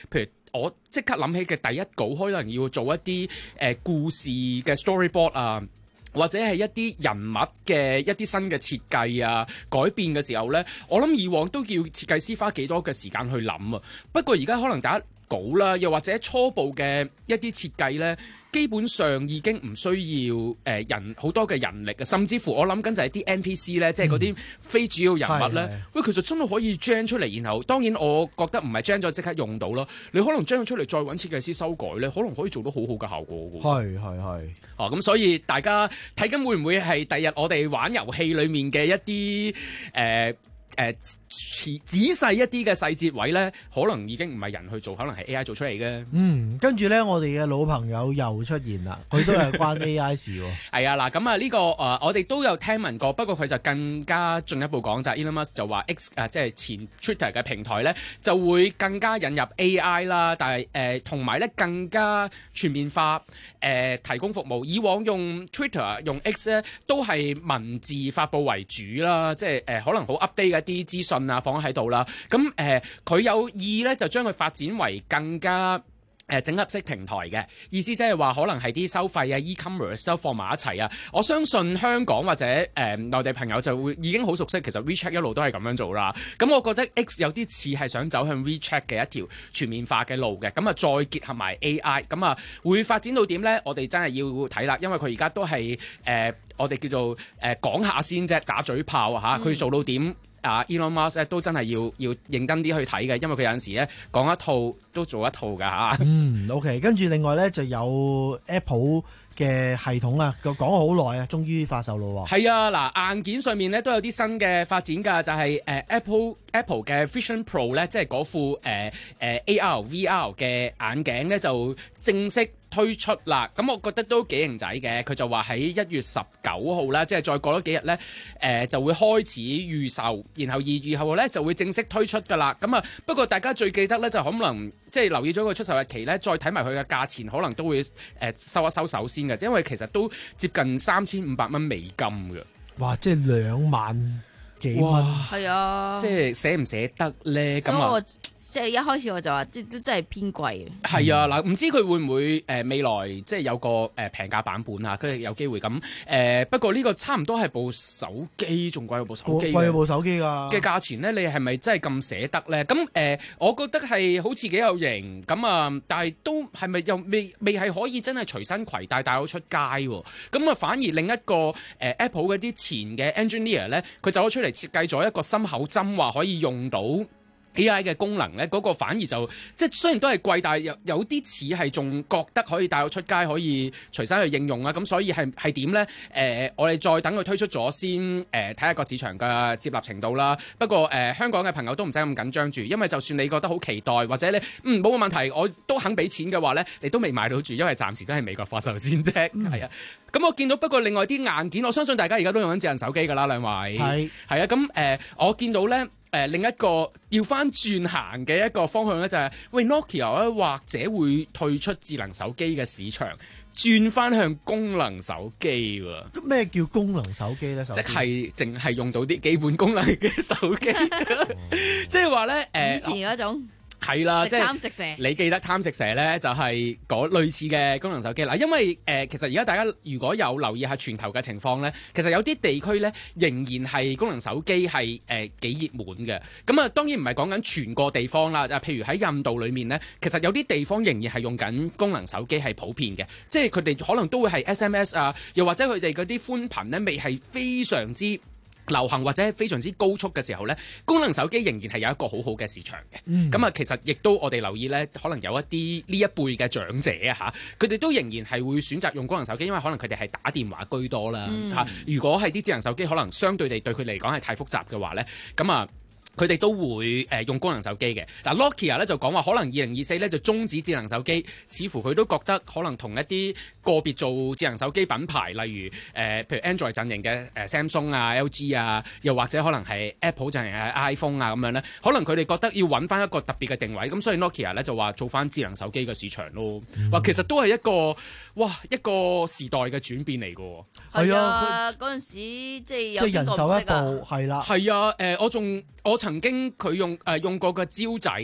我即刻諗起嘅第一稿可能要做一啲誒、呃、故事嘅 storyboard 啊。或者係一啲人物嘅一啲新嘅設計啊，改變嘅時候呢，我諗以往都叫設計師花幾多嘅時間去諗啊。不過而家可能打稿啦，又或者初步嘅一啲設計呢，基本上已經唔需要誒、呃、人好多嘅人力啊，甚至乎我諗緊就係啲 N P C 呢，即係嗰啲非主要人物呢。 嗯、 喂，其實真係可以 gen 出嚟，然後當然我覺得唔係 gen 咗即刻用到咯，你可能 gen 咗出嚟再揾設計師修改呢，可能可以做到好好嘅效果㗎。 係係係。 哦，咁所以大家睇緊會唔會係第日我哋玩遊戲裡面嘅一啲誒？呃誒、呃、仔細一啲嘅細節位咧，可能已經唔係人去做，可能係 A I 做出嚟嘅。 嗯，跟住咧，我哋嘅老朋友又出現啦，佢都係關 A I 事喎。 係啊，嗱，咁啊呢個誒、呃，我哋都有聽聞過，不過佢就更加進一步講就係 Elon Musk 就話 X 啊、呃，即係前 Twitter 嘅平台咧，就會更加引入 A I 啦，但係誒同埋咧更加全面化誒、呃、提供服務。以往用 Twitter 用 X 咧，都係文字發布為主啦，即係誒、呃、可能好 update 嘅啲資訊啊，放喺度啦。咁誒，佢、呃、有意咧，就將佢發展為更加誒、呃、整合式平台嘅意思，即係話可能係啲收費啊、e-commerce 都放埋一齊啊。我相信香港或者誒、呃、內地朋友就會已經好熟悉，其實 WeChat 一路都係咁樣做啦。咁我覺得 X 有啲似係想走向 WeChat 嘅一條全面化嘅路嘅。咁啊，再結合埋 A I， 咁啊會發展到點咧？我哋真係要睇啦，因為佢而家都係誒、呃、我哋叫做誒、呃、講下先啫，打嘴炮啊嚇。佢做到點？啊 Elon Musk 都真係要要認真啲去睇嘅，因為佢有陣時咧講一套都做一套㗎嚇。 嗯 ，OK， 跟住另外咧就有 Apple 嘅系統啦，講咗好耐啊，終於發售咯喎。 係啊，嗱硬件上面咧都有啲新嘅發展㗎，就係、是、誒、呃、Apple Apple 嘅 Vision Pro 咧，即係嗰副誒誒、呃呃、A R V R 嘅眼鏡咧就正式推出啦。咁我覺得都幾型仔嘅，佢就話喺一月十九號啦，即係再過多幾日咧，誒、呃、就會開始預售，然後二月後咧就會正式推出㗎啦。咁啊，不過大家最記得咧就可能即係留意咗個出售日期咧，再睇埋佢嘅價錢，可能都會誒、呃、收一收手先嘅，因為其實都接近三千五百蚊美金嘅。 哇！即係兩萬幾蚊， 係啊， 即係捨唔捨得咧？咁啊， 即係一開始我就話，即係都真係偏貴嘅。 係啊，嗱，唔知佢會唔會誒、呃、未來即係有個誒、呃、平價版本啊？佢有機會咁誒、呃。不過呢個差唔多係部手機，仲貴過部手機，貴過部手機㗎嘅價錢咧，你係咪真係咁捨得咧？咁誒、呃，我覺得係好似幾有型咁啊，但係都係咪又未未係可以真係隨身攜帶帶到出街喎？咁啊，反而另一個誒、呃、Apple 嗰啲前嘅 engineer 咧，佢走咗出嚟設計咗一個心口針，話可以用到 A I 嘅功能咧，嗰、那個反而就即係雖然都係貴，但係有有啲似係仲覺得可以帶到出街，可以隨身去應用啊！咁所以係係點咧？誒、呃，我哋再等佢推出咗先，誒睇下個市場嘅接納程度啦。不過誒、呃，香港嘅朋友都唔使咁緊張住，因為就算你覺得好期待，或者你嗯冇個問題，我都肯俾錢嘅話咧，你都未買到住，因為暫時都係美國發售先啫。係、嗯、啊，咁我見到不過另外啲硬件，我相信大家而家都用緊智能手機㗎啦，兩位係係啊，咁誒、呃，我見到咧。誒、呃、另一個要翻轉行嘅一個方向咧，就係、是、喂 Nokia 咧，或者會退出智能手機嘅市場，轉翻向功能手機喎。 咩叫功能手機咧？ 即係淨係用到啲基本功能嘅手機，即係話咧誒， 以前嗰種。 係啦，即係貪食蛇， 你記得貪食蛇咧，就係、是、嗰類似嘅功能手機啦。因為誒、呃，其實而家大家如果有留意下全球嘅情況咧，其實有啲地區咧仍然係功能手機係誒幾熱門嘅。咁啊，當然唔係講緊全個地方啦。啊，譬如喺印度裏面咧，其實有啲地方仍然係用緊功能手機係普遍嘅，即係佢哋可能都會係 S M S 啊，又或者佢哋嗰啲寬頻咧未係非常之流行或者非常之高速嘅時候呢，功能手機仍然係有一個好好嘅市場嘅。咁啊、嗯，其實亦都我哋留意呢，可能有一啲呢一輩嘅長者啊嚇，佢哋都仍然係會選擇用功能手機，因為可能佢哋係打電話居多啦嚇、嗯啊。如果係啲智能手機，可能相對地對佢嚟講係太複雜嘅話呢。咁啊。佢哋都會誒、呃、用功能手機嘅。嗱 Nokia 咧就講話可能二零二四咧就終止智能手機，似乎佢都覺得可能同一啲個別做智能手機品牌，例如誒、呃、譬如 Android 陣營嘅誒 Samsung 啊、L G 啊，又或者可能係 Apple 陣營嘅 iPhone 啊咁樣咧，可能佢哋覺得要揾翻一個特別嘅定位，咁所以 Nokia 咧就話做翻智能手機嘅市場咯。話、嗯、其實都係一個哇一個時代嘅轉變嚟㗎。 係啊，嗰陣時即係有邊個唔識啊？ 係啦， 係啊，誒、呃、我仲我曾經佢用誒、呃、用過個招仔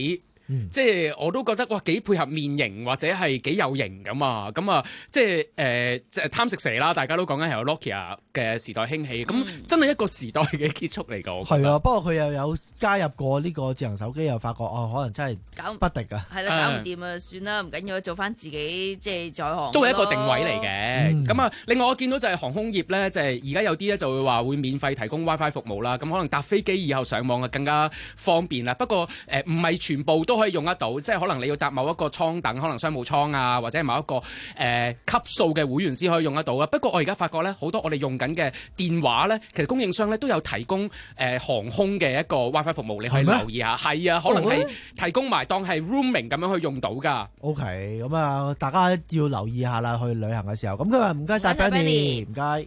嗯即係我都覺得哇幾配合面型或者係幾有型咁啊！咁啊，即係誒即係貪食蛇啦，大家都講緊係有 Nokia 嘅時代興起，咁、 嗯、 真係一個時代嘅結束嚟㗎。我覺得係啊，不過佢又有加入過呢個智能手機，又發覺哦，可能真係搞不敵啊。 係啦，搞唔掂啊，算啦，唔緊要，做翻自己即係在行。 都係一個定位嚟嘅。咁啊、 嗯， 另外我見到就係航空業咧，就係而家有啲咧就會話會免費提供 WiFi 服務啦。咁可能搭飛機以後上網啊更加方便啦。不過誒唔係全部都可以用得到，即係可能你要搭某一個艙等，可能商務艙啊，或者係某一個誒、呃、級數嘅會員先可以用得到啊。不過我而家發覺咧，好多我哋用緊嘅電話咧，其實供應商咧都有提供誒、呃、航空嘅一個 WiFi 服務，你可以留意下。係啊，可能係提供埋當係 roaming 咁樣去用到㗎。 OK，咁啊，大家要留意下啦，去旅行嘅時候。咁今日唔該晒 Benny，唔該。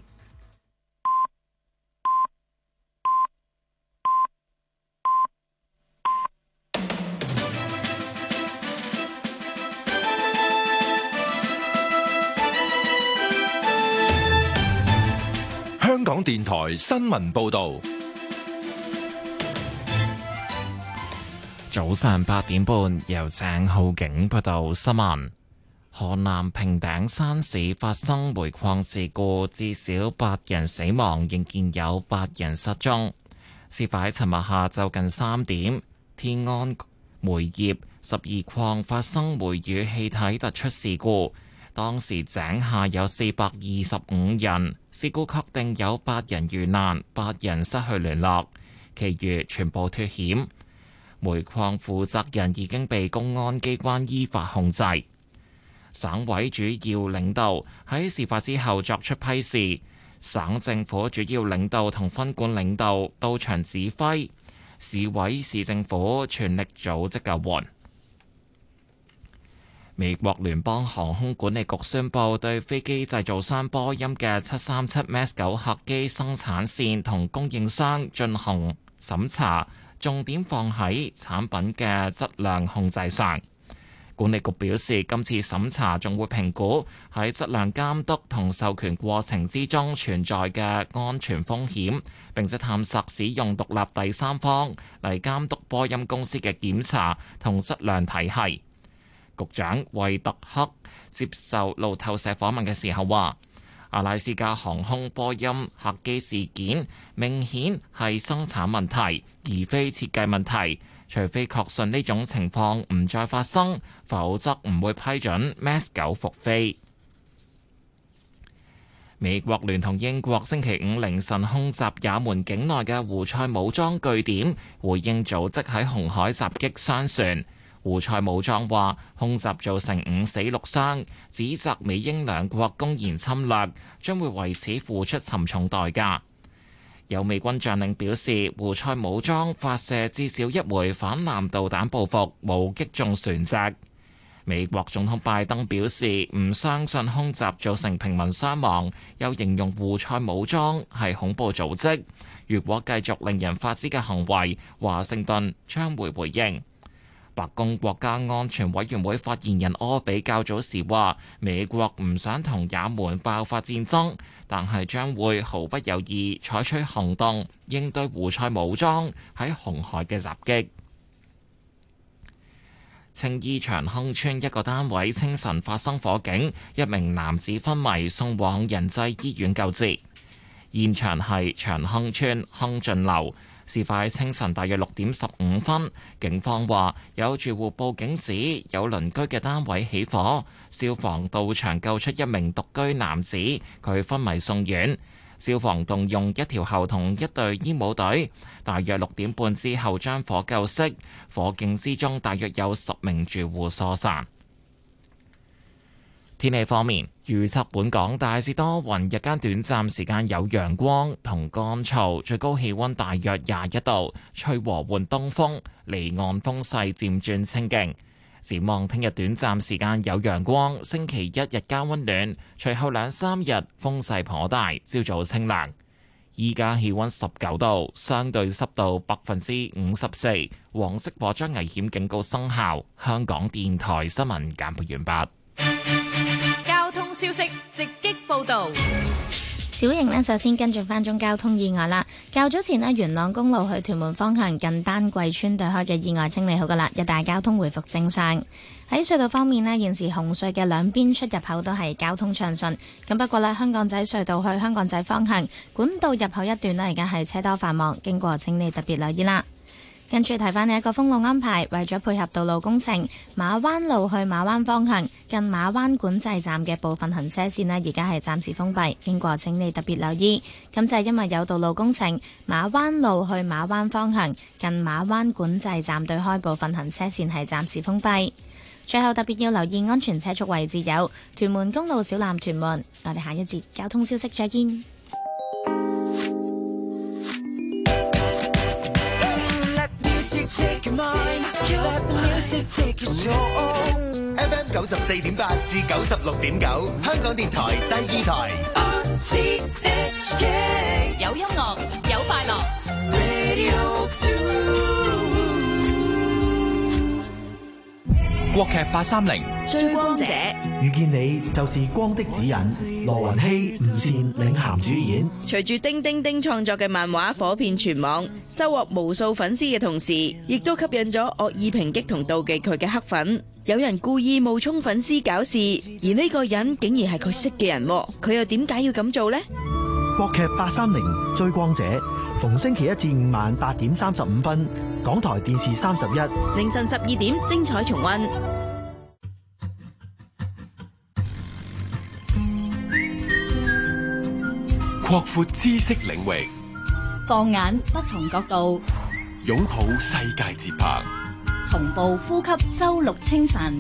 香港電台新聞報道。 早上八點半，由鄭浩景報道新聞。河南平頂山市發生煤礦事故，至少八人死亡，仍然有八人失蹤。事發喺尋日下晝近三點，天安煤業十二礦發生煤與氣體突出事故。當時井下有四百二十五人，事故確定有八人遇難，八人失去聯絡，其餘全部脫險。煤礦負責人已經被公安機關依法控制。省委主要領導喺事發之後作出批示，省政府主要領導同分管領導到場指揮，市委市政府全力組織救援。美國聯邦航空管理局宣布對飛機製造商波音嘅七三七 MAX 九客機生產線同供應商進行審查，重點放喺產品嘅質量控制上。管理局表示，今次審查仲會評估喺質量監督同授權過程之中存在嘅安全風險，並且探索使用獨立第三方嚟監督波音公司嘅檢查同質量體系。局長惠特克接受路透社訪問嘅時候話，阿拉斯加航空波音客機事件明顯係生產問題，而非設計問題。除非確信呢種情況唔再發生，否則唔會批准 MAX 九復飛。美國聯同英國星期五凌晨空襲也門境內嘅胡塞武裝據點，回應組織喺紅海襲擊商船。胡塞武裝話空襲造成五死六傷，指責美英兩國公然侵略，將會為此付出沉重代價。有美軍將領表示，胡塞武裝發射至少一枚反艦導彈報復，冇擊中船隻。美國總統拜登表示唔相信空襲造成平民傷亡，又形容胡塞武裝係恐怖組織。如果繼續令人髮指嘅行為，華盛頓將會回應。白宮國家安全委員會發言人柯比較早時話，美國唔想同也門爆發戰爭，但係將會毫不猶豫採取行動應對胡塞武裝喺紅海嘅襲擊。青衣長亨村一個單位清晨發生火警，一名男子昏迷送往仁濟醫院救治。現場係長亨村亨進樓。事發喺清晨大約六點十五分，警方話有住戶報警指有鄰居嘅單位起火，消防到場救出一名獨居男子，佢昏迷送院。消防動用一條喉同一隊煙霧隊，大約六點半之後將火救熄。火警之中大約有十名住戶疏散。天氣方面，預測本港大致多雲，日間短暫時間有陽光同乾燥，最高氣溫大約廿一度，吹和緩東風，離岸風勢漸轉清勁。展望聽日短暫時間有陽光，星期一日間溫暖，隨後兩三日風勢頗大，朝早清涼。依家氣溫十九度，相對濕度百分之五十四，黃色火災危險警告生效。香港電台新聞簡報完畢。 交通消息直擊報道。 小型呢，首先跟進翻宗交通意外啦。較早前呢，元朗公路去屯門方向近丹桂村對開嘅意外清理好噶啦，一帶交通回復正常。喺隧道方面呢，現時紅隧嘅兩邊出入口都係交通暢順。咁不過呢，香港仔隧道去香港仔方向管道入口一段呢，而家係車多繁忙，經過請你特別留意啦。跟住提翻你一個封路安排，為咗配合道路工程，馬灣路去馬灣方向近馬灣管制站嘅部分行車線呢，而家係暫時封閉，經過請你特別留意。咁就係因為有道路工程，馬灣路去馬灣方向近馬灣管制站對開部分行車線係暫時封閉。最後特別要留意安全車速位置有屯門公路小欖屯門。我哋下一節交通消息再見。 F M 九十四點八至九十六點九，香港電台第二台。 有音樂，有快樂。 國劇八三零追光者遇見你就是光的指引，羅雲熙、吳倩領銜主演。 隨住丁丁丁創作嘅漫畫火遍全網，收穫無數粉絲嘅同時，亦都吸引咗惡意抨擊同妒忌佢嘅黑粉。有人故意冒充粉絲搞事，而呢個人竟然係佢識嘅人，佢又點解要咁做呢？ 國劇八三零追光者，逢星期一至五晚八點三十五分，港台電視三十一， 凌晨十二點精彩重溫。 擴闊知識領域， 放眼不同角度， 擁抱世界節拍， 同步呼吸周六清晨。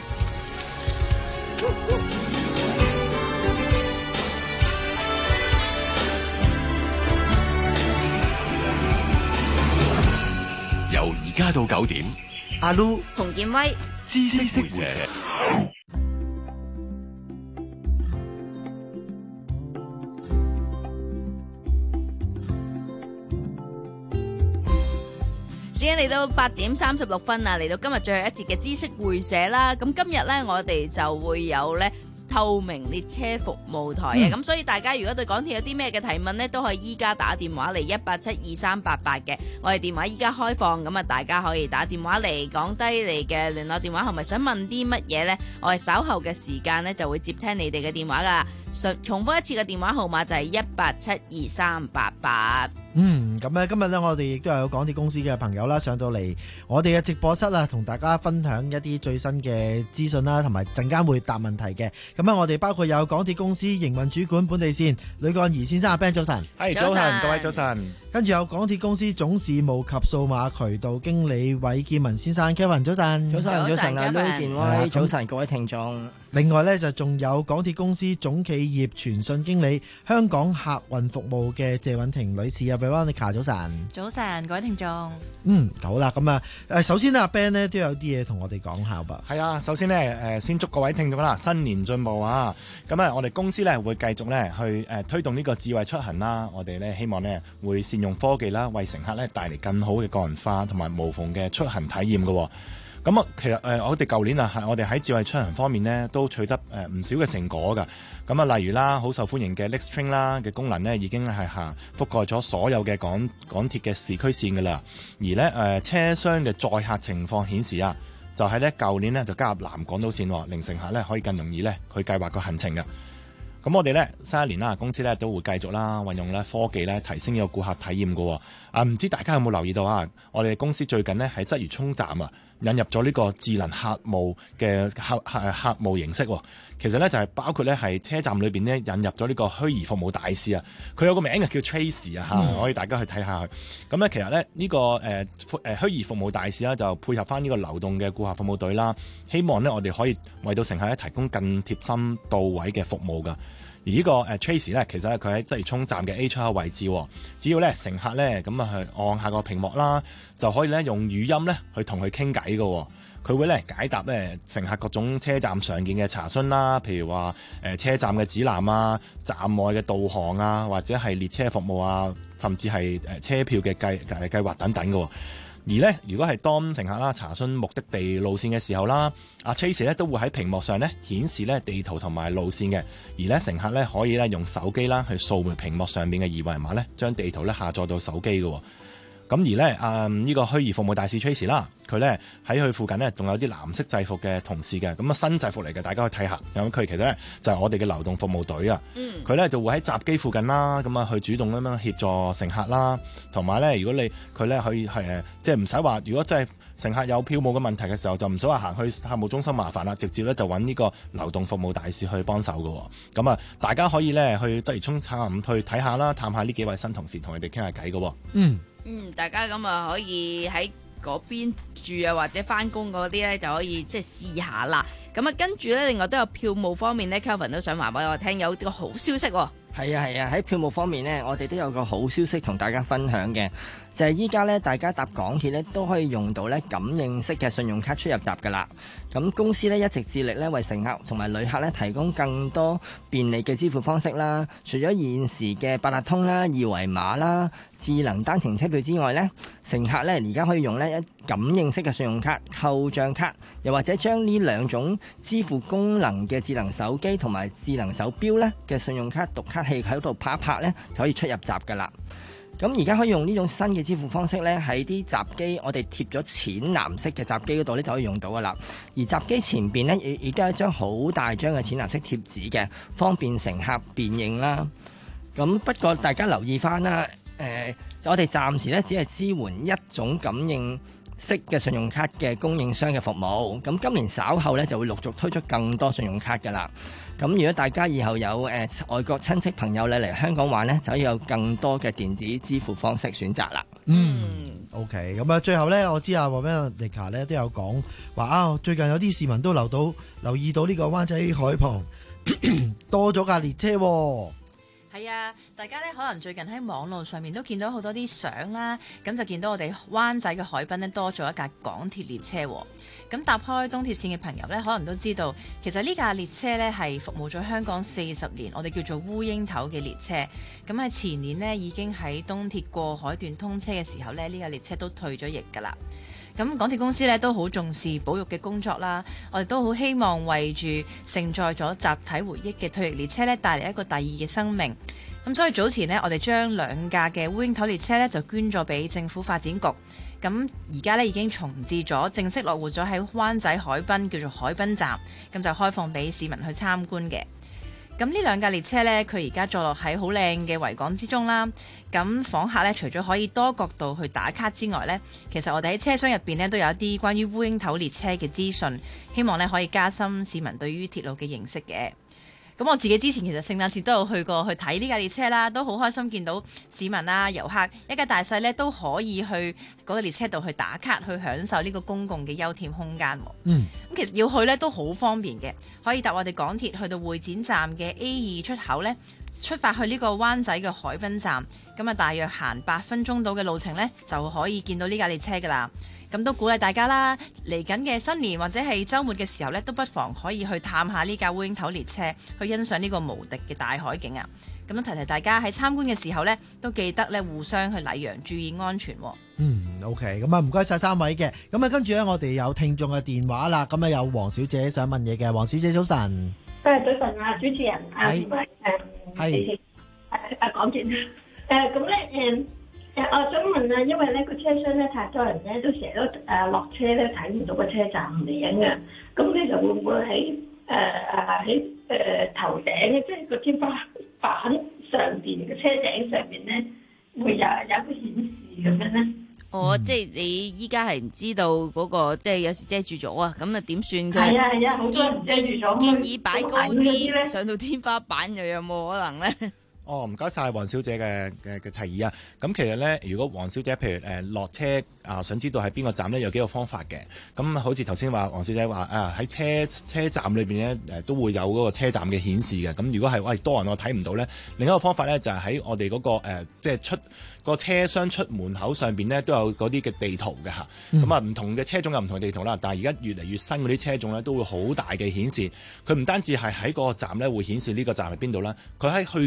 由而家到九點， 阿 Lu 洪建威， 知識會社。 時間嚟到八點三十六分啦，嚟到今日最後一節嘅知識會社啦。咁今日呢，我哋就會有呢透明列車服務台嘅，咁、嗯、所以大家如果對港鐵有啲咩嘅提問呢，都可以依家打電話嚟一八七二三八八嘅。我哋電話依家開放，咁啊大家可以打電話嚟講低你嘅聯絡電話，係咪想問啲乜嘢呢？我哋稍後嘅時間呢，就會接聽你哋嘅電話噶。重複一次嘅電話號碼就係一八七二三八八。 嗯，咁咧今日咧我哋亦都有港鐵公司嘅朋友啦，上到嚟我哋嘅直播室啊，同大家分享一啲最新嘅資訊啦，同埋陣間會答問題嘅。咁啊，我哋包括有港鐵公司營運主管本地線呂幹儀先生阿 Ben 早晨， 係早晨，各位早晨。 跟住有港鐵公司總事務及數碼渠道經理韋建文先生 Kevin 早晨， 早晨早晨啊，呂建威早晨，各位聽眾。 另外呢，就仲有港鐵公司總企業傳訊經理香港客運服務嘅謝韻婷女士啊 Veronica 早晨， 早晨各位聽眾。 嗯，好啦，咁啊，誒，首先阿 Ben 呢都有啲嘢同我哋講下噃。 係啊，首先呢，誒，先祝各位聽眾啦，新年進步啊！咁啊，我哋公司呢會繼續呢去誒推動呢個智慧出行啦。我哋呢希望呢會善用科技啦，為乘客呢帶嚟更好嘅個人化同埋無縫嘅出行體驗嘅。咁啊，其實誒、呃，我哋舊年啊，係我哋喺智慧出行方面呢，都取得誒唔、呃、少嘅成果㗎。咁啊，例如啦，好受歡迎嘅 LixTrain 啦嘅功能呢，已經係行覆蓋咗所有嘅港港鐵嘅市區線㗎啦。而呢誒、呃、車廂嘅載客情況顯示啊，就係呢舊年呢就加入南港島線，令乘客呢可以更容易呢去計劃個行程㗎。咁我哋咧新一年啦，公司咧都會繼續啦，運用咧科技咧提升呢個顧客體驗嘅。啊，唔知大家有冇留意到啊？我哋公司最近呢喺鰂魚涌站啊，引入咗呢個智能客務嘅客客客務形式。其實咧就係包括咧係車站裏邊咧引入咗呢個虛擬服務大使啊。佢有個名嘅叫 Tracy 啊嚇，可以大家去睇下佢。咁咧其實咧呢、呢個誒誒、呃、虛擬服務大使啦，就配合翻呢個流動嘅顧客服務隊啦，希望咧我哋可以為到乘客咧提供更貼心到位嘅服務㗎。而呢個誒 Tracy 咧，其實咧佢喺鰂魚涌站嘅 H R 位置，只要咧乘客咧咁啊去按下個屏幕啦，就可以咧用語音咧去同佢傾偈嘅。佢會咧解答咧乘客各種車站常見嘅查詢啦，譬如話誒車站嘅指南啊、站外嘅導航啊，或者係列車服務啊，甚至係誒車票嘅計誒計劃等等嘅。 而呢，如果係當乘客啦查詢目的地路線嘅時候啦，阿 Tracy 咧都會喺屏幕上咧顯示咧地圖同埋路線嘅，而咧乘客咧可以咧用手機啦去掃描屏幕上面嘅二維碼咧，將地圖咧下載到手機嘅。咁而咧啊呢個虛擬服務大使 Tracy 啦，佢咧喺佢附近呢，仲有啲藍色制服嘅同事嘅，咁啊新制服嚟嘅，大家可以睇下。咁佢其實咧就係我哋嘅流動服務隊啊。佢咧、嗯、就會喺閘機附近啦，咁啊去主動咁樣協助乘客啦，同埋咧如果你佢咧可以係即係唔使話，如果真係乘客有票務嘅問題嘅時候，就唔使話行去客務中心麻煩啦，直接咧就揾呢個流動服務大使去幫手嘅。咁啊，大家可以咧去鰂魚涌茶午去睇下啦，探下呢幾位新同事，同佢哋傾下偈嘅。 嗯。 嗯，大家咁啊可以喺嗰邊住啊，或者翻工嗰啲咧就可以即係試下啦。咁啊，跟住咧，另外都有票務方面咧 Kelvin 都想話俾我聽，有個好消息喎。 係啊係啊，喺票務方面呢，我哋都有個好消息同大家分享嘅，就係依家呢，大家搭港鐵呢都可以用到呢感應式嘅信用卡出入閘噶啦。咁公司呢一直致力呢為乘客同埋旅客呢提供更多便利嘅支付方式啦。除咗現時嘅八達通啦、二維碼啦、智能單程車票之外呢，乘客呢而家可以用呢一感應式嘅信用卡、扣賬卡，又或者將呢兩種支付功能嘅智能手機同埋智能手錶呢嘅信用卡讀卡器喺度拍一拍呢，就可以出入閘噶啦。咁而家可以用呢種新嘅支付方式呢，喺啲閘機我哋貼咗淺藍色嘅閘機嗰度呢，就可以用到噶啦。而閘機前邊呢，亦亦都有一張好大張嘅淺藍色貼紙嘅，方便乘客辨認啦。咁不過大家留意翻啦，誒、呃，我哋暫時呢，只係支援一種感應式嘅信用卡嘅供應商嘅服務。咁今年稍後呢，就會陸續推出更多信用卡噶啦。咁如果大家以後有誒、呃、外國親戚朋友咧嚟香港玩呢，就可以有更多嘅電子支付方式選擇啦。 嗯 ，OK， 咁啊，最後呢，我知啊 Veronica 咧都有講話啊，最近有啲市民都留到留意到呢個灣仔海旁多咗架列車喎。 係啊，大家咧可能最近喺網絡上面都見到好多啲相啦，咁就見到我哋灣仔嘅海濱咧多咗一架港鐵列車喎。咁搭開東鐵線嘅朋友咧，可能都知道，其實呢架列車咧係服務咗香港四十年，我哋叫做烏蠅頭嘅列車。咁喺前年呢，已經喺東鐵過海段通車嘅時候咧，呢架列車都退咗役㗎啦。咁港鐵公司咧都好重視保育嘅工作啦，我哋都好希望為住承載咗集體回憶嘅退役列車咧帶嚟一個第二嘅生命。咁所以早前呢，我哋將兩架嘅烏蠅頭列車咧就捐咗俾政府發展局。咁而家咧已經重置咗，正式落戶咗喺灣仔海濱，叫做海濱站，咁就開放俾市民去參觀嘅。咁呢兩架列車呢，佢而家坐落喺好靚嘅維港之中啦。咁訪客呢，除咗可以多角度去打卡之外呢，其實我哋喺車廂入邊呢，都有一啲關於烏蠅頭列車嘅資訊，希望呢可以加深市民對於鐵路嘅認識嘅。咁我自己之前其實聖誕節都有去過去睇呢架列車啦，都好開心見到市民啊、遊客一家大細呢都可以去嗰個列車度去打卡，去享受呢個公共嘅優恬空間。 嗯， 咁其實要去呢都好方便嘅，可以搭我哋港鐵去到會展站嘅 A 二出口呢，出發去呢個灣仔嘅海濱站，咁啊大約行八分鐘到嘅路程呢，就可以見到呢架列車噶啦。咁都鼓勵大家啦，嚟緊嘅新年或者係週末嘅時候呢，都不妨可以去探下呢架烏蠅頭列車，去欣賞呢個無敵嘅大海景啊！咁都提提大家喺參觀嘅時候呢，都記得咧互相去禮讓，注意安全。 嗯 ，OK， 咁啊唔該晒三位嘅，咁啊跟住咧我哋有聽眾嘅電話啦，咁啊有黃小姐想問嘢嘅，黃小姐早晨。 誒早晨啊，主持人啊，誒係誒講住誒咁咧誒。誒，我想問啊，因為咧個車廂咧太多人咧，都成日都誒落車咧睇唔到個車站名嘅，咁咧就會唔會喺誒誒喺誒頭頂，即係個天花板上邊嘅車頂上邊咧，會有有個顯示咁樣咧？ 哦，即係你依家係唔知道嗰、那個，即係有時遮住咗啊，咁啊點算佢？ 係啊係啊，好多人遮住咗。 建議擺高啲，上到天花板又有冇可能咧？ 哦，唔該晒黃小姐嘅嘅嘅提議啊！咁其實咧，如果黃小姐譬如誒落、呃、車啊、呃，想知道喺邊個站咧，有幾個方法嘅。咁好似頭先話黃小姐話啊，喺車車站裏邊咧誒都會有嗰個車站嘅顯示嘅。咁如果係喂多人我睇唔到咧，另一個方法咧就係、是、喺我哋嗰、那個、呃、即係出、那個車廂出門口上邊咧都有嗰啲嘅地圖嘅嚇。咁啊唔同嘅車種有唔同嘅地圖啦，但係而家越嚟越新嗰啲車種咧都會好大嘅顯示。佢唔單止係喺嗰個站咧會顯示呢個站喺邊度啦，佢喺去緊嗰個站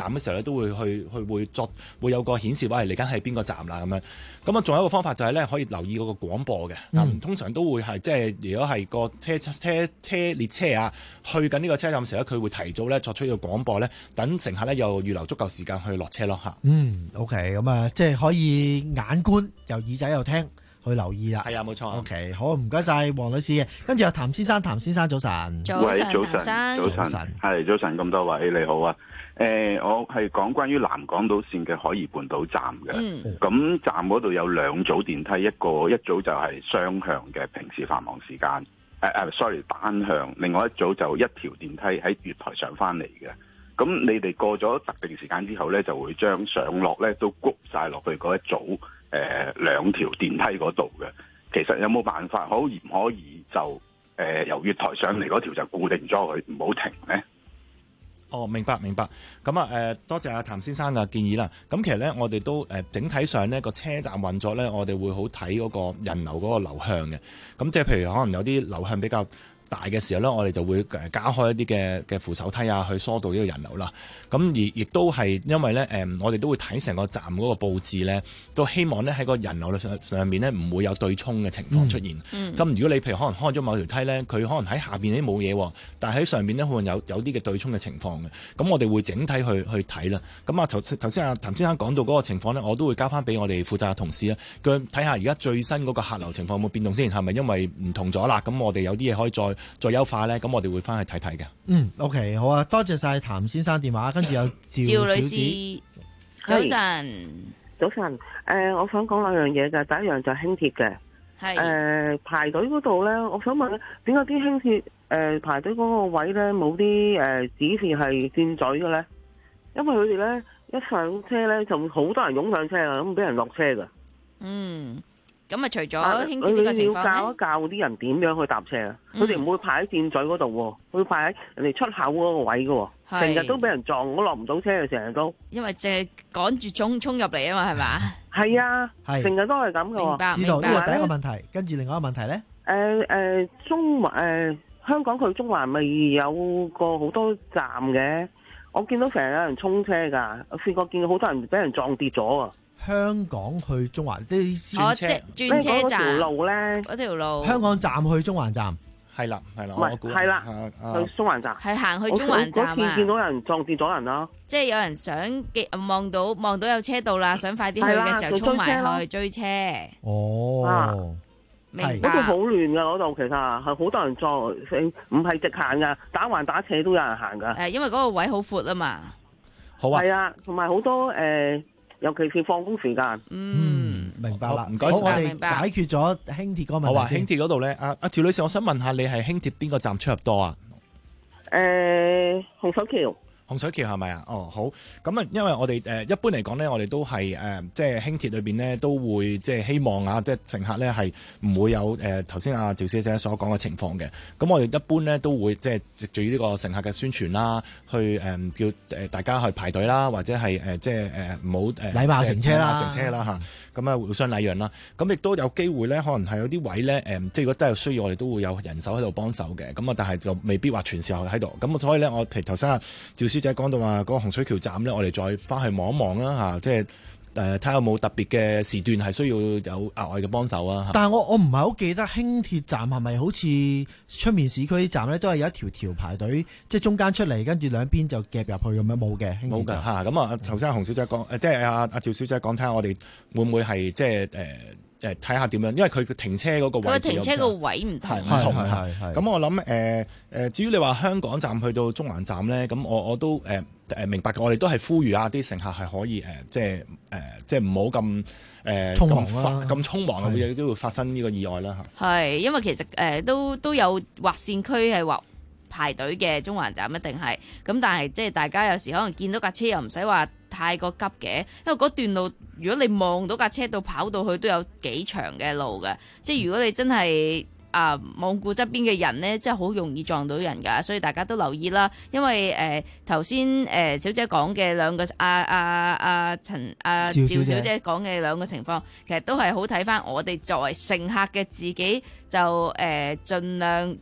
站嘅時候咧，都會去去會作會有個顯示話係嚟緊係邊個站啦咁樣。咁啊，仲有一個方法就係咧，可以留意嗰個廣播嘅。嗯、通常都會係即係如果係個車車車列車啊，去緊呢個車站嘅時候咧，佢會提早咧作出呢個廣播咧，等乘客咧又預留足夠時間去落車咯嚇。 嗯 ，OK， 咁啊，即係可以眼觀又耳仔又聽。去留意啦， 係啊，冇錯。 OK， 好，唔該晒黃女士嘅，跟住有譚先生，譚先生早晨， 早晨，早晨，早晨，係早晨，咁多位你好啊。誒、呃，我係講關於南港島線嘅海怡半島站嘅。咁、嗯、站嗰度有兩組電梯，一個一組就係雙向嘅，平時繁忙時間。誒、呃、誒 ，sorry， 單向。另外一組就一條電梯喺月台上翻嚟嘅。咁你哋過咗特定時間之後咧，就會將上落咧都谷晒落去嗰一組。誒、呃、兩條電梯嗰度嘅，其實有冇辦法可以唔可以就誒、呃、由月台上嚟嗰條就固定咗佢，唔好停呢？ 哦，明白明白。咁啊誒，多謝阿譚先生嘅建議啦。咁其實咧，我哋都誒、呃、整體上呢個車站運作咧，我哋會好睇嗰個人流嗰個流向嘅。咁即係譬如可能有啲流向比較大嘅時候咧，我哋就會誒加開一啲嘅嘅扶手梯啊，去疏導呢個人流啦。咁而亦都係因為咧誒、呃，我哋都會睇成個站嗰個佈置咧，都希望咧喺個人流上上面咧唔會有對沖嘅情況出現。咁、嗯嗯、如果你譬如可能開咗某條梯咧，佢可能喺下邊啲冇嘢，但係喺上邊咧可能有有啲嘅對沖嘅情況嘅。咁我哋會整體去去睇啦。咁啊頭頭先阿譚先生講到嗰個情況咧，我都會交翻俾我哋負責嘅同事啊，佢睇下而家最新嗰個客流情況有冇變動先，係咪因為唔同咗啦？咁我哋有啲嘢可以再再優化咧，咁我哋會翻去睇睇嘅。 嗯 ，OK， 好啊，多謝晒譚先生電話，跟住有趙女士， 早晨， 早晨。誒、呃，我想講兩樣嘢嘅，第一樣就係輕鐵嘅。係。誒、呃，排隊嗰度咧，我想問咧，點解啲輕鐵誒排隊嗰個位咧冇啲誒指示係箭嘴嘅咧？因為佢哋咧一上車咧就好多人湧上車啊，咁俾人落車㗎。 嗯。咁啊，除咗輕鐵呢個情況咧，要教一教啲人點樣去搭車啊！佢哋唔會排喺箭嘴嗰度喎，會排喺人哋出口嗰個位嘅喎，成日都俾人撞，我落唔到車嘅成日都。因為淨係趕住衝衝入嚟啊嘛，係嘛？係啊，成日都係咁嘅喎。明白， 知道呢個第一個問題，跟住另外一個問題咧。 誒誒，中環誒香港去中環咪有個好多站嘅，我見到成日有人衝車㗎，我試過見到好多人俾人撞跌咗啊！ 香港去中環啲轉車， 即轉車站嗰條路咧， 嗰條路。 香港站去中環站， 係啦係啦， 唔係係啦，去中環站係行去中環站啊！ 嗰次見到有人撞跌咗人啦， 即係有人想望到望到有車到啦，想快啲去嘅時候衝埋去追車。 哦， 明白。嗰度好亂噶，嗰度其實係好多人撞，唔係直行噶，打橫打斜都有人行噶。 誒，因為嗰個位好闊啊嘛。 好啊。 係啊，同埋好多誒。尤其是放工時間， 嗯，明白啦。 唔該晒， 我哋解決咗輕鐵嗰個問題。 好啊，輕鐵嗰度咧，阿阿趙女士，我想問下你係輕鐵邊個站出入多啊？ 誒、呃，洪水橋。 洪水橋係咪啊？哦，好。咁啊，因為我哋誒、呃、一般嚟講咧，我哋都係誒、呃、即係輕鐵裏邊咧都會即係希望啊，即係乘客咧係唔會有誒頭先阿趙小姐所講嘅情況嘅。咁我哋一般咧都會即係藉住呢個乘客嘅宣傳啦，去誒、呃、叫誒大家去排隊啦，或者係誒、呃、即係誒唔好誒禮貌乘車啦， 乘車啦嚇。咁啊互相禮讓啦。咁亦都有機會咧，可能係有啲位咧誒、呃，即係如果真係需要，我哋都會有人手喺度幫手嘅。咁啊，但係就未必話全時候喺度。咁所以咧，我譬如頭先阿趙小姐講到話嗰個洪水橋站咧，我哋再翻去望一望啦嚇，即係誒睇下有冇特別嘅時段係需要有額外嘅幫手啊。 但係我我唔係好記得輕鐵站係咪好似出面市區啲站咧，都係有一條條排隊，即係中間出嚟，跟住兩邊就夾入去咁樣，冇嘅輕鐵站。冇㗎嚇。咁啊，頭先阿洪小姐講誒，即係阿阿趙小姐講，睇下我哋會唔會係即係誒。誒睇下點樣，因為佢停車嗰個位置， 佢停車個位唔同， 唔同係。咁我諗誒誒，至於你話香港站去到中環站咧，咁我我都誒誒、呃、明白嘅。我哋都係呼籲啊，啲乘客係可以誒、呃，即係誒、呃，即係唔好咁誒咁快咁匆忙啊，會都會發生呢個意外啦嚇。 係，因為其實誒、呃、都都有劃線區係劃排隊嘅中環站一定係，咁但係即係大家有時可能見到架車又唔使話太過急嘅，因為嗰段路如果你望到架車到跑到去都有幾長嘅路嘅，即係如果你真係啊望顧側邊嘅人呢，真係好容易撞到人㗎，所以大家都留意啦。因為誒頭先誒小姐講嘅兩個阿阿阿陳阿趙小姐講嘅兩個情況，其實都係好睇返我哋作為乘客嘅自己就誒、呃、盡量。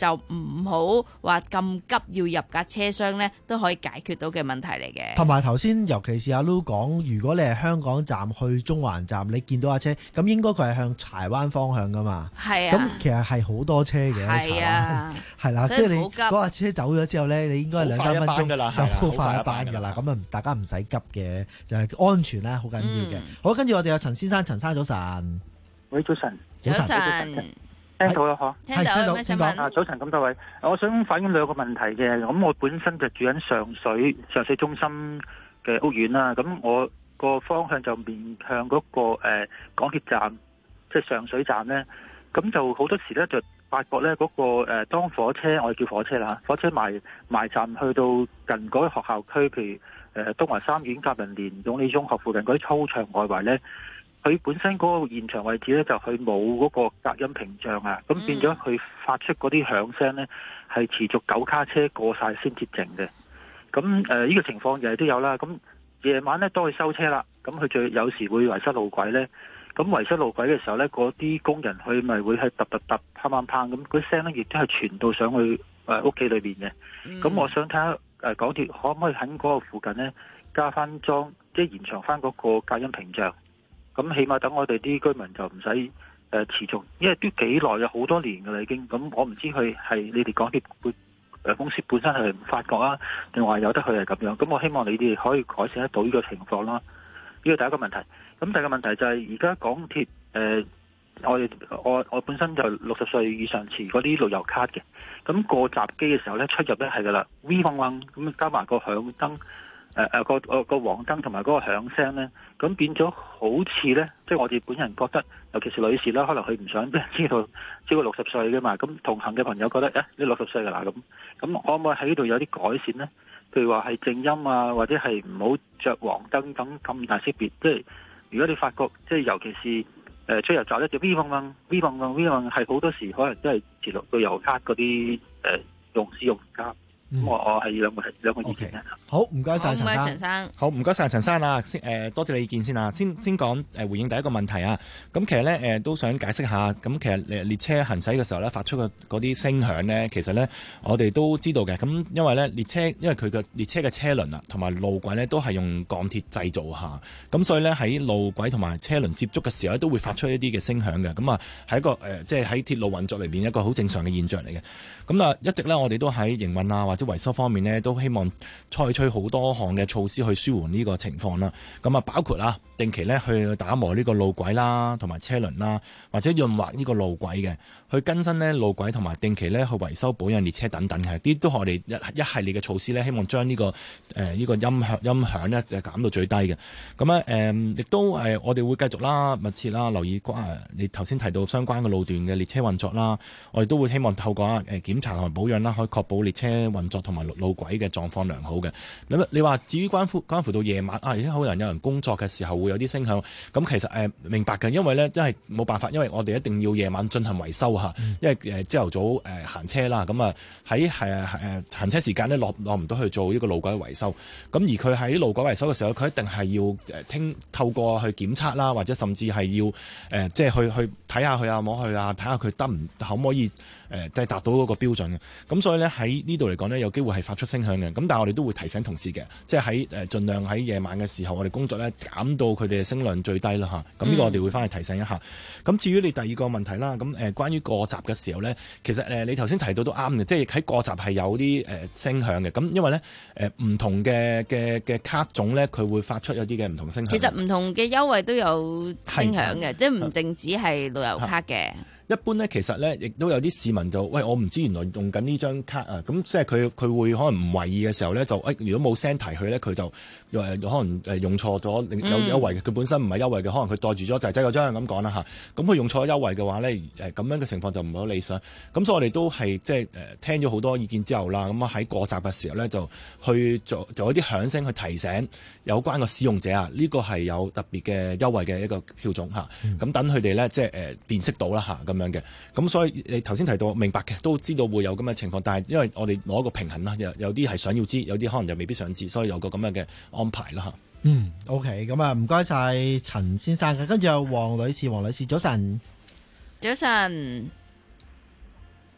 就唔好話咁急要入架車廂咧，都可以解決到嘅問題嚟嘅。 同埋頭先，尤其是阿 Lu 講，如果你係香港站去中環站，你見到架車，咁應該佢係向柴灣方向噶嘛？ 係啊。 咁其實係好多車嘅喺柴灣，係啦，即係你嗰架車走咗之後咧，你應該係兩三分鐘就好快一班㗎啦。咁啊，大家唔使急嘅，就係安全咧，好緊要嘅。好，跟住我哋有陳先生，陳生早晨。 喂，早晨。 早晨。 聽到啦，嗬， 聽到有咩新聞？ 啊，早晨咁多位，我想反映兩個問題嘅。咁我本身就住喺上水上水中心嘅屋苑啦。咁我個方向就面向嗰、那個誒、呃、港鐵站，即係上水站咧。咁就好多時咧就發覺咧嗰、那個誒、呃、當火車，我哋叫火車啦，火車埋埋站去到近嗰啲學校區，譬如誒、呃、東華三院、甲lin連、永利中學附近嗰啲操場外圍咧。佢本身嗰個現場位置咧，就佢冇嗰個隔音屏障啊，咁變咗佢發出嗰啲響聲咧，係持續九卡車過晒先至靜嘅。咁誒呢個情況日日都有啦。咁夜晚咧當佢收車啦，咁佢最有時會遺失路軌咧。咁遺失路軌嘅時候咧，嗰啲工人佢咪會係揼揼揼、砰砰砰咁，嗰啲聲咧亦都係傳到上去誒屋企裏邊嘅。咁、嗯、我想睇下誒港鐵可唔可以喺嗰個附近咧加翻裝，即係延長翻嗰個隔音屏障。咁起碼等我哋啲居民就唔使誒持續，因為都幾耐有好多年㗎啦已經。咁我唔知佢係你哋港鐵誒公司本身係唔發覺啊，定話有得佢係咁樣。咁我希望你哋可以改善得到呢個情況啦。呢個第一個問題。咁第二個問題就係而家港鐵誒、呃，我哋我我本身就六十歲以上持嗰啲路由卡嘅。咁過閘機嘅時候咧，出入咧係㗎啦 ，V 嗡嗡咁加埋個響燈。誒誒個個個黃燈同埋嗰個響聲咧，咁變咗好似咧，即係我哋本人覺得，尤其是女士啦，可能佢唔想俾人知道超過六十歲嘅嘛，咁同行嘅朋友覺得誒你六十歲㗎啦咁，咁可唔可以喺呢度有啲改善咧？譬如話係靜音啊，或者係唔好着黃燈等咁大識別，即係如果你發覺即係尤其是誒出入閘咧就 V 嗡嗡 V 嗡嗡 V 嗡係好多時可能都係持綠旅遊卡嗰啲誒用使用卡。咁、嗯、我我係兩個兩個意見啊。 好，唔該晒陳生。 陳生。 好，唔該晒陳生啊。先誒、呃，多謝你意見先啊。先先講誒、呃、回應第一個問題啊。咁其實咧誒、呃、都想解釋下。咁其實列列車行駛嘅時候咧，發出嘅嗰啲聲響咧，其實咧我哋都知道嘅。咁因為咧列車，因為佢嘅列車嘅車輪啊，同埋路軌咧都係用鋼鐵製造下。咁所以咧喺路軌同埋車輪接觸嘅時候咧，都會發出一啲嘅聲響嘅。咁啊喺一個誒、呃，即係喺鐵路運作裏邊一個好正常嘅現象嚟嘅。咁啊一直咧我哋都喺營運啊或者維修方面呢，都希望採取好多項嘅措施去舒緩呢個情況啦。咁啊，包括啦，定期咧去打磨呢個路軌啦，同埋車輪啦，或者潤滑呢個路軌嘅，去更新呢路軌，同埋定期咧去維修保養列車等等嘅，啲都係我哋一一系列嘅措施咧，希望將呢、這個誒呢、呃這個音響音響咧就減到最低嘅。咁啊誒，亦都誒、呃、我哋會繼續啦，密切啦留意關、呃、你頭先提到相關嘅路段嘅列車運作啦，我哋都會希望透過誒、呃、檢查同埋保養啦，可以確保列車運作同埋路軌嘅狀況良好嘅。咁你話至於關乎關乎到夜晚啊，而家可能有人工作嘅時候會有啲聲響，咁其實誒、呃、明白嘅，因為咧真係冇辦法，因為我哋一定要夜晚進行維修嚇，因為誒朝頭早誒、呃、行車啦，咁啊喺誒誒行車時間咧落落唔到去做呢個路軌維修，咁而佢喺路軌維修嘅時候，佢一定係要誒聽透過去檢測啦，或者甚至係要誒、呃、即係去去睇下佢啊摸佢啊，睇下佢得唔可唔可以誒即係達到嗰個標準嘅。咁所以咧喺呢度嚟講咧，有機會係發出聲響嘅。咁但係我哋都會提醒同事嘅，即係喺誒盡量喺夜晚嘅時候，我哋工作咧減到佢哋嘅聲量最低啦嚇。咁呢個我哋會翻去提醒一下。咁、嗯、至於你第二個問題啦，咁誒關於過閘嘅時候咧，其實誒你頭先提到都啱嘅，即係喺過閘係有啲誒聲響嘅。咁因為咧誒唔同嘅嘅嘅卡種咧，佢會發出有啲嘅唔同聲響。 其實唔同嘅優惠都有聲響嘅，即係唔淨止係路遊卡嘅。 一般咧，其實咧，亦都有啲市民就喂，我唔知原來用緊呢張卡啊，咁即係佢佢會可能唔為意嘅時候咧，就誒、哎，如果冇聲提佢咧，佢就誒可能誒用錯咗有優惠嘅，佢、嗯、本身唔係優惠嘅，可能佢袋住咗仔仔嗰張咁講啦嚇，咁佢用錯優惠嘅話咧，誒咁樣嘅情況就唔係好理想，咁所以我哋都係即係誒聽咗好多意見之後啦，咁啊喺過閘嘅時候咧，就去做做一啲響聲去提醒有關嘅使用者啊，呢、這個係有特別嘅優惠嘅一個票種嚇，咁等佢哋咧即係誒辨識到啦嚇咁。嘅，咁所以你頭先提到明白嘅，都知道會有咁嘅情況，但係因為我哋攞一個平衡啦，有有啲係想要知，有啲可能就未必想知，所以有個咁樣嘅安排啦吓。 嗯 ，OK， 咁啊，唔該晒陳先生嘅，跟住有黃女士，黃女士早晨， 早晨，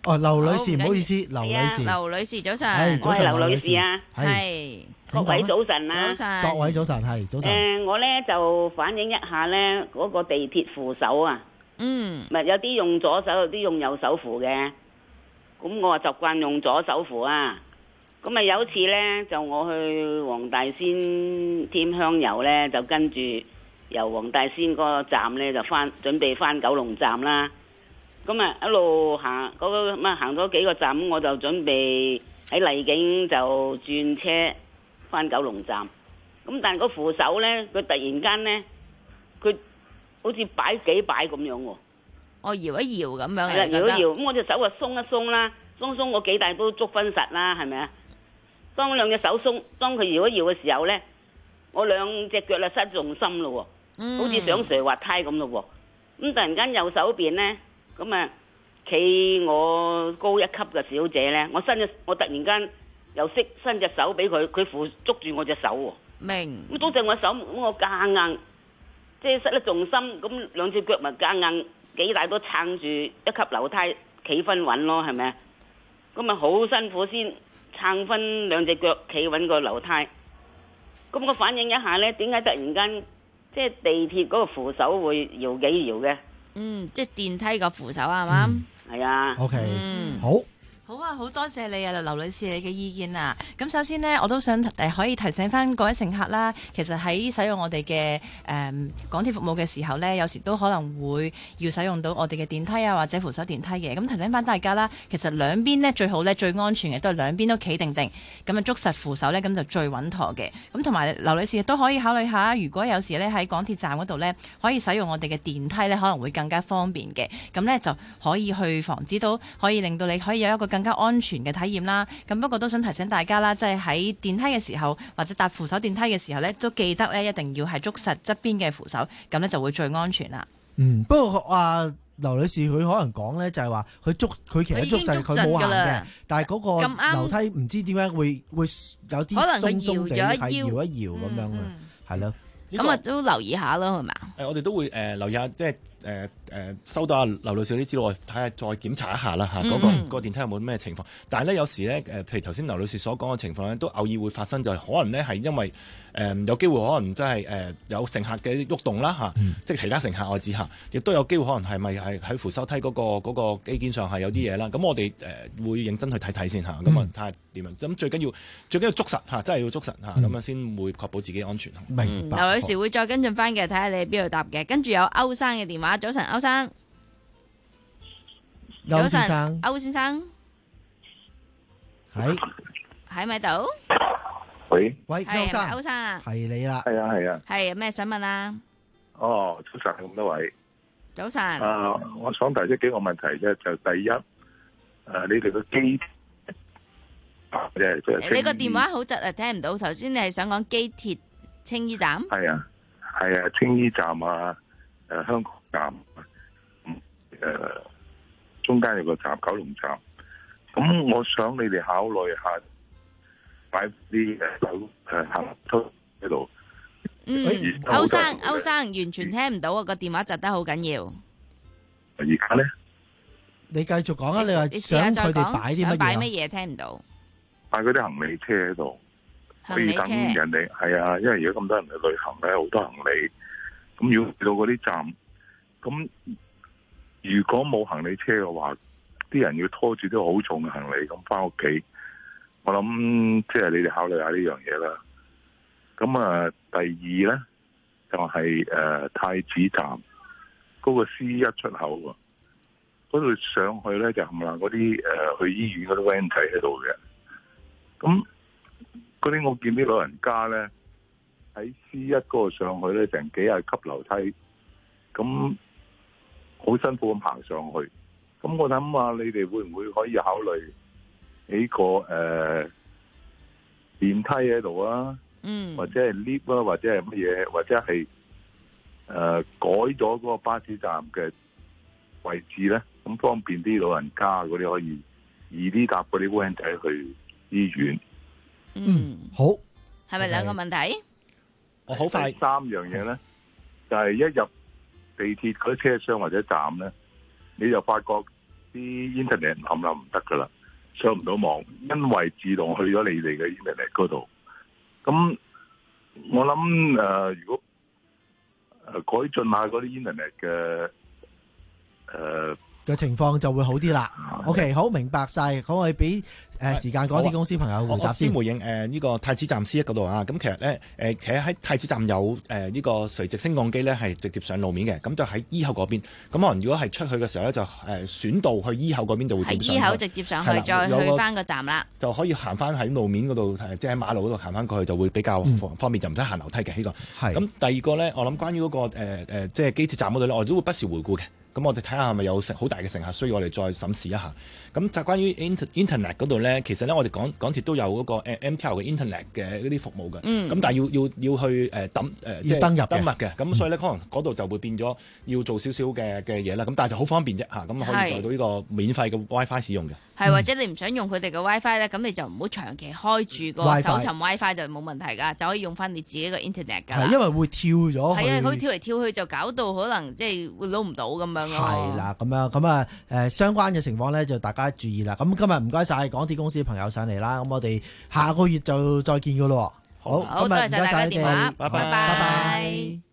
哦，劉女士， 好唔好意思，劉女士， 劉女士早晨， 係早晨， 劉女士啊， 係各位早晨啊， 早晨， 各位早晨，係早晨。 誒，我咧就反映一下咧嗰個地鐵扶手啊， 嗯， 咪有啲用左手，有啲用右手扶嘅，咁我啊習慣用左手扶啊。咁啊有一次咧，就我去黃大仙添香油咧，就跟住由黃大仙嗰個站咧就翻準備翻九龍站啦。咁啊一路行嗰、嗰個咁啊行咗幾個站，我就準備喺荔景就轉車翻九龍站。咁但係個扶手咧，佢突然間咧，佢好似擺幾擺咁樣喎。 我搖一搖咁樣， 係啦，搖一搖，咁我隻手啊鬆一鬆啦，鬆鬆我幾大都捉分實啦，係咪啊？當兩隻手鬆，當佢搖一搖嘅時候咧，我兩隻腳啊失重心咯喎，好似上斜滑梯咁咯喎。咁突然間右手邊咧，咁啊企我高一級嘅小姐咧，我伸隻我突然間又識伸隻手俾佢，佢扶捉住我隻手喎。 明。 咁捉住我手，咁我夾硬，即係失咗重心，咁兩隻腳咪夾硬幾大都撐住一級樓梯企分穩咯，係咪啊？咁啊好辛苦先撐分兩隻腳企穩個樓梯。咁我反映一下咧，點解突然間即係地鐵嗰個扶手會搖幾搖嘅？ 嗯，即係電梯個扶手係嘛？ 係啊。 OK， 嗯， 好。 好啊，好多謝你啊，劉女士你嘅意見啊。咁首先呢，我都想誒可以提醒翻各位乘客啦。其實喺使用我哋嘅誒港鐵服務嘅時候呢，有時都可能會要使用到我哋嘅電梯啊，或者扶手電梯嘅。咁提醒翻大家啦，其實兩邊呢最好呢，最安全嘅都係兩邊都企定定，咁啊捉實扶手呢，咁就最穩妥嘅。咁同埋劉女士亦都可以考慮下，如果有時呢喺港鐵站嗰度呢，可以使用我哋嘅電梯呢，可能會更加方便嘅。咁呢就可以去防止到，可以令到你可以有一個更加安全嘅體驗啦。咁不過都想提醒大家啦，即係喺電梯嘅時候或者搭扶手電梯嘅時候呢，都記得呢一定要係捉實側邊嘅扶手，咁呢就會最安全啦。 嗯，不過啊，劉女士佢可能講呢，就係話佢捉佢其實捉實佢冇行嘅，但係嗰個樓梯唔知點解會會有啲鬆鬆地係搖一搖咁樣嘅，係咯。 咁啊都留意下咯，係嘛？ 誒，我哋都會誒留意下，即係誒誒收到阿劉女士啲資料，我睇下再檢查一下啦嚇，嗰個嗰個電梯有冇咩情況？但係咧有時咧誒，譬如頭先劉女士所講嘅情況咧，都偶爾會發生，就係可能咧係因為誒有機會可能真係誒有乘客嘅喐動啦嚇，即係其他乘客我指下，亦都有機會可能係咪係喺扶手梯嗰個嗰個機件上係有啲嘢啦？咁我哋誒會認真去睇睇先嚇，咁啊睇下點樣。咁最緊要最緊要捉實嚇，真係要捉實嚇，咁樣先會確保自己安全。 明白。 劉女士會再跟進翻嘅，睇下你喺邊度答嘅。跟住有歐生嘅電話，早晨歐生。 歐先生， 歐先生， 喺喺咪度？ 喂喂，歐生， 歐生啊， 係你啦， 係啊係啊， 係咩想問啊？ 哦，早晨咁多位， 早晨。 啊，我想提出幾個問題啫，就第一，誒，你哋個機，即係即係， 你個電話好窒啊，聽唔到。頭先你係想講機鐵青衣站？ 係啊係啊，青衣站啊，誒，香港站，誒。中間有個站，九龍站。咁我想你哋考慮下擺啲誒手誒行出喺度。 嗯，歐生歐生完全聽唔到啊！個電話窒得好緊要。 而家咧？ 你繼續講啊！你話想佢哋擺啲乜嘢？ 擺乜嘢？聽唔到。 擺嗰啲行李車喺度， 可以等人哋係啊，因為而家咁多人去旅行咧，好多行李。咁要去到嗰啲站，咁。如果冇行李車嘅話，啲人要拖住啲好重嘅行李咁翻屋企，我諗即係你哋考慮下呢樣嘢啦。咁啊，第二咧就係、是、誒、呃、太子站嗰個 C 一出口喎，嗰度上去咧就冚唪唥嗰啲誒去醫院嗰啲 van 仔喺度嘅。咁嗰啲我見啲老人家咧喺 C 一嗰度上去咧，成幾廿級樓梯，咁。好辛苦咁行上去，咁我諗下你哋會唔會可以考慮呢個誒、呃、電梯喺度啊？嗯，或者係 lift 啊，或者係乜嘢，或者係誒、呃、改咗嗰個巴士站嘅位置咧，咁方便啲老人家嗰啲可以易啲搭嗰啲 van 仔去醫院。 嗯， 好， 係咪兩個問題？ 我好快。第三樣嘢咧，就係、是、一入地鐵嗰啲車廂或者站咧，你就發覺啲 internet 冚唪唥唔得噶啦，上唔到網，因為自動去咗你哋嘅 internet 嗰度。咁我諗誒、呃，如果誒改進下嗰啲 internet 嘅誒嘅情況就會好啲啦。OK， 好，明白晒，可唔可以俾誒時間嗰啲公司朋友回答先？ 我先回應誒呢個太子站 C 一嗰度啊。咁其實咧誒，其實喺太子站有誒呢個垂直升降機咧係直接上路面嘅，咁就喺 E 口嗰邊。咁可能如果係出去嘅時候咧，就誒選道去 E 口嗰邊就會直接上。 喺 E 口直接上去，再去翻個站啦。 就可以行翻喺路面嗰度，即係喺馬路嗰度行翻過去就會比較方便，嗯、就唔使行樓梯嘅呢、這個。係。咁第二個咧，我諗關於嗰、那個誒、呃、即係機鐵站嗰度咧，我都會不時回顧嘅。咁我哋睇下係咪有好大嘅乘客需要我哋再審視一下。咁就關於 Internet 嗰度咧，其實咧我哋港港鐵都有嗰個 M T L 嘅 Internet 嘅嗰啲服務嘅。嗯。咁但係要要要去誒登誒即係登入登入嘅。咁所以咧可能嗰度就會變咗要做少少嘅嘅嘢啦。咁但係就好方便啫嚇。咁可以做到呢個免費嘅 WiFi 使用嘅。係、 嗯、或者你唔想用佢哋嘅 WiFi 咧，咁你就唔好長期開住個搜尋 WiFi 就冇問題㗎，就可以用翻你自己嘅 Internet 㗎。係因為會跳咗。係啊，可以跳嚟跳去就搞到可能即係會撈唔到咁樣咯。 係啦。咁樣咁啊，誒相關嘅情況咧，就大家注意啦。咁今日唔該晒港鐵公司嘅朋友上嚟啦。咁我哋下個月就再見噶咯。好， 好，多謝晒大家電話， 拜拜。 拜拜。